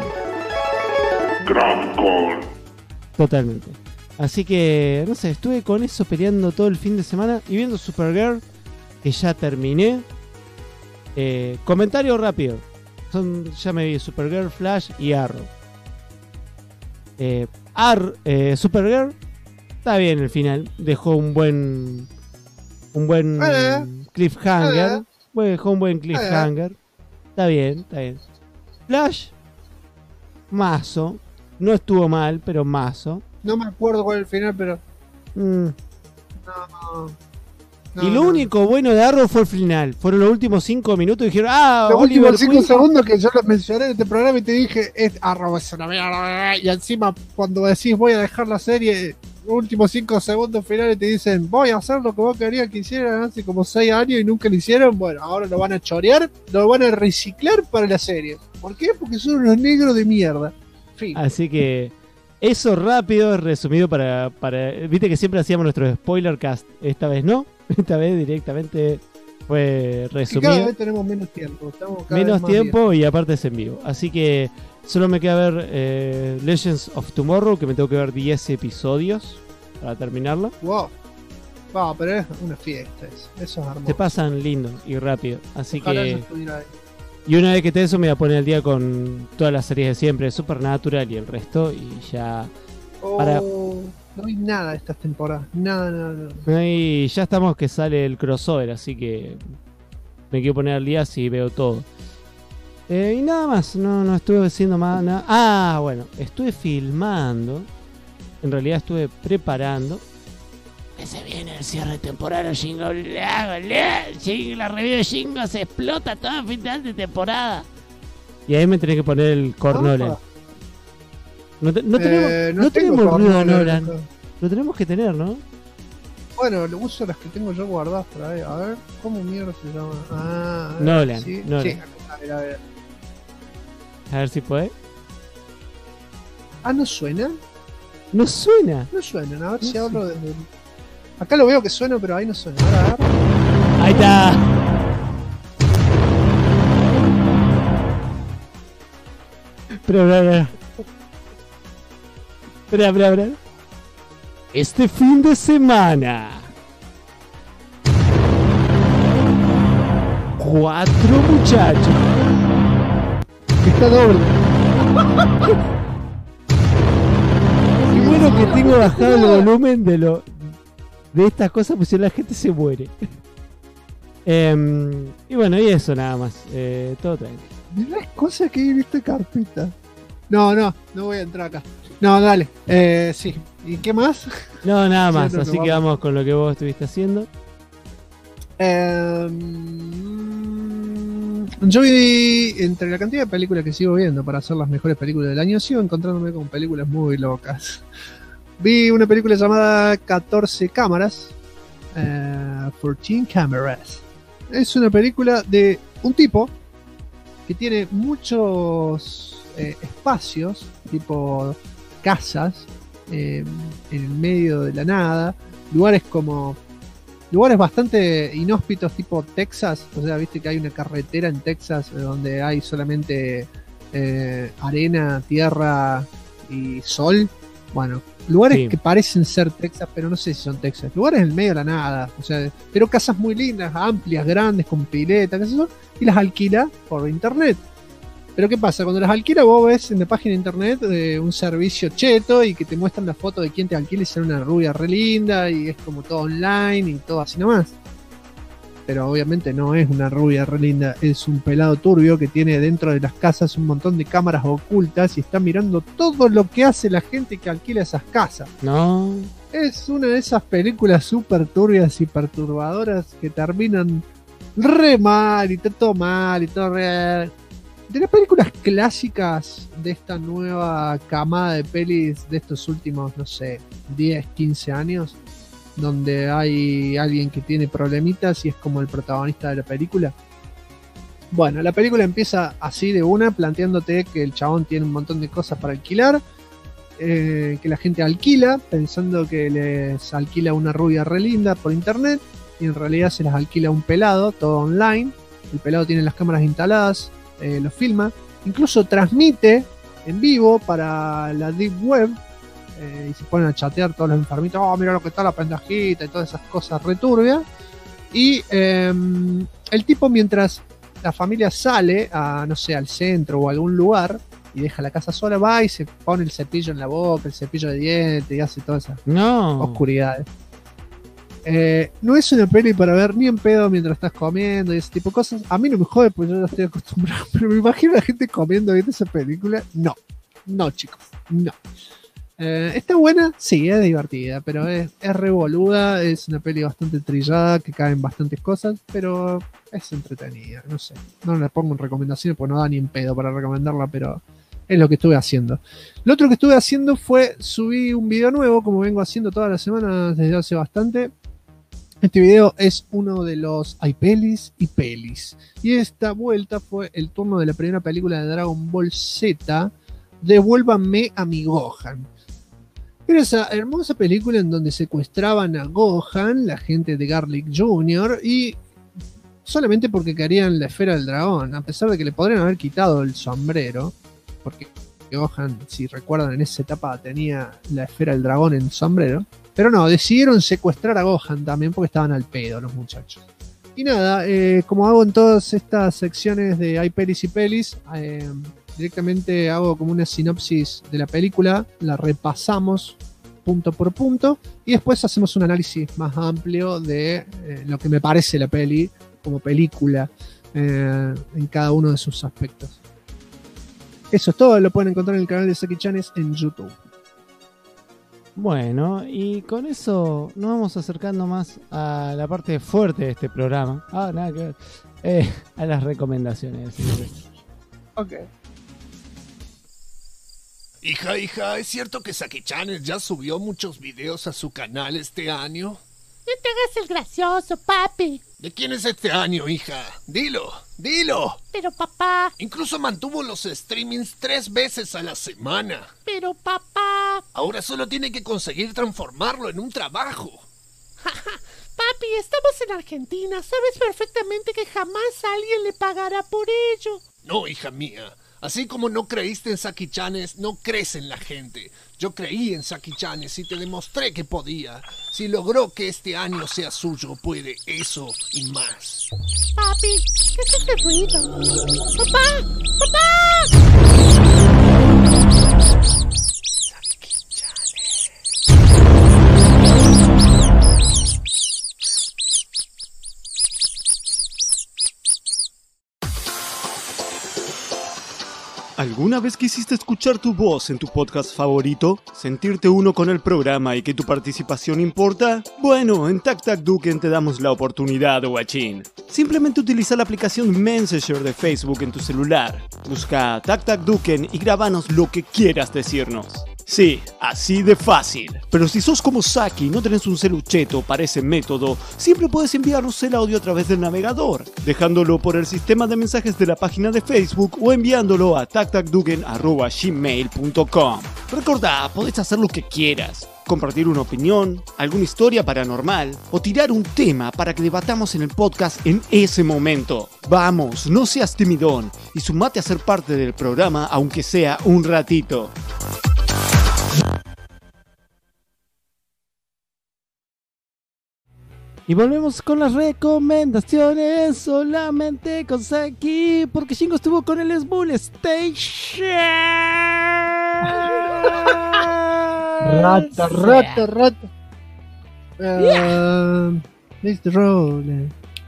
Totalmente. Así que, no sé, estuve con eso peleando todo el fin de semana y viendo Supergirl, que ya terminé. Comentario rápido. Ya me vi Supergirl, Flash y Arrow. Supergirl está bien el final. Dejó un buen cliffhanger. Dejó un buen cliffhanger. Está bien. Flash, mazo. No estuvo mal, pero mazo. No me acuerdo cuál es el final, pero... Y lo único bueno de Arrow fue el final. Fueron los últimos 5 minutos y dijeron... Los últimos 5 segundos que yo lo mencioné en este programa y te dije, Arrow es una mierda. Y encima, cuando decís voy a dejar la serie, los últimos 5 segundos finales te dicen, voy a hacer lo que vos querías que hicieran hace como 6 años y nunca lo hicieron. Bueno, ahora lo van a chorear, lo van a reciclar para la serie. ¿Por qué? Porque son unos negros de mierda. Fin. Así que eso rápido, resumido para... Viste que siempre hacíamos nuestro spoiler cast. Esta vez no. Esta vez directamente fue resumido. Cada vez tenemos menos tiempo. Menos tiempo bien. Y aparte es en vivo. Así que solo me queda ver Legends of Tomorrow, que me tengo que ver 10 episodios para terminarlo. Wow, pero es una fiesta eso es hermoso. Se pasan lindo y rápido. Así Ojalá que... Y una vez que te eso me voy a poner al día con todas las series de siempre, Supernatural y el resto, y ya... No hay nada de estas temporadas, nada. Y ya estamos que sale el crossover, así que me quiero poner al día si veo todo. Y nada más, no estuve haciendo más nada. Bueno, estuve filmando, en realidad estuve preparando. Que se viene el cierre de temporada, la review de Shingo se explota todo el final de temporada. Y ahí me tenés que poner el cornole. No tenemos tengo ruido por Nolan. acá. Lo tenemos que tener, ¿no? Bueno, lo uso las que tengo yo guardadas por ahí. A ver, ¿cómo mierda se llama? Ah, Nolan, sí, Nolan. sí, acá está, a ver. A ver si puede. Ah, ¿no suena? No suena. No suena, a ver No si suena. hablo desde... Acá lo veo que suena, pero ahí no suena. Ahora, a ver. Ahí está. Espera. Espera. Este fin de semana, 4 muchachos. Está doble. Y bueno que tengo bajado el volumen de estas cosas, pues si no la gente se muere. Y bueno, y eso nada más. Todo tranquilo. Mirá las cosas que hay en esta carpeta. No voy a entrar acá. No, dale. Sí. ¿Y qué más? No, nada más. Sí, no, Así que vamos con lo que vos estuviste haciendo. Yo vi, entre la cantidad de películas que sigo viendo para hacer las mejores películas del año, sigo encontrándome con películas muy locas. Vi una película llamada 14 cámaras. 14 Cameras. Es una película de un tipo que tiene muchos espacios, tipo casas, en el medio de la nada, lugares bastante inhóspitos, tipo Texas. O sea, viste que hay una carretera en Texas donde hay solamente arena, tierra y sol. Bueno, lugares Sí. que parecen ser Texas, pero no sé si son Texas. Lugares en el medio de la nada. O sea, pero casas muy lindas, amplias, grandes, con pileta, qué sé yo, y las alquila por internet. Pero ¿qué pasa? Cuando las alquila, vos ves en la página de internet un servicio cheto y que te muestran la foto de quién te alquila y sale una rubia re linda y es como todo online y todo así nomás. Pero obviamente no es una rubia re linda, es un pelado turbio que tiene dentro de las casas un montón de cámaras ocultas y está mirando todo lo que hace la gente que alquila esas casas. No. Es una de esas películas súper turbias y perturbadoras que terminan re mal y todo mal y todo re... De las películas clásicas de esta nueva camada de pelis de estos últimos, no sé, 10, 15 años, donde hay alguien que tiene problemitas y es como el protagonista de la película. Bueno, la película empieza así de una, planteándote que el chabón tiene un montón de cosas para alquilar, que la gente alquila, pensando que les alquila una rubia re linda por internet, y en realidad se las alquila un pelado, todo online. El pelado tiene las cámaras instaladas, lo filma, incluso transmite en vivo para la Deep Web, y se ponen a chatear todos los enfermitos, oh, mira lo que está la pendejita y todas esas cosas returbias. Y el tipo, mientras la familia sale a, no sé, al centro o a algún lugar y deja la casa sola, va y se pone el cepillo en la boca, el cepillo de dientes y hace todas esas oscuridades. No es una peli para ver ni en pedo mientras estás comiendo y ese tipo de cosas. A mí no me jode porque yo ya estoy acostumbrado, pero me imagino a la gente comiendo viendo esa película. No, chicos, no. ¿Está buena? Sí, es divertida, pero es revoluda, es una peli bastante trillada, que caen bastantes cosas, pero es entretenida, no sé. No le pongo en recomendaciones porque no da ni en pedo para recomendarla, pero es lo que estuve haciendo. Lo otro que estuve haciendo fue subir un video nuevo, como vengo haciendo todas las semanas desde hace bastante. Este video es uno de los Hay pelis y pelis. Y esta vuelta fue el turno de la primera película de Dragon Ball Z, Devuélvanme a mi Gohan. Era esa hermosa película en donde secuestraban a Gohan, la gente de Garlic Jr., y solamente porque querían la esfera del dragón, a pesar de que le podrían haber quitado el sombrero, porque Gohan, si recuerdan, en esa etapa tenía la esfera del dragón en el sombrero. Pero no, decidieron secuestrar a Gohan también porque estaban al pedo los muchachos. Y nada, como hago en todas estas secciones de Hay pelis y pelis, directamente hago como una sinopsis de la película, la repasamos punto por punto y después hacemos un análisis más amplio de lo que me parece la peli como película en cada uno de sus aspectos. Eso es todo, lo pueden encontrar en el canal de Saki Chanes en YouTube. Bueno, y con eso nos vamos acercando más a la parte fuerte de este programa. Nada que ver. A las recomendaciones. Ok. Hija, ¿es cierto que Saki-chan ya subió muchos videos a su canal este año? No te hagas el gracioso, papi. ¿De quién es este año, hija? Dilo. Pero papá. Incluso mantuvo los streamings 3 veces a la semana. Pero papá. Ahora solo tiene que conseguir transformarlo en un trabajo. Papi, estamos en Argentina. Sabes perfectamente que jamás alguien le pagará por ello. No, hija mía. Así como no creíste en Saki-chanes, no crees en la gente. Yo creí en Saki-chanes y te demostré que podía. Si logró que este año sea suyo, puede eso y más. Papi, ¿qué es este ruido? ¡Papá! ¿Alguna vez quisiste escuchar tu voz en tu podcast favorito? ¿Sentirte uno con el programa y que tu participación importa? Bueno, en Tac Tac Duken te damos la oportunidad, guachín. Simplemente utiliza la aplicación Messenger de Facebook en tu celular. Busca Tac Tac Duken y grabanos lo que quieras decirnos. Sí, así de fácil. Pero si sos como Saki y no tenés un celucheto para ese método, siempre puedes enviarnos el audio a través del navegador, dejándolo por el sistema de mensajes de la página de Facebook o enviándolo a tactacduken@gmail.com. Recordá, podés hacer lo que quieras. Compartir una opinión, alguna historia paranormal o tirar un tema para que debatamos en el podcast en ese momento. Vamos, no seas timidón y sumate a ser parte del programa aunque sea un ratito. Y volvemos con las recomendaciones solamente con Saki, porque Shingo estuvo con el Small Station. Rata. Mr. Roller.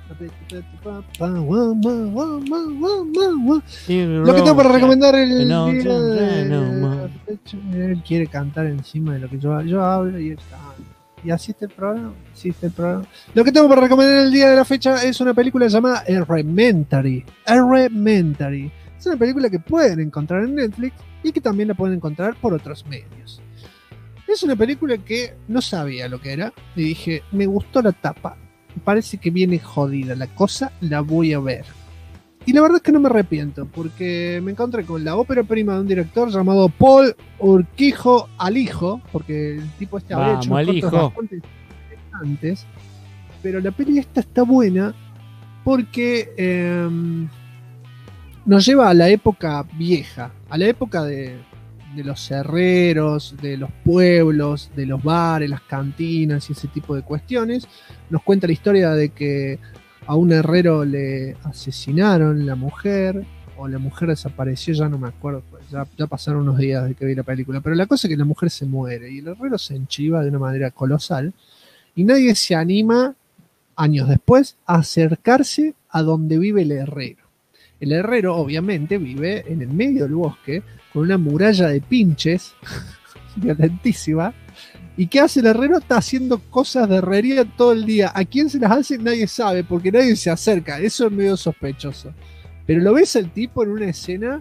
Lo que tengo para recomendar el día de... Él quiere cantar encima de lo que yo hablo y él está... Y así está el programa. Lo que tengo para recomendar el día de la fecha es una película llamada Elementary. Es una película que pueden encontrar en Netflix y que también la pueden encontrar por otros medios. Es una película que no sabía lo que era y dije, me gustó la tapa. Me parece que viene jodida la cosa, la voy a ver. Y la verdad es que no me arrepiento, porque me encontré con la ópera prima de un director llamado Paul Urquijo Alijo, porque el tipo habría hecho unos cortos bastante interesantes, pero la peli esta está buena porque nos lleva a la época vieja, a la época de los herreros, de los pueblos, de los bares, las cantinas y ese tipo de cuestiones. Nos cuenta la historia de que a un herrero le asesinaron la mujer, o la mujer desapareció, ya no me acuerdo, pues ya pasaron unos días de que vi la película, pero la cosa es que la mujer se muere y el herrero se enchiva de una manera colosal y nadie se anima, años después, a acercarse a donde vive el herrero. El herrero obviamente vive en el medio del bosque con una muralla de pinches violentísima. ¿Y qué hace el herrero? Está haciendo cosas de herrería todo el día. ¿A quién se las hace? Nadie sabe, porque nadie se acerca. Eso es medio sospechoso. Pero lo ves al tipo en una escena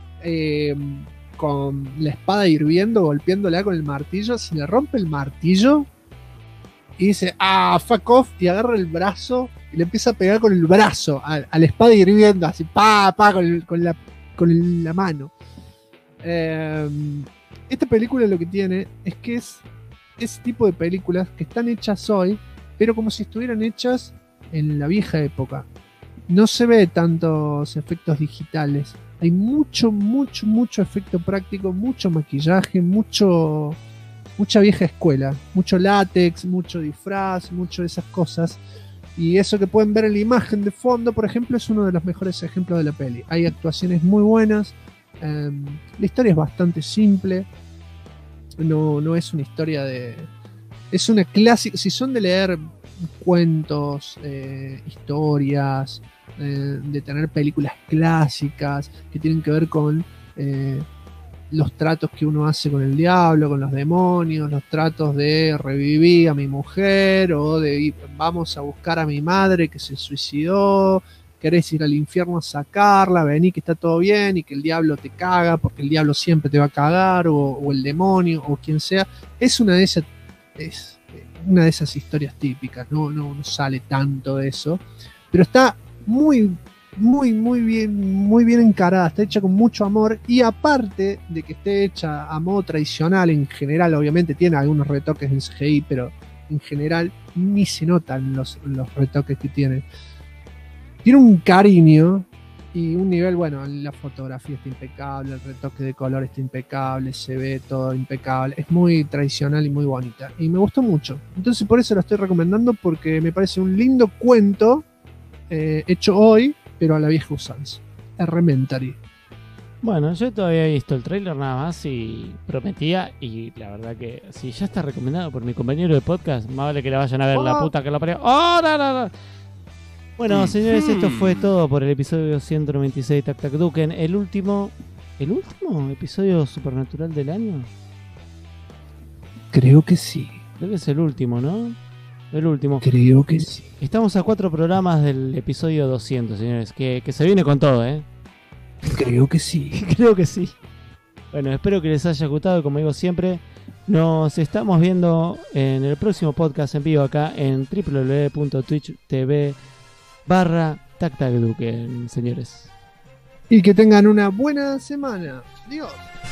con la espada hirviendo, golpeándola con el martillo. Se le rompe el martillo y dice, fuck off, y agarra el brazo y le empieza a pegar con el brazo a la espada hirviendo, así, con la mano. Esta película lo que tiene es que es ese tipo de películas que están hechas hoy, pero como si estuvieran hechas en la vieja época. No se ve tantos efectos digitales. Hay mucho efecto práctico, mucho maquillaje, mucha vieja escuela, mucho látex, mucho disfraz, mucho de esas cosas. Y eso que pueden ver en la imagen de fondo, por ejemplo, es uno de los mejores ejemplos de la peli. Hay actuaciones muy buenas. La historia es bastante simple. No es una historia de... Es una clásica... Si son de leer cuentos, historias, de tener películas clásicas que tienen que ver con los tratos que uno hace con el diablo, con los demonios, los tratos de revivir a mi mujer o de vamos a buscar a mi madre que se suicidó, querés ir al infierno a sacarla, vení que está todo bien y que el diablo te caga, porque el diablo siempre te va a cagar, o el demonio, o quien sea. Es una de esas historias típicas, no sale tanto de eso, pero está muy bien encarada, está hecha con mucho amor, y aparte de que esté hecha a modo tradicional en general, obviamente tiene algunos retoques en CGI, pero en general ni se notan los retoques que tiene. Tiene un cariño y un nivel, bueno, la fotografía está impecable, el retoque de color está impecable, se ve todo impecable, es muy tradicional y muy bonita, y me gustó mucho. Entonces por eso la estoy recomendando, porque me parece un lindo cuento hecho hoy, pero a la vieja usanza. Elementary. Bueno, yo todavía he visto el tráiler nada más y prometía, y la verdad que si ya está recomendado por mi compañero de podcast, más vale que la vayan a ver, la puta que la parió. ¡Oh, no! Bueno, señores, esto fue todo por el episodio 196 de Tac Tac Duken, el último episodio supernatural del año. Creo que sí. Creo que es el último, ¿no? El último. Creo que sí. Estamos a 4 programas del episodio 200, señores, que se viene con todo, ¿eh? Creo que sí. Creo que sí. Bueno, espero que les haya gustado, como digo siempre. Nos estamos viendo en el próximo podcast en vivo acá en www.twitch.tv/TacTacDuken, señores. Y que tengan una buena semana. Dios.